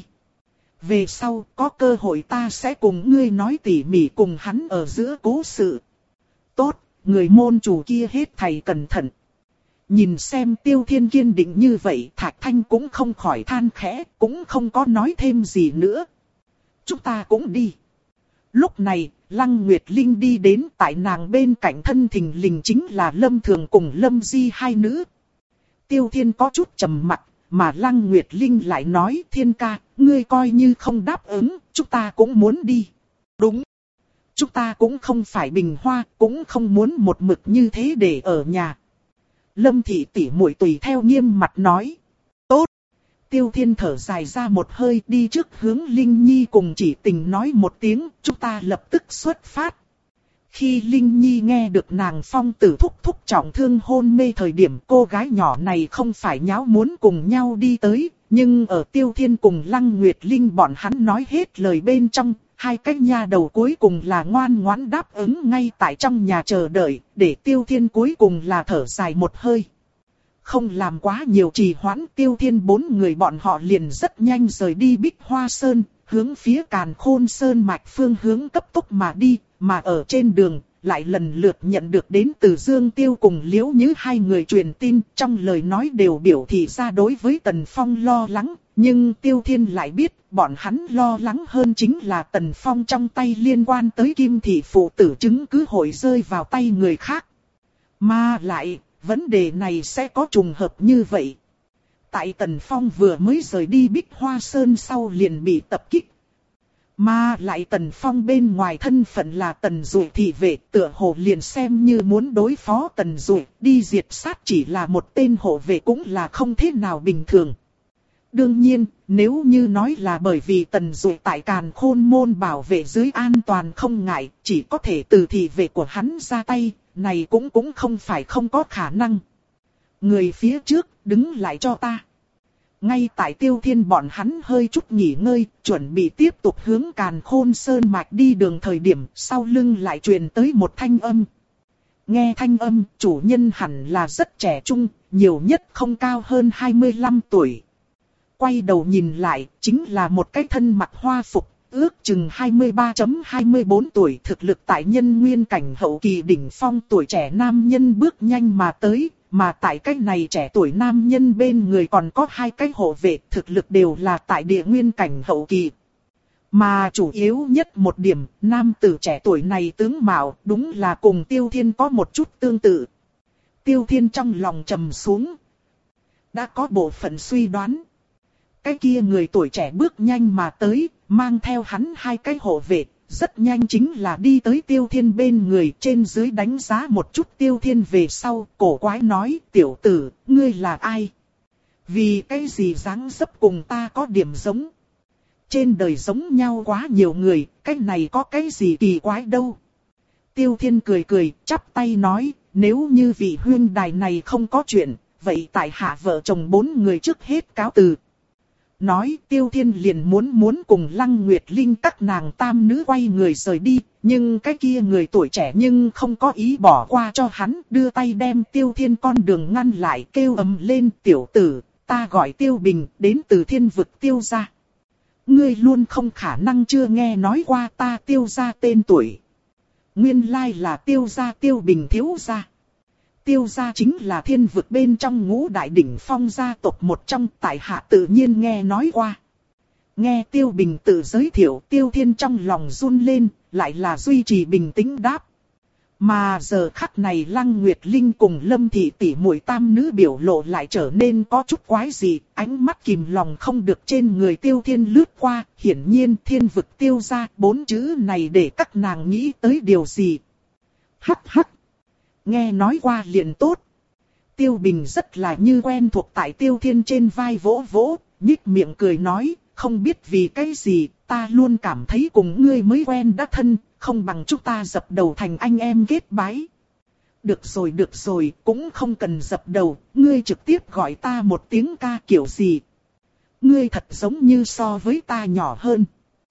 Về sau, có cơ hội ta sẽ cùng ngươi nói tỉ mỉ cùng hắn ở giữa cố sự. Tốt, người môn chủ kia hết thầy cẩn thận. Nhìn xem Tiêu Thiên kiên định như vậy, Thạch Thanh cũng không khỏi than khẽ, cũng không có nói thêm gì nữa. Chúng ta cũng đi. Lúc này, Lăng Nguyệt Linh đi đến, tại nàng bên cạnh thân thình lình chính là Lâm Thường cùng Lâm Di hai nữ. Tiêu Thiên có chút trầm mặt, mà Lăng Nguyệt Linh lại nói Thiên ca, ngươi coi như không đáp ứng, chúng ta cũng muốn đi. Đúng. Chúng ta cũng không phải bình hoa, cũng không muốn một mực như thế để ở nhà. Lâm thị tỷ muội tùy theo nghiêm mặt nói. Tốt. Tiêu Thiên thở dài ra một hơi đi trước hướng Linh Nhi cùng Chỉ Tình nói một tiếng, chúng ta lập tức xuất phát. Khi Linh Nhi nghe được nàng phong tử thúc thúc trọng thương hôn mê thời điểm, cô gái nhỏ này không phải nháo muốn cùng nhau đi tới, nhưng ở Tiêu Thiên cùng Lăng Nguyệt Linh bọn hắn nói hết lời bên trong, hai cái nha đầu cuối cùng là ngoan ngoãn đáp ứng ngay tại trong nhà chờ đợi, để Tiêu Thiên cuối cùng là thở dài một hơi. Không làm quá nhiều trì hoãn, Tiêu Thiên bốn người bọn họ liền rất nhanh rời đi Bích Hoa Sơn, hướng phía Càn Khôn Sơn mạch phương hướng cấp tốc mà đi, mà ở trên đường, lại lần lượt nhận được đến từ Dương Tiêu cùng Liễu Nhứ hai người truyền tin, trong lời nói đều biểu thị ra đối với Tần Phong lo lắng, nhưng Tiêu Thiên lại biết, bọn hắn lo lắng hơn chính là Tần Phong trong tay liên quan tới Kim Thị phụ tử chứng cứ hội rơi vào tay người khác. Mà lại, vấn đề này sẽ có trùng hợp như vậy. Tại Tần Phong vừa mới rời đi Bích Hoa Sơn sau liền bị tập kích. Mà lại Tần Phong bên ngoài thân phận là Tần Dụ thị vệ, tựa hồ liền xem như muốn đối phó Tần Dụ, đi diệt sát chỉ là một tên hộ vệ cũng là không thế nào bình thường. Đương nhiên, nếu như nói là bởi vì Tần Dụ tại Càn Khôn môn bảo vệ dưới an toàn không ngại, chỉ có thể từ thị vệ của hắn ra tay, này cũng cũng không phải không có khả năng. Người phía trước, đứng lại cho ta. Ngay tại Tiêu Thiên bọn hắn hơi chút nghỉ ngơi, chuẩn bị tiếp tục hướng Càn Khôn Sơn mạch đi đường thời điểm, sau lưng lại truyền tới một thanh âm. Nghe thanh âm, chủ nhân hẳn là rất trẻ trung, nhiều nhất không cao hơn hai mươi lăm tuổi. Quay đầu nhìn lại, chính là một cái thân mặc hoa phục, ước chừng hai mươi ba đến hai mươi bốn tuổi, thực lực tại nhân nguyên cảnh hậu kỳ đỉnh phong, tuổi trẻ nam nhân bước nhanh mà tới. Mà tại cái này trẻ tuổi nam nhân bên người còn có hai cái hộ vệ, thực lực đều là tại địa nguyên cảnh hậu kỳ. Mà chủ yếu nhất một điểm, nam tử trẻ tuổi này tướng mạo đúng là cùng Tiêu Thiên có một chút tương tự. Tiêu Thiên trong lòng trầm xuống. Đã có bộ phận suy đoán. Cái kia người tuổi trẻ bước nhanh mà tới, mang theo hắn hai cái hộ vệ. Rất nhanh chính là đi tới Tiêu Thiên bên người, trên dưới đánh giá một chút Tiêu Thiên về sau, cổ quái nói, tiểu tử, ngươi là ai? Vì cái gì dáng dấp cùng ta có điểm giống? Trên đời giống nhau quá nhiều người, cái này có cái gì kỳ quái đâu? Tiêu Thiên cười cười, chắp tay nói, nếu như vị huynh đài này không có chuyện, vậy tại hạ vợ chồng bốn người trước hết cáo từ. Nói Tiêu Thiên liền muốn muốn cùng Lăng Nguyệt Linh các nàng tam nữ quay người rời đi, nhưng cái kia người tuổi trẻ nhưng không có ý bỏ qua cho hắn, đưa tay đem Tiêu Thiên con đường ngăn lại, kêu ầm lên, tiểu tử, ta gọi Tiêu Bình, đến từ Thiên vực Tiêu gia. Ngươi luôn không khả năng chưa nghe nói qua ta Tiêu gia tên tuổi. Nguyên lai là Tiêu gia Tiêu Bình thiếu gia. Tiêu gia chính là thiên vực bên trong ngũ đại đỉnh phong gia tộc một trong, tại hạ tự nhiên nghe nói qua. Nghe Tiêu Bình tự giới thiệu, Tiêu Thiên trong lòng run lên, lại là duy trì bình tĩnh đáp. Mà giờ khắc này Lăng Nguyệt Linh cùng Lâm Thị tỷ muội tam nữ biểu lộ lại trở nên có chút quái gì, ánh mắt kìm lòng không được trên người Tiêu Thiên lướt qua, hiển nhiên thiên vực Tiêu gia, bốn chữ này để các nàng nghĩ tới điều gì. Hắc hắc. Nghe nói qua liền tốt. Tiêu Bình rất là như quen thuộc tại Tiêu Thiên trên vai vỗ vỗ, nhích miệng cười nói, không biết vì cái gì, ta luôn cảm thấy cùng ngươi mới quen đã thân, không bằng chúng ta dập đầu thành anh em kết bái. Được rồi được rồi, cũng không cần dập đầu, ngươi trực tiếp gọi ta một tiếng ca kiểu gì. Ngươi thật giống như so với ta nhỏ hơn.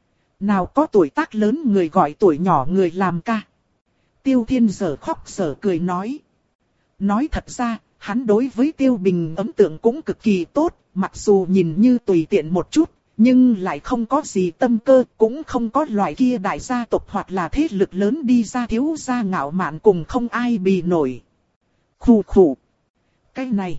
Nào có tuổi tác lớn người gọi tuổi nhỏ người làm ca. Tiêu Thiên giờ khóc giờ cười nói. Nói thật ra, hắn đối với Tiêu Bình ấn tượng cũng cực kỳ tốt, mặc dù nhìn như tùy tiện một chút, nhưng lại không có gì tâm cơ, cũng không có loại kia đại gia tộc hoặc là thế lực lớn đi ra thiếu gia ngạo mạn cùng không ai bì nổi. Khủ khủ. Cái này.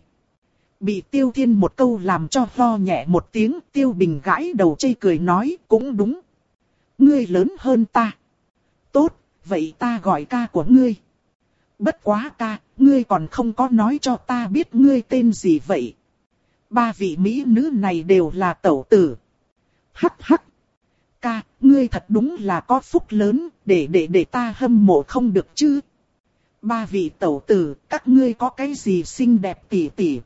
Bị Tiêu Thiên một câu làm cho lo nhẹ một tiếng, Tiêu Bình gãi đầu chây cười nói, cũng đúng. Ngươi lớn hơn ta. Tốt. Vậy ta gọi ca của ngươi. Bất quá ca, ngươi còn không có nói cho ta biết ngươi tên gì vậy. ba vị mỹ nữ này đều là tẩu tử. Hắc hắc. Ca, ngươi thật đúng là có phúc lớn, để để để ta hâm mộ không được chứ. Ba vị tẩu tử, các ngươi có cái gì xinh đẹp tỉ tỉ?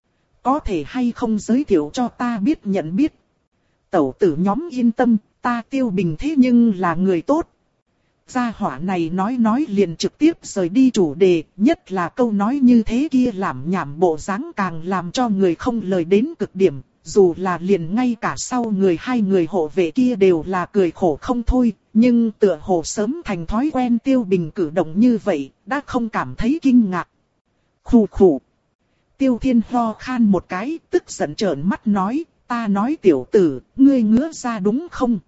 Có thể hay không giới thiệu cho ta biết nhận biết? Tẩu tử nhóm yên tâm, ta Tiêu Bình thế nhưng là người tốt. Gia hỏa này nói nói liền trực tiếp rời đi chủ đề, nhất là câu nói như thế kia làm nhảm bộ dáng càng làm cho người không lời đến cực điểm. Dù là liền ngay cả sau người hai người hộ vệ kia đều là cười khổ không thôi, nhưng tựa hồ sớm thành thói quen Tiêu Bình cử động như vậy, đã không cảm thấy kinh ngạc. Khù khù. Tiêu Thiên ho khan một cái, tức giận trợn mắt nói, ta nói tiểu tử, ngươi ngứa ra đúng không?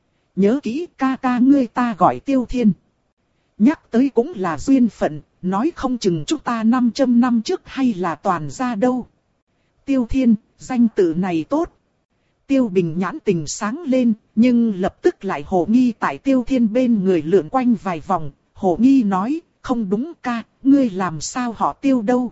Nhớ kỹ ca ca ngươi ta gọi Tiêu Thiên. Nhắc tới cũng là duyên phận, nói không chừng chúng ta năm trăm năm trước hay là toàn gia đâu. Tiêu Thiên, danh tự này tốt. Tiêu Bình nhãn tình sáng lên, nhưng lập tức lại hồ nghi tại Tiêu Thiên bên người lượn quanh vài vòng. Hồ nghi nói, không đúng ca, ngươi làm sao họ Tiêu đâu?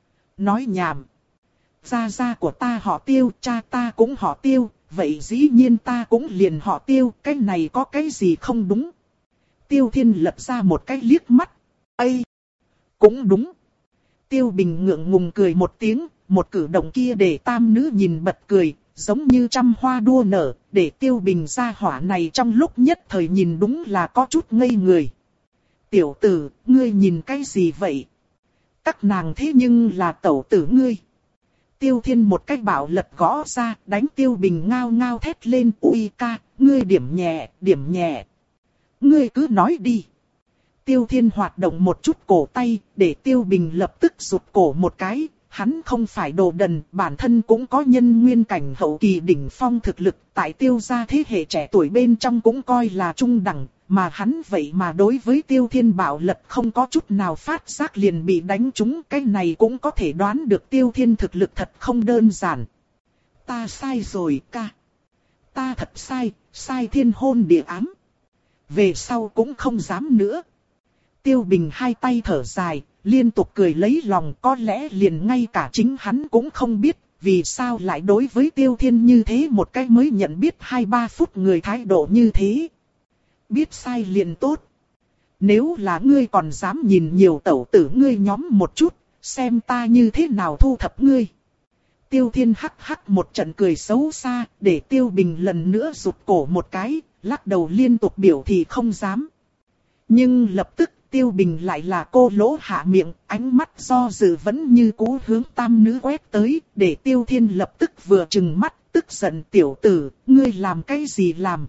Nói nhảm. Gia gia của ta họ Tiêu, cha ta cũng họ Tiêu, vậy dĩ nhiên ta cũng liền họ Tiêu, cái này có cái gì không đúng? Tiêu Thiên lập ra một cái liếc mắt. Ây! Cũng đúng. Tiêu Bình ngượng ngùng cười một tiếng, một cử động kia để tam nữ nhìn bật cười, giống như trăm hoa đua nở, để Tiêu Bình gia hỏa này trong lúc nhất thời nhìn đúng là có chút ngây người. Tiểu tử, ngươi nhìn cái gì vậy? Các nàng thế nhưng là tẩu tử ngươi. Tiêu Thiên một cái bảo lật gõ ra, đánh Tiêu Bình ngao ngao thét lên, ui ca, ngươi điểm nhẹ, điểm nhẹ. Ngươi cứ nói đi. Tiêu Thiên hoạt động một chút cổ tay, để Tiêu Bình lập tức rụt cổ một cái. Hắn không phải đồ đần, bản thân cũng có nhân nguyên cảnh hậu kỳ đỉnh phong thực lực, tại Tiêu gia thế hệ trẻ tuổi bên trong cũng coi là trung đẳng, mà hắn vậy mà đối với Tiêu Thiên bạo lật không có chút nào phát giác liền bị đánh trúng, cái này cũng có thể đoán được Tiêu Thiên thực lực thật không đơn giản. Ta sai rồi ca. Ta thật sai, sai thiên hôn địa ám. Về sau cũng không dám nữa. Tiêu Bình hai tay thở dài, liên tục cười lấy lòng, có lẽ liền ngay cả chính hắn cũng không biết, vì sao lại đối với Tiêu Thiên như thế một cái mới nhận biết hai ba phút người thái độ như thế. Biết sai liền tốt. Nếu là ngươi còn dám nhìn nhiều tẩu tử ngươi nhóm một chút, xem ta như thế nào thu thập ngươi. Tiêu Thiên hắc hắc một trận cười xấu xa, để Tiêu Bình lần nữa rụt cổ một cái, lắc đầu liên tục biểu thị không dám. Nhưng lập tức Tiêu Bình lại là cô lỗ hạ miệng, ánh mắt do dự vẫn như cũ hướng tam nữ quét tới, để Tiêu Thiên lập tức vừa trừng mắt, tức giận tiểu tử, ngươi làm cái gì làm?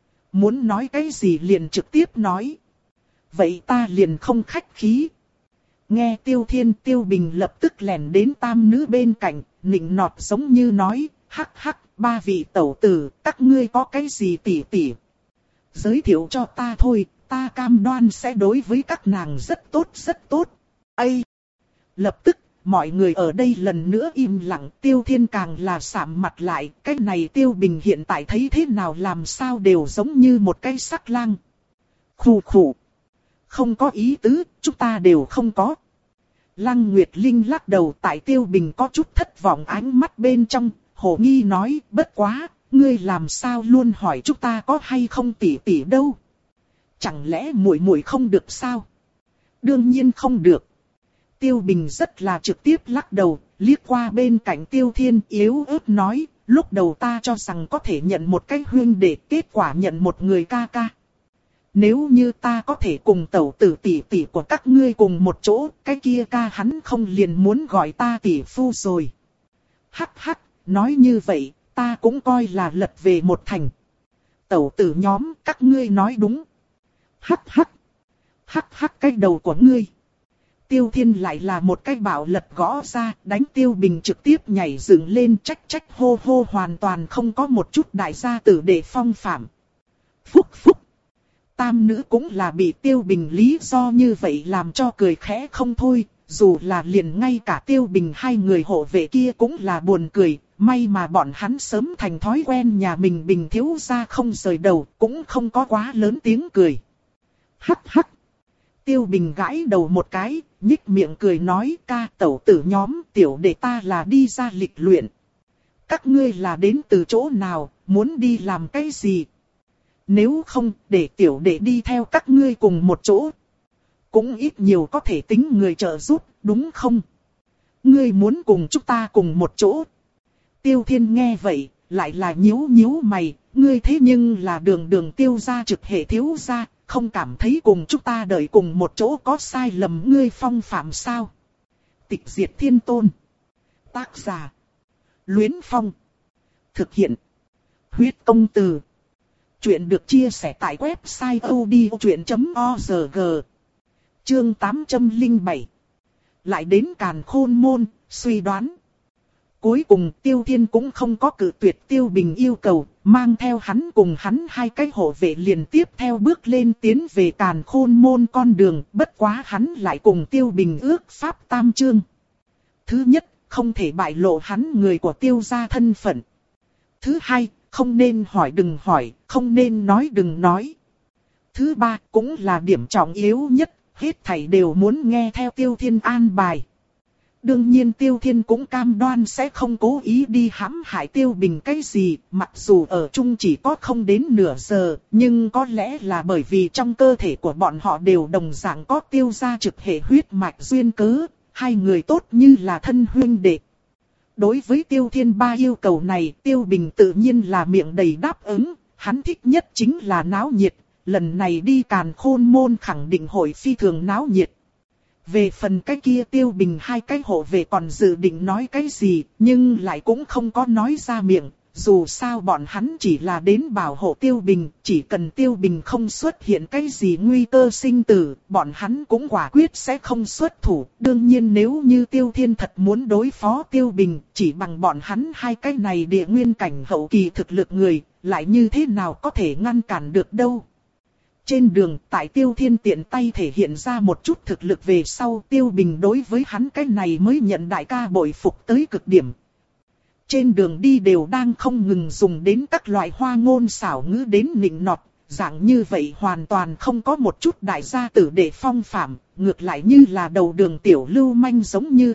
Muốn nói cái gì liền trực tiếp nói. Vậy ta liền không khách khí. Nghe Tiêu Thiên, Tiêu Bình lập tức lẻn đến tam nữ bên cạnh, nịnh nọt giống như nói, hắc hắc, ba vị tẩu tử, các ngươi có cái gì tỉ tỉ. Giới thiệu cho ta thôi, ta cam đoan sẽ đối với các nàng rất tốt rất tốt. Ây! Lập tức, mọi người ở đây lần nữa im lặng, Tiêu Thiên càng là sạm mặt lại, cái này Tiêu Bình hiện tại thấy thế nào làm sao đều giống như một cái sắc lang. Khù khù! Không có ý tứ, chúng ta đều không có. Lăng Nguyệt Linh lắc đầu tại Tiêu Bình có chút thất vọng ánh mắt bên trong, hồ nghi nói, bất quá, ngươi làm sao luôn hỏi chúng ta có hay không tỉ tỉ đâu. Chẳng lẽ muội muội không được sao? Đương nhiên không được. Tiêu Bình rất là trực tiếp lắc đầu, liếc qua bên cạnh Tiêu Thiên yếu ớt nói, lúc đầu ta cho rằng có thể nhận một cái huynh đệ, kết quả nhận một người ca ca. Nếu như ta có thể cùng tẩu tử tỷ tỷ của các ngươi cùng một chỗ, cái kia ca hắn không liền muốn gọi ta tỷ phu rồi. Hắc hắc, nói như vậy, ta cũng coi là lật về một thành. Tẩu tử nhóm, các ngươi nói đúng. Hắc hắc, hắc hắc cái đầu của ngươi. Tiêu Thiên lại là một cái bạo lật gõ ra, đánh Tiêu Bình trực tiếp nhảy dựng lên trách trách hô hô hoàn toàn không có một chút đại gia tử để phong phạm. Phúc phúc. Tam nữ cũng là bị Tiêu Bình lý do như vậy làm cho cười khẽ không thôi, dù là liền ngay cả Tiêu Bình hai người hộ vệ kia cũng là buồn cười, may mà bọn hắn sớm thành thói quen nhà mình Bình thiếu gia không rời đầu, cũng không có quá lớn tiếng cười. Hắc hắc. Tiêu Bình gãi đầu một cái, nhích miệng cười nói ca tẩu tử nhóm tiểu đệ ta là đi ra lịch luyện. Các ngươi là đến từ chỗ nào, muốn đi làm cái gì? Nếu không, để tiểu đệ đi theo các ngươi cùng một chỗ. Cũng ít nhiều có thể tính người trợ giúp, đúng không? Ngươi muốn cùng chúng ta cùng một chỗ. Tiêu Thiên nghe vậy, lại là nhíu nhíu mày, ngươi thế nhưng là đường đường Tiêu gia trực hệ thiếu gia, không cảm thấy cùng chúng ta đợi cùng một chỗ có sai lầm ngươi phong phạm sao? Tịch Diệt Thiên Tôn. Tác giả. Luyến Phong. Thực hiện. Huyết Công Từ. Chuyện được chia sẻ tại website odchuyện chấm org. Chương tám trăm lẻ bảy. Lại đến Càn Khôn Môn, suy đoán. Cuối cùng Tiêu Thiên cũng không có cự tuyệt Tiêu Bình yêu cầu, mang theo hắn cùng hắn hai cái hộ vệ liền tiếp theo bước lên tiến về Càn Khôn Môn con đường, bất quá hắn lại cùng Tiêu Bình ước pháp tam chương. Thứ nhất, không thể bại lộ hắn người của Tiêu gia thân phận. Thứ hai, không nên hỏi đừng hỏi, không nên nói đừng nói. Thứ ba, cũng là điểm trọng yếu nhất, hết thảy đều muốn nghe theo Tiêu Thiên an bài. Đương nhiên Tiêu Thiên cũng cam đoan sẽ không cố ý đi hãm hại Tiêu Bình cái gì, mặc dù ở chung chỉ có không đến nửa giờ, nhưng có lẽ là bởi vì trong cơ thể của bọn họ đều đồng dạng có Tiêu gia trực hệ huyết mạch duyên cớ, hai người tốt như là thân huynh đệ. Đối với Tiêu Thiên ba yêu cầu này, Tiêu Bình tự nhiên là miệng đầy đáp ứng, hắn thích nhất chính là náo nhiệt, lần này đi Càn Khôn Môn khẳng định hội phi thường náo nhiệt. Về phần cái kia Tiêu Bình hai cái hộ vệ còn dự định nói cái gì, nhưng lại cũng không có nói ra miệng, dù sao bọn hắn chỉ là đến bảo hộ Tiêu Bình, chỉ cần Tiêu Bình không xuất hiện cái gì nguy cơ sinh tử, bọn hắn cũng quả quyết sẽ không xuất thủ. Đương nhiên nếu như Tiêu Thiên thật muốn đối phó Tiêu Bình, chỉ bằng bọn hắn hai cái này địa nguyên cảnh hậu kỳ thực lực người, lại như thế nào có thể ngăn cản được đâu. Trên đường, tại Tiêu Thiên tiện tay thể hiện ra một chút thực lực về sau, Tiêu Bình đối với hắn cái này mới nhận đại ca bội phục tới cực điểm. Trên đường đi đều đang không ngừng dùng đến các loại hoa ngôn xảo ngữ đến nịnh nọt, dạng như vậy hoàn toàn không có một chút đại gia tử để phong phạm, ngược lại như là đầu đường tiểu lưu manh giống như.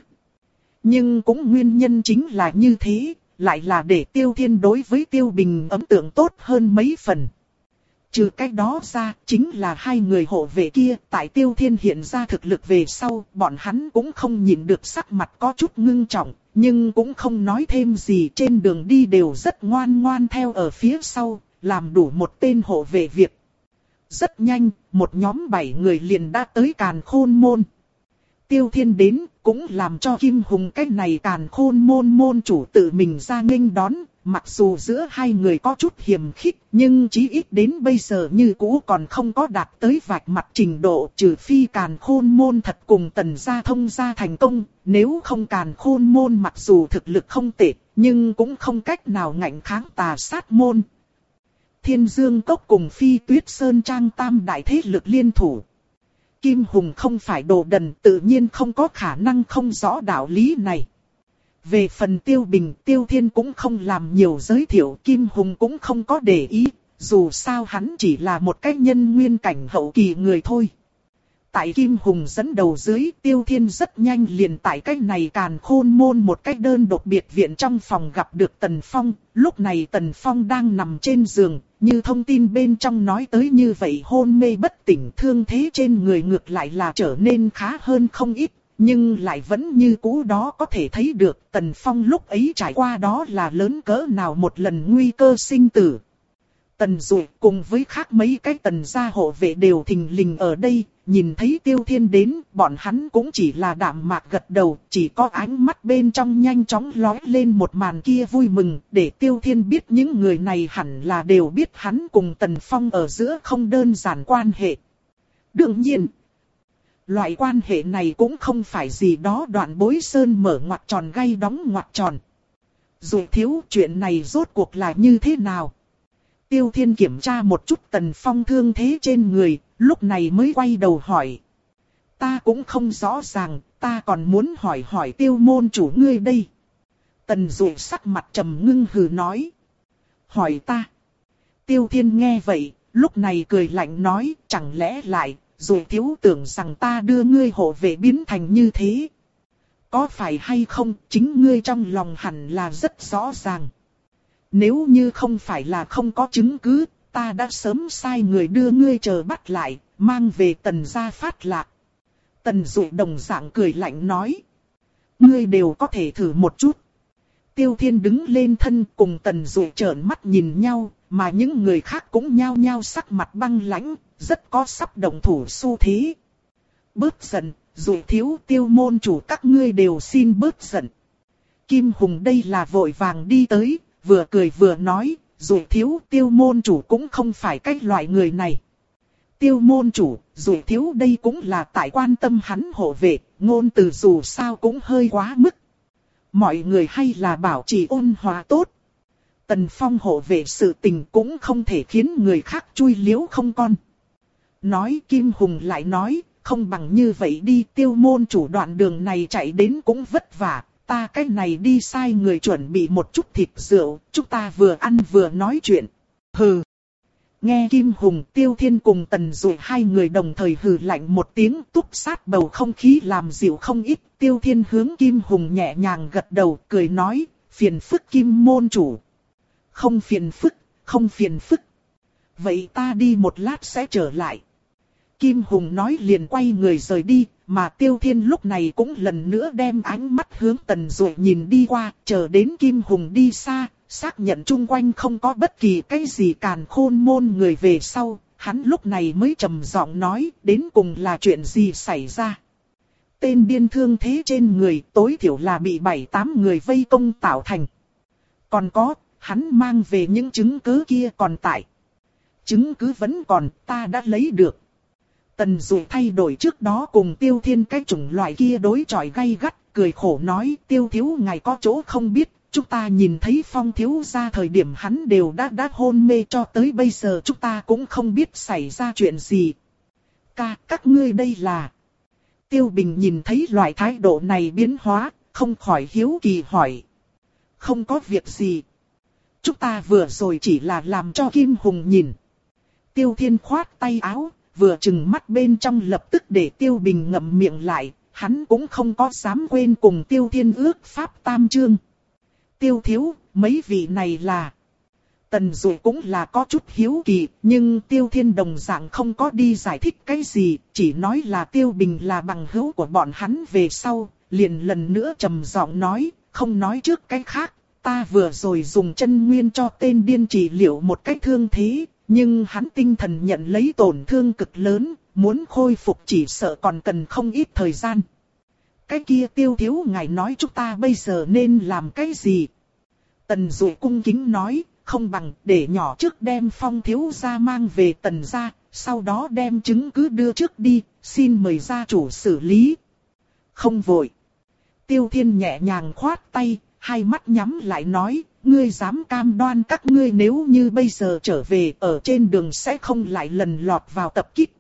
Nhưng cũng nguyên nhân chính là như thế, lại là để Tiêu Thiên đối với Tiêu Bình ấn tượng tốt hơn mấy phần. Trừ cái đó ra, chính là hai người hộ vệ kia, tại Tiêu Thiên hiện ra thực lực về sau, bọn hắn cũng không nhìn được sắc mặt có chút ngưng trọng, nhưng cũng không nói thêm gì, trên đường đi đều rất ngoan ngoan theo ở phía sau, làm đủ một tên hộ vệ việc. Rất nhanh, một nhóm bảy người liền đã tới Càn Khôn Môn. Tiêu Thiên đến, cũng làm cho Kim Hùng cái này Càn Khôn Môn môn chủ tự mình ra nghênh đón. Mặc dù giữa hai người có chút hiềm khích, nhưng chí ít đến bây giờ như cũ còn không có đạt tới vạch mặt trình độ, trừ phi Càn Khôn Môn thật cùng Tần gia thông gia thành công, nếu không Càn Khôn Môn mặc dù thực lực không tệ, nhưng cũng không cách nào ngạnh kháng Tà Sát Môn. Thiên Dương Cốc cùng Phi Tuyết Sơn Trang tam đại thế lực liên thủ. Kim Hùng không phải đồ đần, tự nhiên không có khả năng không rõ đạo lý này. Về phần Tiêu Bình, Tiêu Thiên cũng không làm nhiều giới thiệu, Kim Hùng cũng không có để ý, dù sao hắn chỉ là một cái nhân nguyên cảnh hậu kỳ người thôi. Tại Kim Hùng dẫn đầu dưới, Tiêu Thiên rất nhanh liền tại cái này Càn Khôn Môn một cách đơn độc biệt viện trong phòng gặp được Tần Phong. Lúc này Tần Phong đang nằm trên giường, như thông tin bên trong nói tới như vậy hôn mê bất tỉnh, thương thế trên người ngược lại là trở nên khá hơn không ít. Nhưng lại vẫn như cũ đó có thể thấy được Tần Phong lúc ấy trải qua đó là lớn cỡ nào một lần nguy cơ sinh tử. Tần Dụ cùng với khác mấy cái tần gia hộ vệ đều thình lình ở đây, nhìn thấy Tiêu Thiên đến, bọn hắn cũng chỉ là đạm mạc gật đầu, chỉ có ánh mắt bên trong nhanh chóng lóe lên một màn kia vui mừng, để Tiêu Thiên biết những người này hẳn là đều biết hắn cùng Tần Phong ở giữa không đơn giản quan hệ. Đương nhiên, loại quan hệ này cũng không phải gì đó đoạn bối sơn mở ngoặc tròn gay đóng ngoặc tròn. Dù thiếu chuyện này rốt cuộc là như thế nào? Tiêu Thiên kiểm tra một chút Tần Phong thương thế trên người, lúc này mới quay đầu hỏi. Ta cũng không rõ ràng, ta còn muốn hỏi hỏi Tiêu môn chủ ngươi đây. Tần Dụ sắc mặt trầm ngưng hừ nói. Hỏi ta. Tiêu Thiên nghe vậy, lúc này cười lạnh nói, chẳng lẽ lại, Dụ thiếu tưởng rằng ta đưa ngươi hộ vệ biến thành như thế. có phải hay không, chính ngươi trong lòng hẳn là rất rõ ràng. Nếu như không phải là không có chứng cứ, ta đã sớm sai người đưa ngươi chờ bắt lại, mang về Tần gia phát lạc. Tần Dụ đồng dạng cười lạnh nói. Ngươi đều có thể thử một chút. Tiêu Thiên đứng lên thân cùng Tần Dụ trợn mắt nhìn nhau, mà những người khác cũng nhao nhao sắc mặt băng lãnh, rất có sắp động thủ xu thế. Bớt giận, Dụ thiếu Tiêu môn chủ các ngươi đều xin bớt giận. Kim Hùng đây là vội vàng đi tới, vừa cười vừa nói, Dụ thiếu Tiêu môn chủ cũng không phải cái loại người này. Tiêu môn chủ, Dụ thiếu đây cũng là tại quan tâm hắn hộ vệ, ngôn từ dù sao cũng hơi quá mức. Mọi người hay là bảo trì ôn hòa tốt. Tần Phong hộ vệ sự tình cũng không thể khiến người khác chui liếu không con. Nói Kim Hùng lại nói, không bằng như vậy đi, Tiêu môn chủ đoạn đường này chạy đến cũng vất vả, ta cái này đi sai người chuẩn bị một chút thịt rượu, chúng ta vừa ăn vừa nói chuyện. Hừ. Nghe Kim Hùng, Tiêu Thiên cùng Tần Dụ hai người đồng thời hừ lạnh một tiếng, túc sát bầu không khí làm dịu không ít. Tiêu Thiên hướng Kim Hùng nhẹ nhàng gật đầu, cười nói, phiền phức Kim môn chủ. Không phiền phức, không phiền phức. Vậy ta đi một lát sẽ trở lại. Kim Hùng nói liền quay người rời đi, mà Tiêu Thiên lúc này cũng lần nữa đem ánh mắt hướng Tần Dụ nhìn đi qua, chờ đến Kim Hùng đi xa. Xác nhận chung quanh không có bất kỳ cái gì càn khôn môn người về sau, hắn lúc này mới trầm giọng nói, đến cùng là chuyện gì xảy ra. Tên điên thương thế trên người tối thiểu là bị bảy tám người vây công tạo thành. Còn có, hắn mang về những chứng cứ kia còn tại. Chứng cứ vẫn còn, ta đã lấy được. Tần Dụ thay đổi trước đó cùng Tiêu Thiên cái chủng loại kia đối chọi gay gắt, cười khổ nói, Tiêu thiếu ngài có chỗ không biết. Chúng ta nhìn thấy Phong thiếu gia thời điểm hắn đều đã đã hôn mê, cho tới bây giờ chúng ta cũng không biết xảy ra chuyện gì. Ca, các ngươi đây là... Tiêu Bình nhìn thấy loại thái độ này biến hóa, không khỏi hiếu kỳ hỏi. Không có việc gì. Chúng ta vừa rồi chỉ là làm cho Kim Hùng nhìn. Tiêu Thiên khoát tay áo, vừa chừng mắt bên trong lập tức để Tiêu Bình ngậm miệng lại, hắn cũng không có dám quên cùng Tiêu Thiên ước pháp tam chương. Tiêu thiếu, mấy vị này là... Tần Dụ cũng là có chút hiếu kỳ, nhưng Tiêu Thiên đồng dạng không có đi giải thích cái gì, chỉ nói là Tiêu Bình là bằng hữu của bọn hắn về sau, liền lần nữa trầm giọng nói, không nói trước cái khác, ta vừa rồi dùng chân nguyên cho tên điên trị liệu một cách thương thế, nhưng hắn tinh thần nhận lấy tổn thương cực lớn, muốn khôi phục chỉ sợ còn cần không ít thời gian. Cái kia Tiêu thiếu ngài nói chúng ta bây giờ nên làm cái gì? Tần Dụ cung kính nói, không bằng để nhỏ trước đem Phong thiếu gia mang về Tần gia, sau đó đem chứng cứ đưa trước đi, xin mời gia chủ xử lý. Không vội. Tiêu Thiên nhẹ nhàng khoát tay, hai mắt nhắm lại nói, ngươi dám cam đoan các ngươi nếu như bây giờ trở về ở trên đường sẽ không lại lần lọt vào tập kích.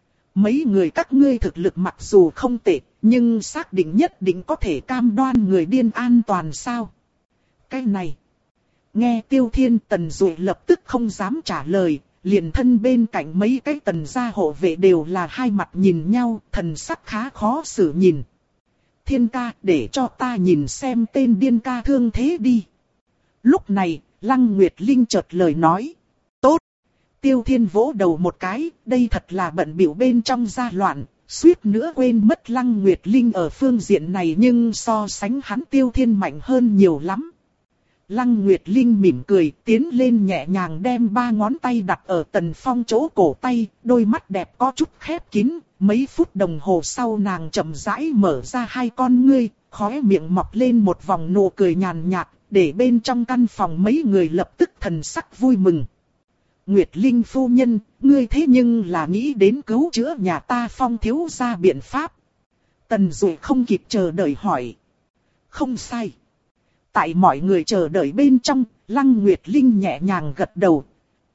Mấy người các ngươi thực lực mặc dù không tệ, nhưng xác định nhất định có thể cam đoan người điên an toàn sao? Cái này. Nghe Tiêu Thiên, Tần Dụ lập tức không dám trả lời, liền thân bên cạnh mấy cái Tần gia hộ vệ đều là hai mặt nhìn nhau, thần sắc khá khó xử nhìn. Thiên ca, để cho ta nhìn xem tên điên ca thương thế đi. Lúc này, Lăng Nguyệt Linh chợt lời nói. Tốt. Tiêu Thiên vỗ đầu một cái, đây thật là bận bịu bên trong gia loạn, suýt nữa quên mất Lăng Nguyệt Linh ở phương diện này, nhưng so sánh hắn Tiêu Thiên mạnh hơn nhiều lắm. Lăng Nguyệt Linh mỉm cười, tiến lên nhẹ nhàng đem ba ngón tay đặt ở Tần Phong chỗ cổ tay, đôi mắt đẹp có chút khép kín, mấy phút đồng hồ sau nàng chậm rãi mở ra hai con ngươi, khóe miệng mọc lên một vòng nụ cười nhàn nhạt, để bên trong căn phòng mấy người lập tức thần sắc vui mừng. Nguyệt Linh phu nhân, ngươi thế nhưng là nghĩ đến cứu chữa nhà ta Phong thiếu gia biện pháp. Tần Dụ không kịp chờ đợi hỏi. Không sai. Tại mọi người chờ đợi bên trong, Lăng Nguyệt Linh nhẹ nhàng gật đầu.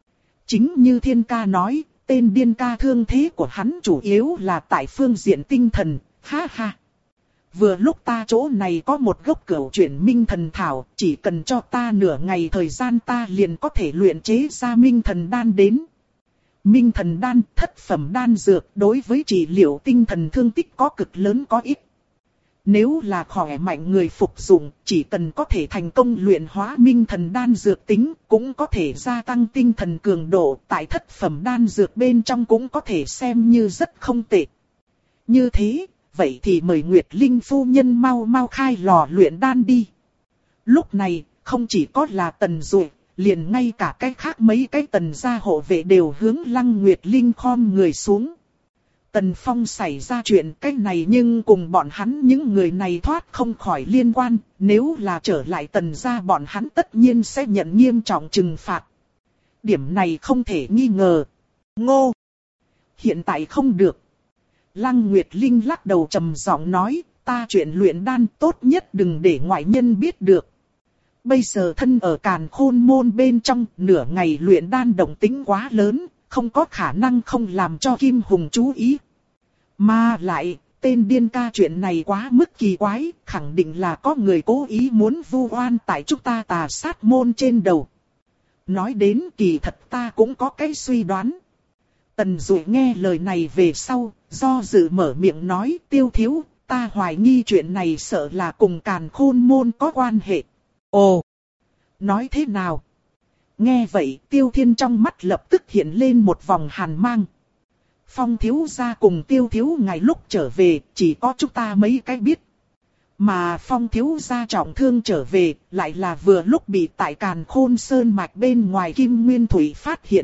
Chính như Thiên ca nói, tên điên ca thương thế của hắn chủ yếu là tại phương diện tinh thần, ha ha. Vừa lúc ta chỗ này có một gốc cửu chuyển minh thần thảo, chỉ cần cho ta nửa ngày thời gian ta liền có thể luyện chế ra minh thần đan đến. Minh thần đan, thất phẩm đan dược, đối với trị liệu tinh thần thương tích có cực lớn có ích. Nếu là khỏe mạnh người phục dụng, chỉ cần có thể thành công luyện hóa minh thần đan dược tính, cũng có thể gia tăng tinh thần cường độ, tại thất phẩm đan dược bên trong cũng có thể xem như rất không tệ. Như thế, vậy thì mời Nguyệt Linh phu nhân mau mau khai lò luyện đan đi. Lúc này, không chỉ có là Tần Duệ, liền ngay cả cái khác mấy cái Tần gia hộ vệ đều hướng Lăng Nguyệt Linh khom người xuống. Tần Phong xảy ra chuyện cái này nhưng cùng bọn hắn những người này thoát không khỏi liên quan, nếu là trở lại Tần gia bọn hắn tất nhiên sẽ nhận nghiêm trọng trừng phạt. Điểm này không thể nghi ngờ. Ngô! Hiện tại không được. Lăng Nguyệt Linh lắc đầu trầm giọng nói, ta chuyện luyện đan tốt nhất đừng để ngoại nhân biết được. Bây giờ thân ở Càn Khôn môn bên trong, nửa ngày luyện đan động tính quá lớn, không có khả năng không làm cho Kim Hùng chú ý. Mà lại, tên điên ca chuyện này quá mức kỳ quái, khẳng định là có người cố ý muốn vu oan tại chúng ta Tà Sát môn trên đầu. Nói đến kỳ thật ta cũng có cái suy đoán. Tần Duệ nghe lời này về sau, do dự mở miệng nói, Tiêu thiếu, ta hoài nghi chuyện này sợ là cùng Càn Khôn môn có quan hệ. Ồ! Nói thế nào? Nghe vậy, Tiêu Thiên trong mắt lập tức hiện lên một vòng hàn mang. Phong thiếu gia cùng Tiêu thiếu ngày lúc trở về, chỉ có chúng ta mấy cái biết. Mà Phong thiếu gia trọng thương trở về, lại là vừa lúc bị tại Càn Khôn Sơn mạch bên ngoài Kim Nguyên Thủy phát hiện.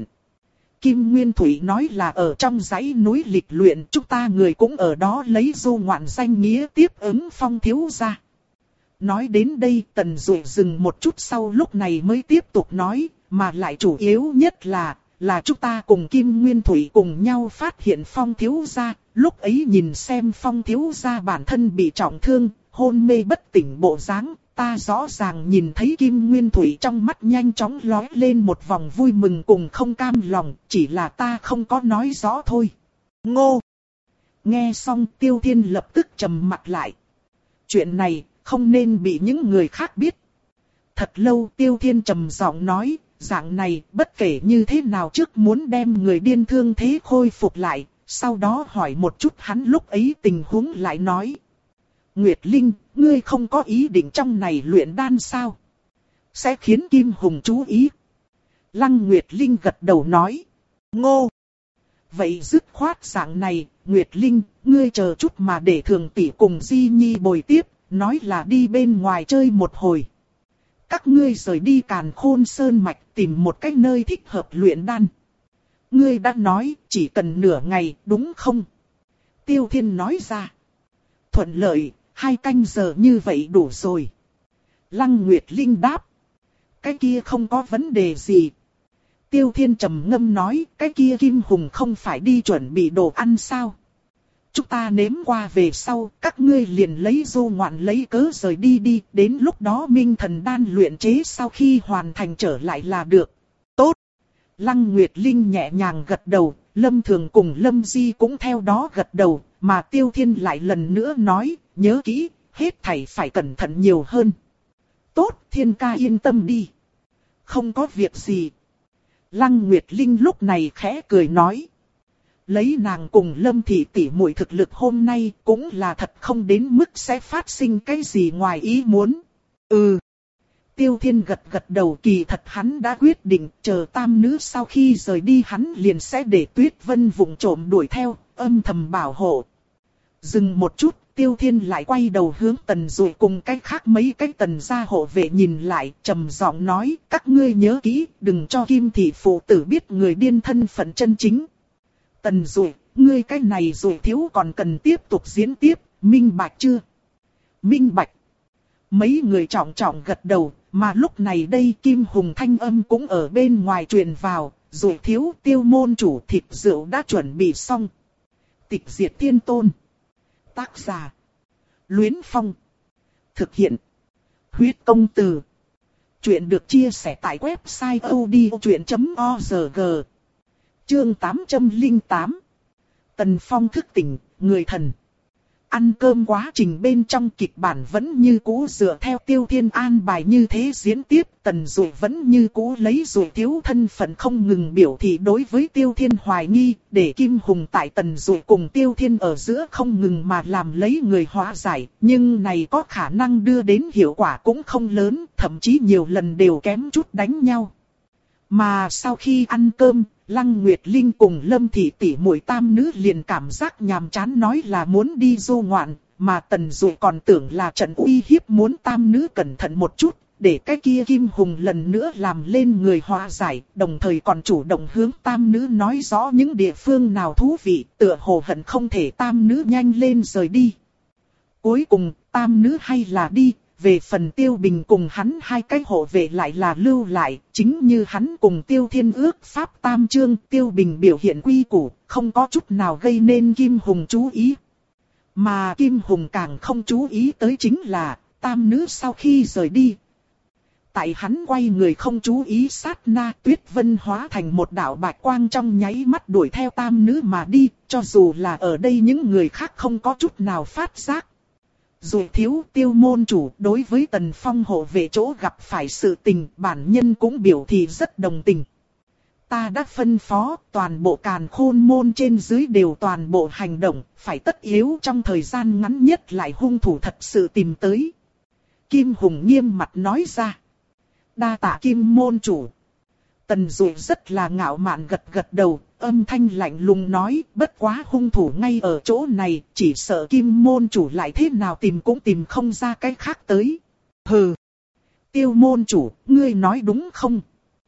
Kim Nguyên Thủy nói là ở trong dãy núi lịch luyện, chúng ta người cũng ở đó lấy du ngoạn danh nghĩa tiếp ứng Phong thiếu gia. Nói đến đây, Tần Duệ dừng một chút sau lúc này mới tiếp tục nói, mà lại chủ yếu nhất là, là chúng ta cùng Kim Nguyên Thủy cùng nhau phát hiện Phong thiếu gia, lúc ấy nhìn xem Phong thiếu gia bản thân bị trọng thương, hôn mê bất tỉnh bộ dáng, ta rõ ràng nhìn thấy Kim Nguyên Thủy trong mắt nhanh chóng lóe lên một vòng vui mừng cùng không cam lòng, chỉ là ta không có nói rõ thôi. Ngô! Nghe xong Tiêu Thiên lập tức trầm mặt lại. Chuyện này không nên bị những người khác biết. Thật lâu Tiêu Thiên trầm giọng nói, dạng này bất kể như thế nào trước muốn đem người điên thương thế khôi phục lại, sau đó hỏi một chút hắn lúc ấy tình huống lại nói. Nguyệt Linh, ngươi không có ý định trong này luyện đan sao? Sẽ khiến Kim Hùng chú ý. Lăng Nguyệt Linh gật đầu nói. Ngô! Vậy dứt khoát dạng này, Nguyệt Linh, ngươi chờ chút mà để thường tỷ cùng Di Nhi bồi tiếp, nói là đi bên ngoài chơi một hồi. Các ngươi rời đi Càn Khôn Sơn mạch tìm một cái nơi thích hợp luyện đan. Ngươi đã nói chỉ cần nửa ngày đúng không? Tiêu Thiên nói ra. Thuận lợi, hai canh giờ như vậy đủ rồi. Lăng Nguyệt Linh đáp. Cái kia không có vấn đề gì. Tiêu Thiên trầm ngâm nói, cái kia Kim Hùng không phải đi chuẩn bị đồ ăn sao? Chúng ta nếm qua về sau, các ngươi liền lấy du ngoạn lấy cớ rời đi đi, đến lúc đó minh thần đan luyện chế sau khi hoàn thành trở lại là được. Tốt! Lăng Nguyệt Linh nhẹ nhàng gật đầu, Lâm Thường cùng Lâm Di cũng theo đó gật đầu, mà Tiêu Thiên lại lần nữa nói, nhớ kỹ, hết thảy phải cẩn thận nhiều hơn. Tốt, Thiên ca yên tâm đi. Không có việc gì. Lăng Nguyệt Linh lúc này khẽ cười nói. Lấy nàng cùng Lâm Thị tỷ muội thực lực hôm nay cũng là thật không đến mức sẽ phát sinh cái gì ngoài ý muốn. Ừ. Tiêu Thiên gật gật đầu, kỳ thật hắn đã quyết định chờ tam nữ sau khi rời đi hắn liền sẽ để Tuyết Vân vụng trộm đuổi theo, âm thầm bảo hộ. Dừng một chút, Tiêu Thiên lại quay đầu hướng Tần Duệ cùng cái khác mấy cái Tần gia hộ vệ nhìn lại, trầm giọng nói, các ngươi nhớ kỹ, đừng cho Kim thị phụ tử biết người điên thân phận chân chính. Tần Duệ, ngươi cái này Duệ thiếu còn cần tiếp tục diễn tiếp, minh bạch chưa? Minh bạch. Mấy người trọng trọng gật đầu, mà lúc này đây Kim Hùng thanh âm cũng ở bên ngoài truyền vào, Duệ thiếu Tiêu môn chủ thịt rượu đã chuẩn bị xong. Tịch diệt thiên tôn. Tác giả. Luyến Phong. Thực hiện. Huyết công từ. Chuyện được chia sẻ tại website odchuyện chấm org. Chương tám trăm lẻ tám. Tần Phong thức tỉnh, người thần. ăn cơm quá trình bên trong kịch bản vẫn như cũ dựa theo Tiêu Thiên an bài như thế diễn tiếp. Tần Duệ vẫn như cũ lấy Duệ thiếu thân phận không ngừng biểu thị đối với Tiêu Thiên hoài nghi, để Kim Hùng tại Tần Duệ cùng Tiêu Thiên ở giữa không ngừng mà làm lấy người hóa giải. Nhưng này có khả năng đưa đến hiệu quả cũng không lớn, thậm chí nhiều lần đều kém chút đánh nhau. Mà sau khi ăn cơm, Lăng Nguyệt Linh cùng Lâm Thị tỷ muội tam nữ liền cảm giác nhàm chán nói là muốn đi du ngoạn, mà Tần Duệ còn tưởng là trận uy hiếp muốn tam nữ cẩn thận một chút, để cái kia Kim Hùng lần nữa làm lên người hòa giải, đồng thời còn chủ động hướng tam nữ nói rõ những địa phương nào thú vị, tựa hồ hận không thể tam nữ nhanh lên rời đi. Cuối cùng, tam nữ hay là đi. Về phần Tiêu Bình cùng hắn hai cái hộ vệ lại là lưu lại, chính như hắn cùng Tiêu Thiên ước pháp tam chương, Tiêu Bình biểu hiện quy củ, không có chút nào gây nên Kim Hùng chú ý. Mà Kim Hùng càng không chú ý tới chính là, tam nữ sau khi rời đi. Tại hắn quay người không chú ý sát na, Tuyết Vân hóa thành một đạo bạch quang trong nháy mắt đuổi theo tam nữ mà đi, cho dù là ở đây những người khác không có chút nào phát giác. Duệ thiếu Tiêu môn chủ đối với Tần Phong hộ vệ chỗ gặp phải sự tình, bản nhân cũng biểu thị rất đồng tình. Ta đã phân phó toàn bộ Càn Khôn môn trên dưới đều toàn bộ hành động, phải tất yếu trong thời gian ngắn nhất lại hung thủ thật sự tìm tới. Kim Hùng nghiêm mặt nói ra. Đa tạ Kim môn chủ. Tần Duệ rất là ngạo mạn gật gật đầu, âm thanh lạnh lùng nói, bất quá hung thủ ngay ở chỗ này, chỉ sợ Kim môn chủ lại thế nào tìm cũng tìm không ra cái khác tới. Hừ! Tiêu môn chủ, ngươi nói đúng không?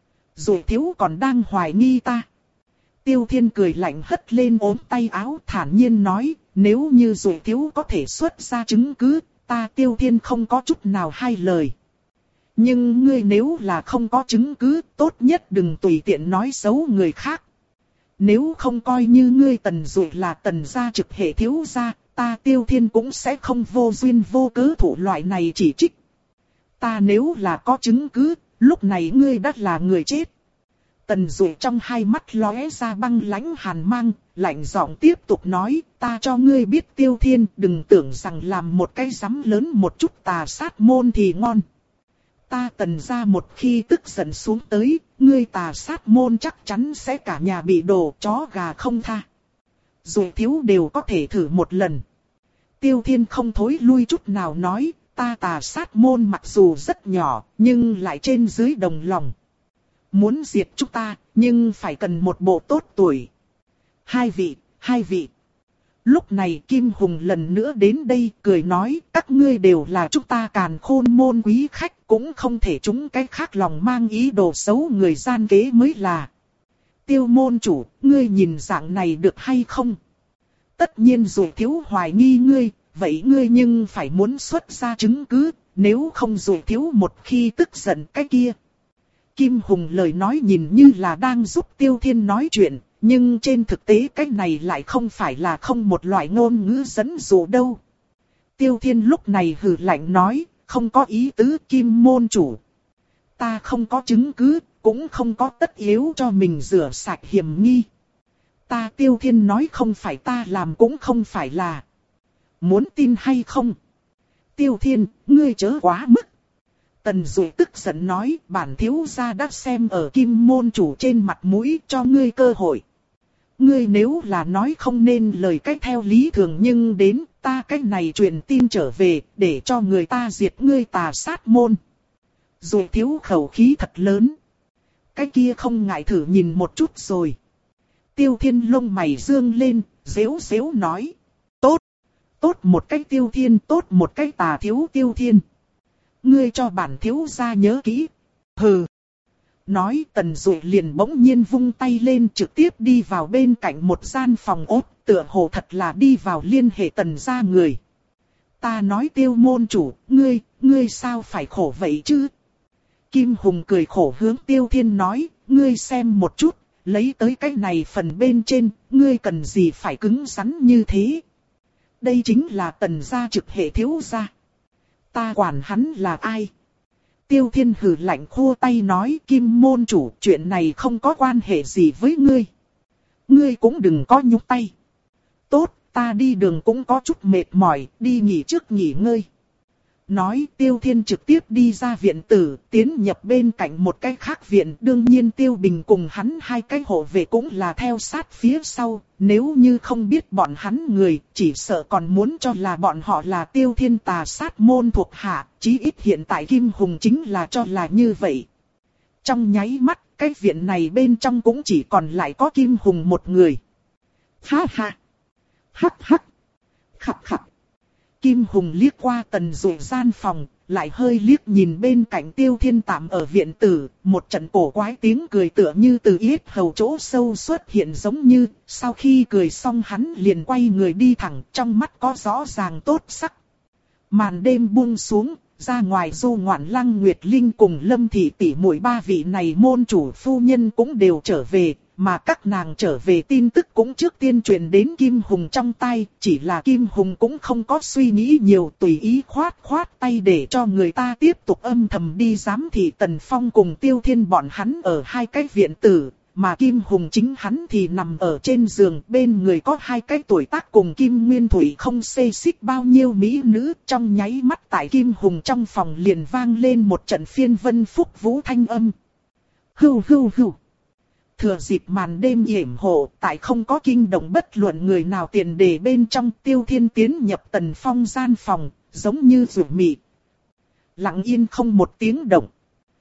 Duệ thiếu còn đang hoài nghi ta. Tiêu Thiên cười lạnh hất lên ốm tay áo thản nhiên nói, nếu như Duệ thiếu có thể xuất ra chứng cứ, ta Tiêu Thiên không có chút nào hai lời. Nhưng ngươi nếu là không có chứng cứ, tốt nhất đừng tùy tiện nói xấu người khác. Nếu không coi như ngươi Tần Duệ là Tần gia trực hệ thiếu gia, ta Tiêu Thiên cũng sẽ không vô duyên vô cớ thủ loại này chỉ trích. Ta nếu là có chứng cứ, lúc này ngươi đã là người chết. Tần Duệ trong hai mắt lóe ra băng lãnh hàn mang, lạnh giọng tiếp tục nói, ta cho ngươi biết Tiêu Thiên, đừng tưởng rằng làm một cái rắm lớn một chút tà sát môn thì ngon. Ta Tần gia một khi tức giận xuống tới, ngươi tà sát môn chắc chắn sẽ cả nhà bị đổ chó gà không tha. Duệ thiếu đều có thể thử một lần. Tiêu Thiên không thối lui chút nào nói, ta tà sát môn mặc dù rất nhỏ, nhưng lại trên dưới đồng lòng. Muốn diệt chúng ta, nhưng phải cần một bộ tốt tuổi. Hai vị, hai vị. Lúc này Kim Hùng lần nữa đến đây cười nói, các ngươi đều là chúng ta Càn Khôn môn quý khách, cũng không thể chúng cái khác lòng mang ý đồ xấu người gian kế mới là. Tiêu môn chủ, ngươi nhìn dạng này được hay không? Tất nhiên Duệ thiếu hoài nghi ngươi, vậy ngươi nhưng phải muốn xuất ra chứng cứ, nếu không Duệ thiếu một khi tức giận cái kia. Kim Hùng lời nói nhìn như là đang giúp Tiêu Thiên nói chuyện, nhưng trên thực tế cái này lại không phải là không một loại ngôn ngữ dẫn dụ đâu. Tiêu Thiên lúc này hừ lạnh nói, không có ý tứ Kim môn chủ. Ta không có chứng cứ, cũng không có tất yếu cho mình rửa sạch hiểm nghi. Ta Tiêu Thiên nói không phải ta làm cũng không phải là. Muốn tin hay không? Tiêu Thiên, ngươi chớ quá mức. Tần Duệ tức giận nói, bản thiếu gia đã xem ở Kim môn chủ trên mặt mũi cho ngươi cơ hội. Ngươi nếu là nói không nên lời cách theo lý thường nhưng đến ta cách này truyền tin trở về để cho người ta diệt ngươi tà sát môn. Duệ thiếu khẩu khí thật lớn. Cái kia không ngại thử nhìn một chút rồi. Tiêu Thiên lông mày dương lên, dễu dễu nói. Tốt, tốt một cách Tiêu Thiên, tốt một cách tà thiếu Tiêu Thiên. Ngươi cho bản thiếu gia nhớ kỹ. Hừ. Nói Tần Duệ liền bỗng nhiên vung tay lên trực tiếp đi vào bên cạnh một gian phòng ốt, tựa hồ thật là đi vào liên hệ Tần gia người. Ta nói Tiêu môn chủ, ngươi, ngươi sao phải khổ vậy chứ? Kim Hùng cười khổ hướng Tiêu Thiên nói, ngươi xem một chút, lấy tới cái này phần bên trên, ngươi cần gì phải cứng rắn như thế? Đây chính là Tần gia trực hệ thiếu gia. Ta quản hắn là ai? Tiêu Thiên hừ lạnh khô tay nói, Kim môn chủ, chuyện này không có quan hệ gì với ngươi. Ngươi cũng đừng có nhúc tay. Tốt, ta đi đường cũng có chút mệt mỏi, đi nghỉ trước nghỉ ngơi. Nói Tiêu Thiên trực tiếp đi ra viện tử, tiến nhập bên cạnh một cái khác viện. Đương nhiên Tiêu Bình cùng hắn hai cái hộ vệ cũng là theo sát phía sau. Nếu như không biết bọn hắn người, chỉ sợ còn muốn cho là bọn họ là Tiêu Thiên tà sát môn thuộc hạ. Chí ít hiện tại Kim Hùng chính là cho là như vậy. Trong nháy mắt, cái viện này bên trong cũng chỉ còn lại có Kim Hùng một người. Ha ha! Hắc hắc! Khập khập! Kim Hùng liếc qua Tần Dụ gian phòng, lại hơi liếc nhìn bên cạnh Tiêu Thiên tạm ở viện tử, một trận cổ quái tiếng cười tựa như từ yết hầu chỗ sâu xuất hiện giống như, sau khi cười xong hắn liền quay người đi thẳng, trong mắt có rõ ràng tốt sắc. Màn đêm buông xuống, ra ngoài Du Ngoạn Lăng Nguyệt Linh cùng Lâm Thị tỷ muội ba vị này môn chủ phu nhân cũng đều trở về. Mà các nàng trở về tin tức cũng trước tiên truyền đến Kim Hùng trong tay, chỉ là Kim Hùng cũng không có suy nghĩ nhiều, tùy ý khoát khoát tay để cho người ta tiếp tục âm thầm đi giám thị Tần Phong cùng Tiêu Thiên bọn hắn ở hai cái viện tử, mà Kim Hùng chính hắn thì nằm ở trên giường, bên người có hai cái tuổi tác cùng Kim Nguyên Thủy không xê xích bao nhiêu mỹ nữ. Trong nháy mắt tại Kim Hùng trong phòng liền vang lên một trận phiên vân phúc vũ thanh âm. Hưu hưu hưu. Thừa dịp màn đêm yểm hộ, tại không có kinh động bất luận người nào tiền đề bên trong, Tiêu Thiên tiến nhập Tần Phong gian phòng, giống như rủ mị. Lặng yên không một tiếng động.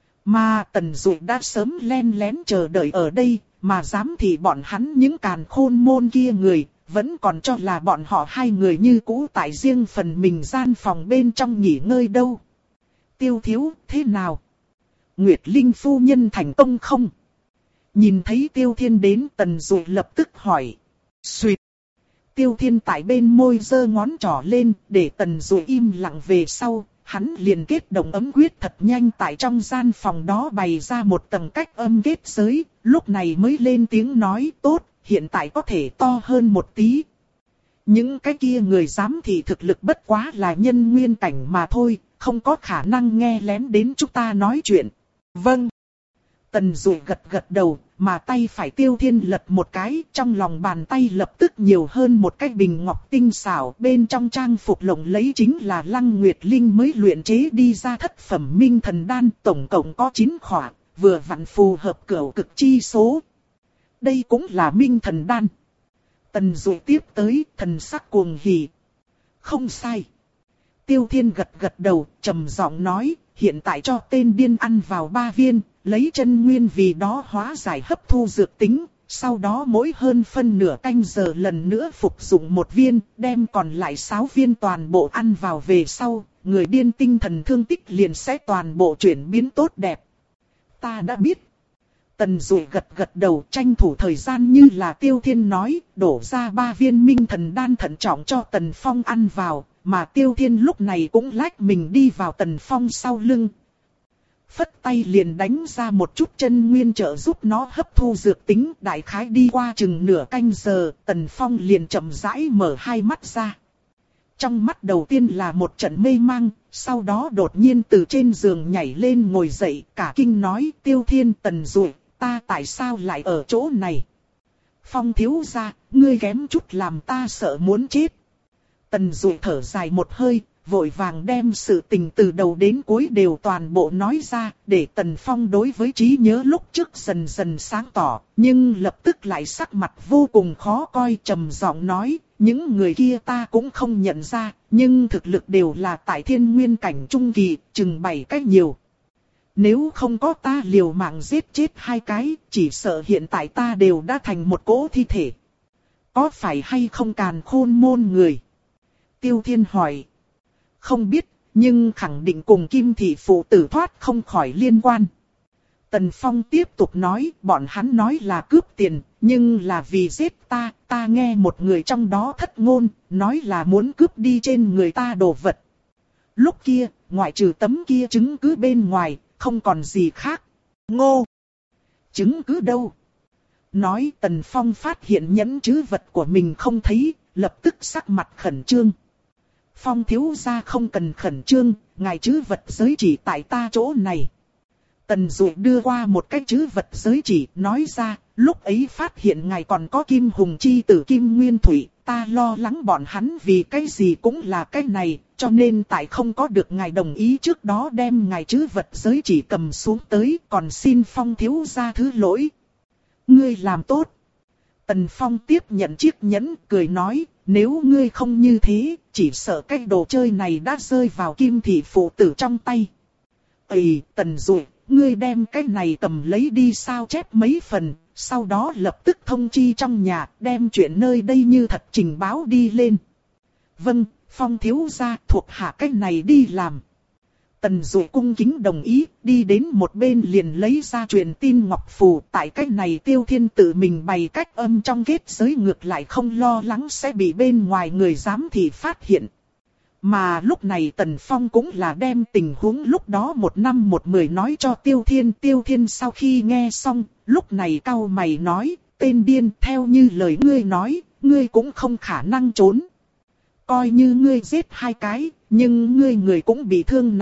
Mà Tần Dụ đã sớm len lén chờ đợi ở đây, mà dám thì bọn hắn những càn khôn môn kia người, vẫn còn cho là bọn họ hai người như cũ tại riêng phần mình gian phòng bên trong nghỉ ngơi đâu. Tiêu thiếu, thế nào? Nguyệt Linh phu nhân thành công không? Nhìn thấy Tiêu Thiên đến, Tần Dụ lập tức hỏi. Xuyệt. Tiêu Thiên tại bên môi giơ ngón trỏ lên, để Tần Dụ im lặng về sau, hắn liền kết động ấm quyết thật nhanh tại trong gian phòng đó bày ra một tầng cách âm kết giới, lúc này mới lên tiếng nói tốt, hiện tại có thể to hơn một tí. Những cái kia người dám thì thực lực bất quá là nhân nguyên cảnh mà thôi, không có khả năng nghe lén đến chúng ta nói chuyện. Vâng. Tần Dụ gật gật đầu, mà tay phải Tiêu Thiên lật một cái, trong lòng bàn tay lập tức nhiều hơn một cái bình ngọc tinh xảo, bên trong trang phục lộng lẫy chính là Lăng Nguyệt Linh mới luyện chế đi ra thất phẩm minh thần đan, tổng cộng có chín khỏa, vừa vặn phù hợp cửu cực chi số. Đây cũng là minh thần đan. Tần Dụ tiếp tới, thần sắc cuồng hỉ. Không sai. Tiêu Thiên gật gật đầu, trầm giọng nói, hiện tại cho tên điên ăn vào ba viên, lấy chân nguyên vì đó hóa giải hấp thu dược tính, sau đó mỗi hơn phân nửa canh giờ lần nữa phục dụng một viên, đem còn lại sáu viên toàn bộ ăn vào về sau, người điên tinh thần thương tích liền sẽ toàn bộ chuyển biến tốt đẹp. Ta đã biết. Tần Dụ gật gật đầu, tranh thủ thời gian như là Tiêu Thiên nói, đổ ra ba viên minh thần đan thận trọng cho Tần Phong ăn vào, mà Tiêu Thiên lúc này cũng lách mình đi vào Tần Phong sau lưng. Phất tay liền đánh ra một chút chân nguyên trợ giúp nó hấp thu dược tính, đại khái đi qua chừng nửa canh giờ, Tần Phong liền chậm rãi mở hai mắt ra. Trong mắt đầu tiên là một trận mê mang, sau đó đột nhiên từ trên giường nhảy lên ngồi dậy, cả kinh nói, Tiêu Thiên, Tần Dụ, ta tại sao lại ở chỗ này? Phong thiếu gia, ngươi kém chút làm ta sợ muốn chết. Tần Dụ thở dài một hơi, vội vàng đem sự tình từ đầu đến cuối đều toàn bộ nói ra, để Tần Phong đối với trí nhớ lúc trước dần dần sáng tỏ, nhưng lập tức lại sắc mặt vô cùng khó coi, trầm giọng nói, những người kia ta cũng không nhận ra, nhưng thực lực đều là tại thiên nguyên cảnh trung kỳ, chừng bảy cách nhiều. Nếu không có ta liều mạng giết chết hai cái, chỉ sợ hiện tại ta đều đã thành một cỗ thi thể. Có phải hay không càn khôn môn người? Tiêu Thiên hỏi. Không biết, nhưng khẳng định cùng Kim Thị phụ tử thoát không khỏi liên quan. Tần Phong tiếp tục nói, bọn hắn nói là cướp tiền, nhưng là vì giết ta, ta nghe một người trong đó thất ngôn, nói là muốn cướp đi trên người ta đồ vật. Lúc kia, ngoại trừ tấm kia chứng cứ bên ngoài, không còn gì khác. Ngô! Chứng cứ đâu? Nói Tần Phong phát hiện nhẫn trữ vật của mình không thấy, lập tức sắc mặt khẩn trương. Phong thiếu gia không cần khẩn trương, ngài trữ vật giới chỉ tại ta chỗ này. Tần Dụ đưa qua một cái trữ vật giới chỉ, nói ra, lúc ấy phát hiện ngài còn có Kim Hùng chi tử Kim Nguyên Thủy, ta lo lắng bọn hắn vì cái gì cũng là cái này, cho nên tại không có được ngài đồng ý trước đó đem ngài trữ vật giới chỉ cầm xuống tới, còn xin Phong thiếu gia thứ lỗi. Ngươi làm tốt. Tần Phong tiếp nhận chiếc nhẫn, cười nói, nếu ngươi không như thế, chỉ sợ cái đồ chơi này đã rơi vào Kim thị phụ tử trong tay. Ây, Tần Dụ, ngươi đem cái này cầm lấy đi sao chép mấy phần, sau đó lập tức thông chi trong nhà, đem chuyện nơi đây như thật trình báo đi lên. Vâng, Phong thiếu gia thuộc hạ cái này đi làm. Tần Dụ cung kính đồng ý, đi đến một bên liền lấy ra truyền tin ngọc phù. Tại cái này Tiêu Thiên tự mình bày cách âm trong kết giới, ngược lại không lo lắng sẽ bị bên ngoài người giám thị phát hiện. Mà lúc này Tần Phong cũng là đem tình huống lúc đó một năm một mười nói cho Tiêu Thiên. Tiêu Thiên sau khi nghe xong, lúc này cau mày nói, tên điên, theo như lời ngươi nói, ngươi cũng không khả năng trốn. Coi như ngươi giết hai cái, nhưng ngươi người cũng bị thương nặng.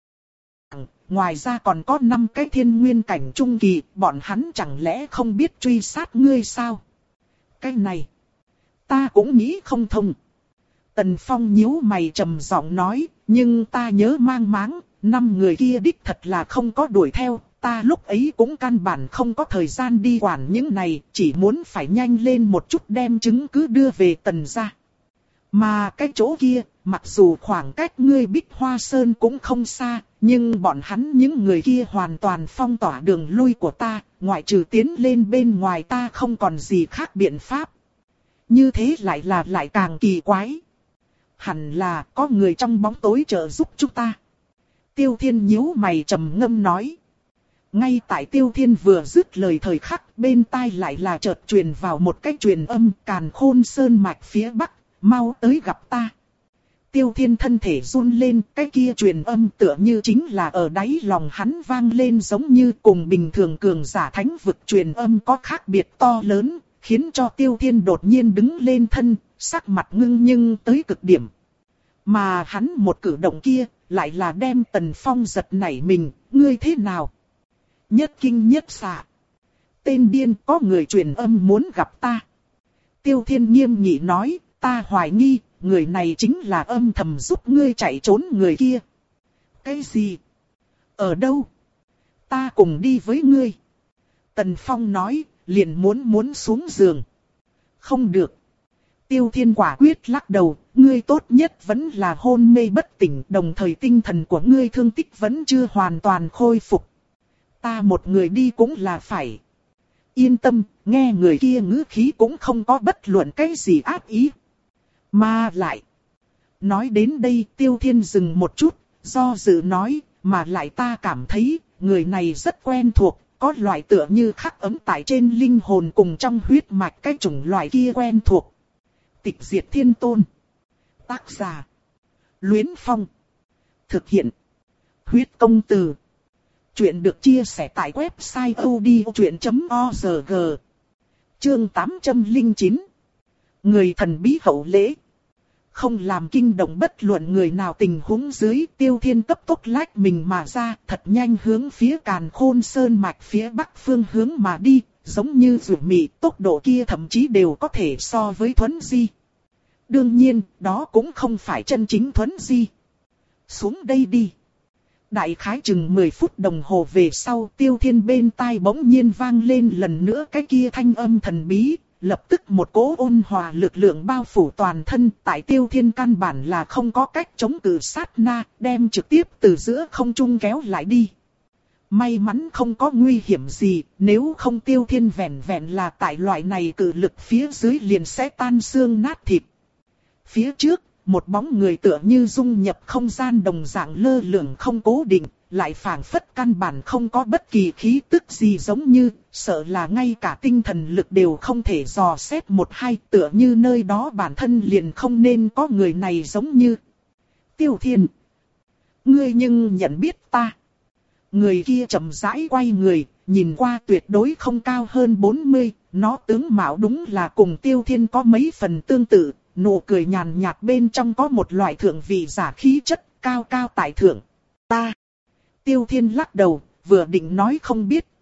Ngoài ra còn có năm cái thiên nguyên cảnh trung kỳ, bọn hắn chẳng lẽ không biết truy sát ngươi sao? Cái này, ta cũng nghĩ không thông. Tần Phong nhíu mày trầm giọng nói, nhưng ta nhớ mang máng, năm người kia đích thật là không có đuổi theo, ta lúc ấy cũng căn bản không có thời gian đi quản những này, chỉ muốn phải nhanh lên một chút đem chứng cứ đưa về Tần gia. Mà cái chỗ kia, mặc dù khoảng cách ngươi Bích Hoa Sơn cũng không xa, nhưng bọn hắn những người kia hoàn toàn phong tỏa đường lui của ta, ngoại trừ tiến lên bên ngoài ta không còn gì khác biện pháp. Như thế lại là lại càng kỳ quái. Hẳn là có người trong bóng tối trợ giúp chúng ta. Tiêu Thiên nhíu mày trầm ngâm nói. Ngay tại Tiêu Thiên vừa dứt lời thời khắc, bên tai lại là chợt truyền vào một cái truyền âm, Càn Khôn Sơn mạch phía bắc, mau tới gặp ta. Tiêu Thiên thân thể run lên, cái kia truyền âm tựa như chính là ở đáy lòng hắn vang lên, giống như cùng bình thường cường giả thánh vực truyền âm có khác biệt to lớn, khiến cho Tiêu Thiên đột nhiên đứng lên thân, sắc mặt ngưng nhưng tới cực điểm. Mà hắn một cử động kia, lại là đem Tần Phong giật nảy mình, ngươi thế nào? Nhất kinh nhất xạ. Tên điên, có người truyền âm muốn gặp ta. Tiêu Thiên nghiêm nghị nói, ta hoài nghi, người này chính là âm thầm giúp ngươi chạy trốn người kia. Cái gì? Ở đâu? Ta cùng đi với ngươi. Tần Phong nói, liền muốn muốn xuống giường. Không được. Tiêu Thiên quả quyết lắc đầu, ngươi tốt nhất vẫn là hôn mê bất tỉnh, đồng thời tinh thần của ngươi thương tích vẫn chưa hoàn toàn khôi phục. Ta một người đi cũng là phải. Yên tâm, nghe người kia ngữ khí cũng không có bất luận cái gì ác ý. Mà lại. Nói đến đây Tiêu Thiên dừng một chút, do dự nói, mà lại ta cảm thấy, người này rất quen thuộc, có loại tựa như khắc ấn tại trên linh hồn cùng trong huyết mạch cái chủng loại kia quen thuộc. Tịch Diệt Thiên Tôn. Tác giả. Luyến Phong. Thực hiện. Huyết Công Từ. Chuyện được chia sẻ tại website odchuyện chấm org. Chương tám trăm lẻ chín. Người thần bí hậu lễ. Không làm kinh động bất luận người nào tình huống dưới, Tiêu Thiên cấp tốc lách mình mà ra, thật nhanh hướng phía Càn Khôn Sơn mạch phía bắc phương hướng mà đi, giống như rủ mị, tốc độ kia thậm chí đều có thể so với Thuấn Di. Đương nhiên, đó cũng không phải chân chính Thuấn Di. Xuống đây đi. Đại khái chừng mười phút đồng hồ về sau, Tiêu Thiên bên tai bỗng nhiên vang lên lần nữa cái kia thanh âm thần bí. Lập tức một cỗ ôn hòa lực lượng bao phủ toàn thân, tại Tiêu Thiên căn bản là không có cách chống cự sát na, đem trực tiếp từ giữa không trung kéo lại đi. May mắn không có nguy hiểm gì, nếu không Tiêu Thiên vẹn vẹn là tại loại này cự lực phía dưới liền sẽ tan xương nát thịt. Phía trước, một bóng người tựa như dung nhập không gian đồng dạng lơ lửng không cố định, lại phảng phất căn bản không có bất kỳ khí tức gì, giống như, sợ là ngay cả tinh thần lực đều không thể dò xét một hai, tựa như nơi đó bản thân liền không nên có người này giống như. Tiêu Thiên. Ngươi nhưng nhận biết ta. Người kia chậm rãi quay người, nhìn qua tuyệt đối không cao hơn bốn mươi, nó tướng mạo đúng là cùng Tiêu Thiên có mấy phần tương tự, nụ cười nhàn nhạt bên trong có một loại thượng vị giả khí chất, cao cao tại thượng. Ta. Tiêu Thiên lắc đầu, vừa định nói không biết,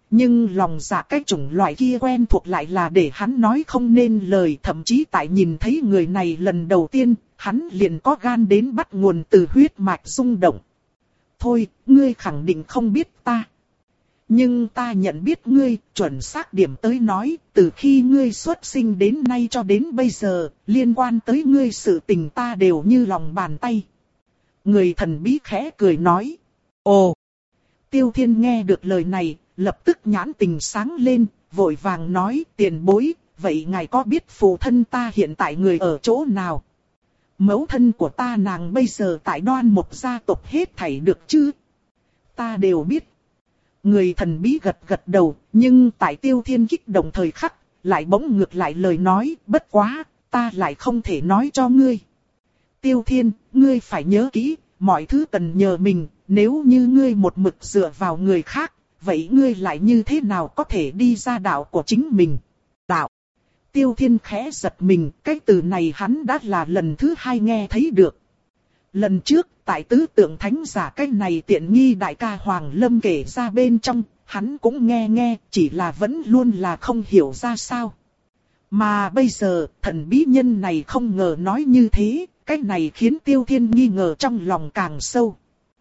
nhưng lòng dạ cái chủng loại kia quen thuộc lại là để hắn nói không nên lời. Thậm chí tại nhìn thấy người này lần đầu tiên, hắn liền có gan đến bắt nguồn từ huyết mạch rung động. Thôi, ngươi khẳng định không biết ta. Nhưng ta nhận biết ngươi, chuẩn xác điểm tới nói, từ khi ngươi xuất sinh đến nay cho đến bây giờ, liên quan tới ngươi sự tình ta đều như lòng bàn tay. Người thần bí khẽ cười nói. Ồ! Tiêu Thiên nghe được lời này, lập tức nhãn tình sáng lên, vội vàng nói, tiền bối, vậy ngài có biết phụ thân ta hiện tại người ở chỗ nào? Mẫu thân của ta nàng bây giờ tại Đoan Mộc gia tộc hết thảy được chứ? Ta đều biết. Người thần bí gật gật đầu, nhưng tại Tiêu Thiên kích động thời khắc, lại bỗng ngược lại lời nói, bất quá, ta lại không thể nói cho ngươi. Tiêu Thiên, ngươi phải nhớ kỹ, mọi thứ cần nhờ mình, nếu như ngươi một mực dựa vào người khác, vậy ngươi lại như thế nào có thể đi ra đạo của chính mình? Đạo. Tiêu Thiên khẽ giật mình, cái từ này hắn đã là lần thứ hai nghe thấy được. Lần trước, tại tứ tượng thánh giả cái này tiện nghi đại ca Hoàng Lâm kể ra bên trong, hắn cũng nghe nghe, chỉ là vẫn luôn là không hiểu ra sao. Mà bây giờ, thần bí nhân này không ngờ nói như thế, cái này khiến Tiêu Thiên nghi ngờ trong lòng càng sâu.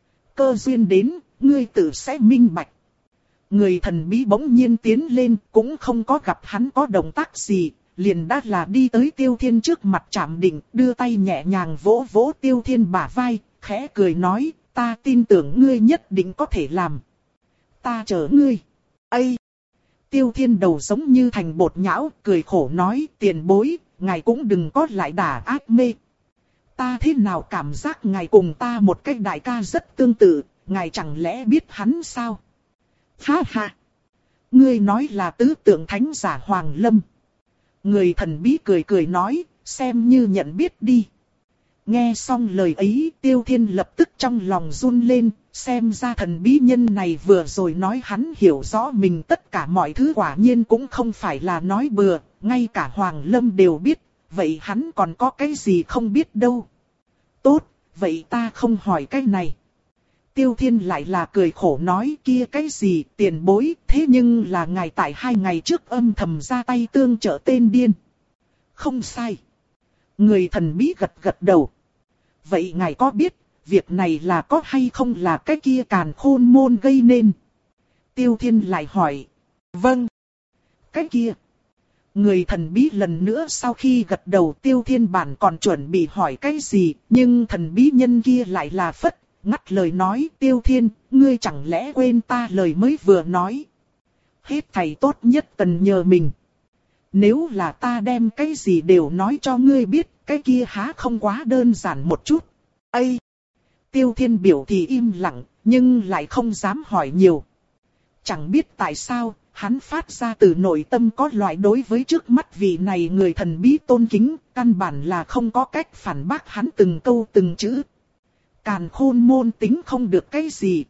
Cơ duyên đến, ngươi tự sẽ minh bạch. Người thần bí bỗng nhiên tiến lên, cũng không có gặp hắn có động tác gì, liền đã là đi tới Tiêu Thiên trước mặt chạm định, đưa tay nhẹ nhàng vỗ vỗ Tiêu Thiên bả vai, khẽ cười nói, ta tin tưởng ngươi nhất định có thể làm. Ta chờ ngươi. Ây! Tiêu Thiên đầu giống như thành bột nhão, cười khổ nói, tiền bối, ngài cũng đừng có lại đả ác mê. Ta thế nào cảm giác ngài cùng ta một cái đại ca rất tương tự, ngài chẳng lẽ biết hắn sao? Ha ha! Ngươi nói là tứ tượng thánh giả Hoàng Lâm. Người thần bí cười cười nói, xem như nhận biết đi. Nghe xong lời ấy, Tiêu Thiên lập tức trong lòng run lên, xem ra thần bí nhân này vừa rồi nói hắn hiểu rõ mình tất cả mọi thứ quả nhiên cũng không phải là nói bừa, ngay cả Hoàng Lâm đều biết, vậy hắn còn có cái gì không biết đâu. Tốt, vậy ta không hỏi cái này. Tiêu Thiên lại là cười khổ nói kia cái gì tiền bối, thế nhưng là ngài tại hai ngày trước âm thầm ra tay tương trợ tên điên. Không sai. Người thần bí gật gật đầu. Vậy ngài có biết, việc này là có hay không là cái kia càn khôn môn gây nên? Tiêu Thiên lại hỏi. Vâng. Cái kia. Người thần bí lần nữa sau khi gật đầu Tiêu Thiên bản còn chuẩn bị hỏi cái gì, nhưng thần bí nhân kia lại là phất, ngắt lời nói Tiêu Thiên, ngươi chẳng lẽ quên ta lời mới vừa nói. Hết thầy tốt nhất cần nhờ mình. Nếu là ta đem cái gì đều nói cho ngươi biết, cái kia há không quá đơn giản một chút. Ây! Tiêu Thiên biểu thì im lặng, nhưng lại không dám hỏi nhiều. Chẳng biết tại sao, hắn phát ra từ nội tâm có loại đối với trước mắt vị này người thần bí tôn kính, căn bản là không có cách phản bác hắn từng câu từng chữ. Càn khôn môn tính không được cái gì.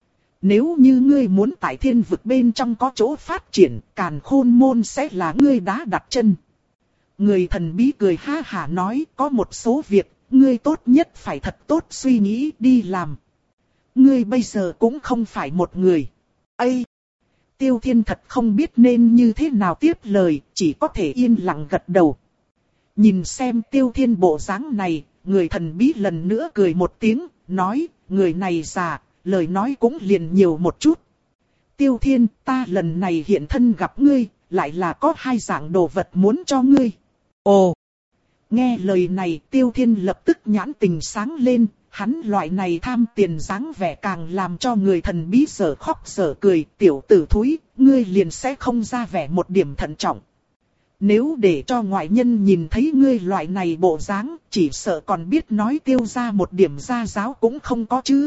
Nếu như ngươi muốn tại thiên vực bên trong có chỗ phát triển, càn khôn môn sẽ là ngươi đá đặt chân. Người thần bí cười ha hả nói, có một số việc, ngươi tốt nhất phải thật tốt suy nghĩ đi làm. Ngươi bây giờ cũng không phải một người. Ây! Tiêu Thiên thật không biết nên như thế nào tiếp lời, chỉ có thể yên lặng gật đầu. Nhìn xem Tiêu Thiên bộ dáng này, người thần bí lần nữa cười một tiếng, nói, người này già, lời nói cũng liền nhiều một chút. Tiêu Thiên, ta lần này hiện thân gặp ngươi, lại là có hai dạng đồ vật muốn cho ngươi. Ồ! Nghe lời này Tiêu Thiên lập tức nhãn tình sáng lên, hắn loại này tham tiền dáng vẻ càng làm cho người thần bí sở khóc sở cười, tiểu tử thúi, ngươi liền sẽ không ra vẻ một điểm thận trọng. Nếu để cho ngoại nhân nhìn thấy ngươi loại này bộ dáng, chỉ sợ còn biết nói Tiêu ra một điểm gia giáo cũng không có chứ.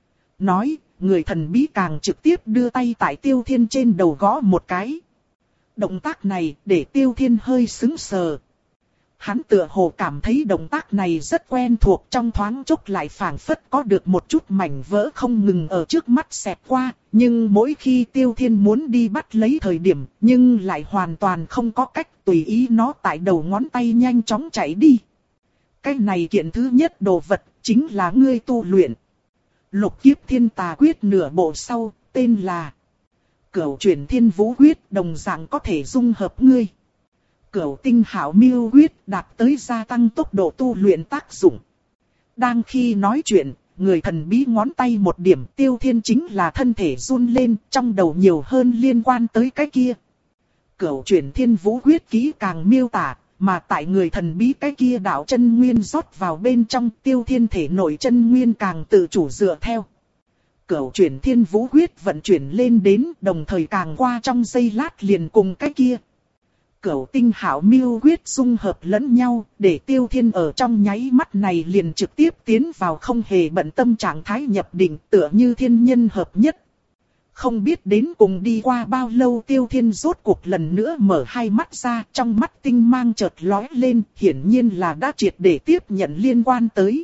Nói, người thần bí càng trực tiếp đưa tay tại Tiêu Thiên trên đầu gõ một cái. Động tác này để Tiêu Thiên hơi sững sờ. Hắn tựa hồ cảm thấy động tác này rất quen thuộc, trong thoáng chốc lại phảng phất có được một chút mảnh vỡ không ngừng ở trước mắt xẹt qua, nhưng mỗi khi Tiêu Thiên muốn đi bắt lấy thời điểm, nhưng lại hoàn toàn không có cách tùy ý nó tại đầu ngón tay nhanh chóng chạy đi. Cái này kiện thứ nhất đồ vật, chính là ngươi tu luyện. Lục kiếp thiên tà quyết nửa bộ sau, tên là Cửu chuyển thiên vũ quyết đồng dạng có thể dung hợp ngươi. Cửu tinh hảo miêu quyết đạt tới gia tăng tốc độ tu luyện tác dụng. Đang khi nói chuyện, người thần bí ngón tay một điểm, Tiêu Thiên chính là thân thể run lên, trong đầu nhiều hơn liên quan tới cái kia. Cửu chuyển thiên vũ quyết kỹ càng miêu tả, mà tại người thần bí cái kia đạo chân nguyên rót vào bên trong, Tiêu Thiên thể nội chân nguyên càng tự chủ dựa theo. Cửu chuyển thiên vũ quyết vận chuyển lên đến, đồng thời càng qua trong giây lát liền cùng cái kia. Cửu tinh hảo miêu quyết dung hợp lẫn nhau, để Tiêu Thiên ở trong nháy mắt này liền trực tiếp tiến vào không hề bận tâm trạng thái nhập định, tựa như thiên nhân hợp nhất. Không biết đến cùng đi qua bao lâu, Tiêu Thiên rốt cuộc lần nữa mở hai mắt ra, trong mắt tinh mang chợt lóe lên, hiển nhiên là đã triệt để tiếp nhận liên quan tới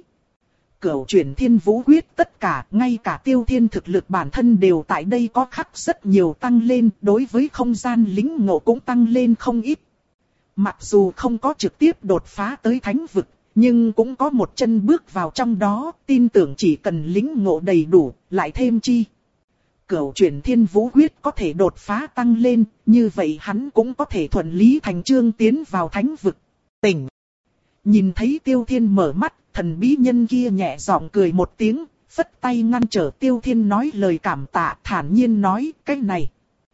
Cửu chuyển thiên vũ quyết tất cả, ngay cả Tiêu Thiên thực lực bản thân đều tại đây có khắc rất nhiều tăng lên, đối với không gian lĩnh ngộ cũng tăng lên không ít. Mặc dù không có trực tiếp đột phá tới thánh vực, nhưng cũng có một chân bước vào trong đó, tin tưởng chỉ cần lĩnh ngộ đầy đủ, lại thêm chi. Cửu chuyển thiên vũ quyết có thể đột phá tăng lên, như vậy hắn cũng có thể thuận lý thành chương tiến vào thánh vực. Tỉnh! Nhìn thấy Tiêu Thiên mở mắt, thần bí nhân kia nhẹ giọng cười một tiếng, phất tay ngăn trở Tiêu Thiên nói lời cảm tạ, thản nhiên nói, cái này.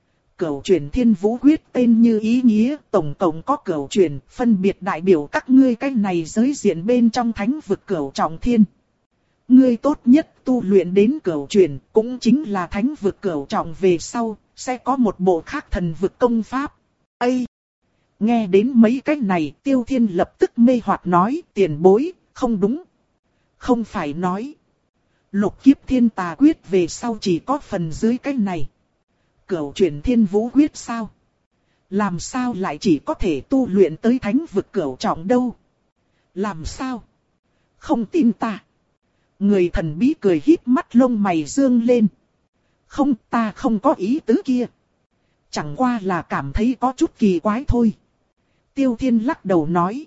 Cửu chuyển thiên vũ quyết tên như ý nghĩa, tổng cộng có cửu chuyển, phân biệt đại biểu các ngươi cái này giới diện bên trong thánh vực cửu trọng thiên. Ngươi tốt nhất tu luyện đến cửu chuyển, cũng chính là thánh vực cửu trọng về sau, sẽ có một bộ khác thần vực công pháp. Ây! Nghe đến mấy cái này, Tiêu Thiên lập tức mê hoặc nói, tiền bối, không đúng. Không phải nói. Lục kiếp thiên tà quyết về sau chỉ có phần dưới cái này. Cửu chuyển thiên vũ quyết sao? Làm sao lại chỉ có thể tu luyện tới thánh vực cửu trọng đâu? Làm sao? Không tin ta. Người thần bí cười híp mắt lông mày dương lên. Không, ta không có ý tứ kia. Chẳng qua là cảm thấy có chút kỳ quái thôi. Tiêu Thiên lắc đầu nói.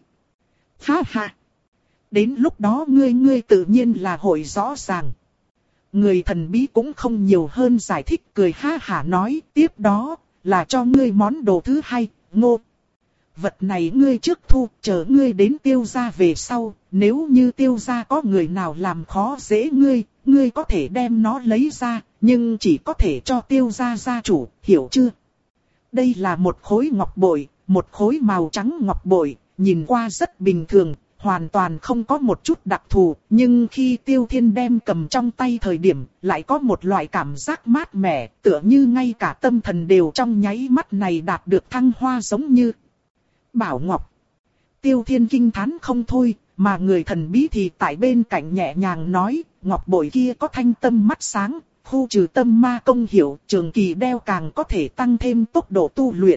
Ha ha. Đến lúc đó ngươi ngươi tự nhiên là hội rõ ràng. Người thần bí cũng không nhiều hơn giải thích, cười ha hả nói, tiếp đó là cho ngươi món đồ thứ hai, ngô. Vật này ngươi trước thu, chờ ngươi đến Tiêu gia về sau, nếu như Tiêu gia có người nào làm khó dễ ngươi, ngươi có thể đem nó lấy ra, nhưng chỉ có thể cho Tiêu gia gia chủ, hiểu chưa? Đây là một khối ngọc bội, một khối màu trắng ngọc bội, nhìn qua rất bình thường, hoàn toàn không có một chút đặc thù, nhưng khi Tiêu Thiên đem cầm trong tay thời điểm, lại có một loại cảm giác mát mẻ, tựa như ngay cả tâm thần đều trong nháy mắt này đạt được thăng hoa giống như bảo ngọc. Tiêu Thiên kinh thán không thôi, mà người thần bí thì tại bên cạnh nhẹ nhàng nói, ngọc bội kia có thanh tâm mắt sáng, khu trừ tâm ma công hiệu, trường kỳ đeo càng có thể tăng thêm tốc độ tu luyện.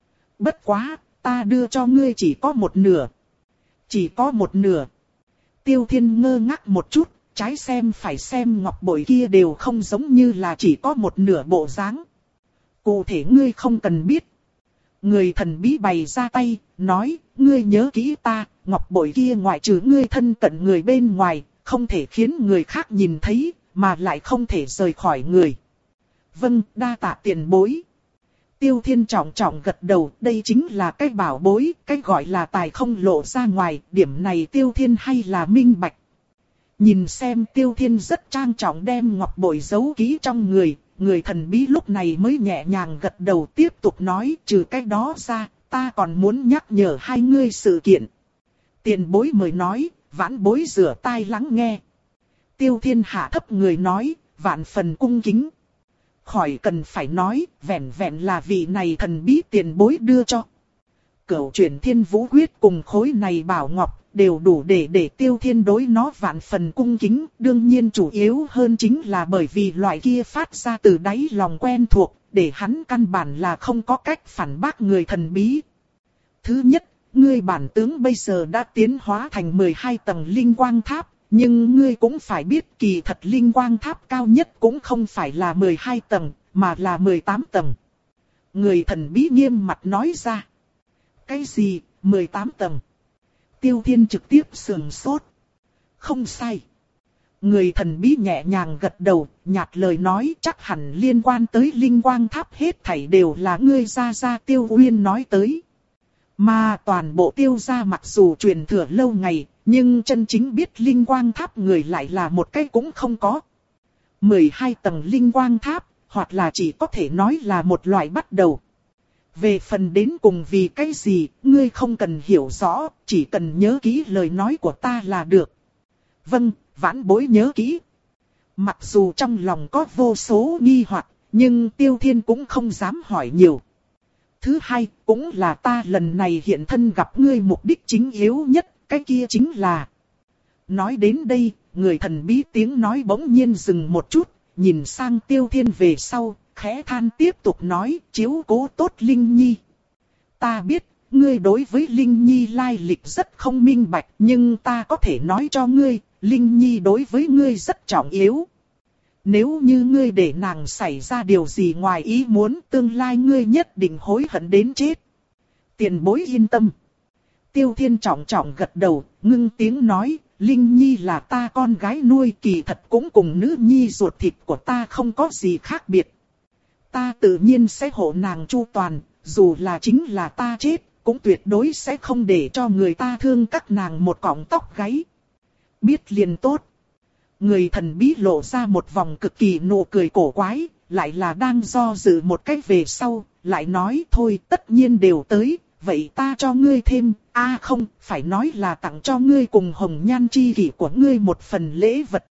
Bất quá, ta đưa cho ngươi chỉ có một nửa. Chỉ có một nửa. Tiêu Thiên ngơ ngác một chút, trái xem phải xem ngọc bội kia đều không giống như là chỉ có một nửa bộ dáng. Cụ thể ngươi không cần biết. Người thần bí bày ra tay, nói, ngươi nhớ kỹ ta, ngọc bội kia ngoại trừ ngươi thân cận người bên ngoài, không thể khiến người khác nhìn thấy, mà lại không thể rời khỏi người. Vâng, đa tạ tiền bối. Tiêu Thiên trọng trọng gật đầu, đây chính là cái bảo bối, cái gọi là tài không lộ ra ngoài, điểm này Tiêu Thiên hay là minh bạch. Nhìn xem Tiêu Thiên rất trang trọng đem ngọc bội giấu kỹ trong người, người thần bí lúc này mới nhẹ nhàng gật đầu tiếp tục nói, trừ cái đó ra, ta còn muốn nhắc nhở hai ngươi sự kiện. Tiền bối mời nói, vãn bối rửa tai lắng nghe. Tiêu Thiên hạ thấp người nói, vạn phần cung kính. Khỏi cần phải nói, vẹn vẹn là vị này thần bí tiền bối đưa cho. Cửu chuyển thiên vũ quyết cùng khối này bảo ngọc, đều đủ để để Tiêu Thiên đối nó vạn phần cung kính. Đương nhiên chủ yếu hơn chính là bởi vì loại kia phát ra từ đáy lòng quen thuộc, để hắn căn bản là không có cách phản bác người thần bí. Thứ nhất, ngươi bản tướng bây giờ đã tiến hóa thành mười hai tầng linh quang tháp. Nhưng ngươi cũng phải biết kỳ thật linh quang tháp cao nhất cũng không phải là mười hai tầng, mà là mười tám tầng. Người thần bí nghiêm mặt nói ra. Cái gì, mười tám tầng? Tiêu Thiên trực tiếp sườn sốt. Không sai. Người thần bí nhẹ nhàng gật đầu, nhạt lời nói chắc hẳn liên quan tới linh quang tháp hết thảy đều là ngươi gia gia Tiêu Uyên nói tới. Mà toàn bộ Tiêu gia mặc dù truyền thừa lâu ngày, nhưng chân chính biết linh quang tháp người lại là một cái cũng không có. mười hai tầng linh quang tháp, hoặc là chỉ có thể nói là một loại bắt đầu. Về phần đến cùng vì cái gì, ngươi không cần hiểu rõ, chỉ cần nhớ kỹ lời nói của ta là được. Vâng, vãn bối nhớ kỹ. Mặc dù trong lòng có vô số nghi hoặc, nhưng Tiêu Thiên cũng không dám hỏi nhiều. Thứ hai, cũng là ta lần này hiện thân gặp ngươi mục đích chính yếu nhất, cái kia chính là... Nói đến đây, người thần bí tiếng nói bỗng nhiên dừng một chút, nhìn sang Tiêu Thiên về sau, khẽ than tiếp tục nói, chiếu cố tốt Linh Nhi. Ta biết, ngươi đối với Linh Nhi lai lịch rất không minh bạch, nhưng ta có thể nói cho ngươi, Linh Nhi đối với ngươi rất trọng yếu. Nếu như ngươi để nàng xảy ra điều gì ngoài ý muốn, tương lai ngươi nhất định hối hận đến chết. Tiền bối yên tâm. Tiêu Thiên trọng trọng gật đầu, ngưng tiếng nói, Linh Nhi là ta con gái nuôi, kỳ thật cũng cùng nữ nhi ruột thịt của ta không có gì khác biệt. Ta tự nhiên sẽ hộ nàng chu toàn, dù là chính là ta chết, cũng tuyệt đối sẽ không để cho người ta thương các nàng một cọng tóc gáy. Biết liền tốt. Người thần bí lộ ra một vòng cực kỳ nụ cười cổ quái, lại là đang do dự một cách về sau, lại nói thôi tất nhiên đều tới, vậy ta cho ngươi thêm, a à không, phải nói là tặng cho ngươi cùng hồng nhan chi kỷ của ngươi một phần lễ vật.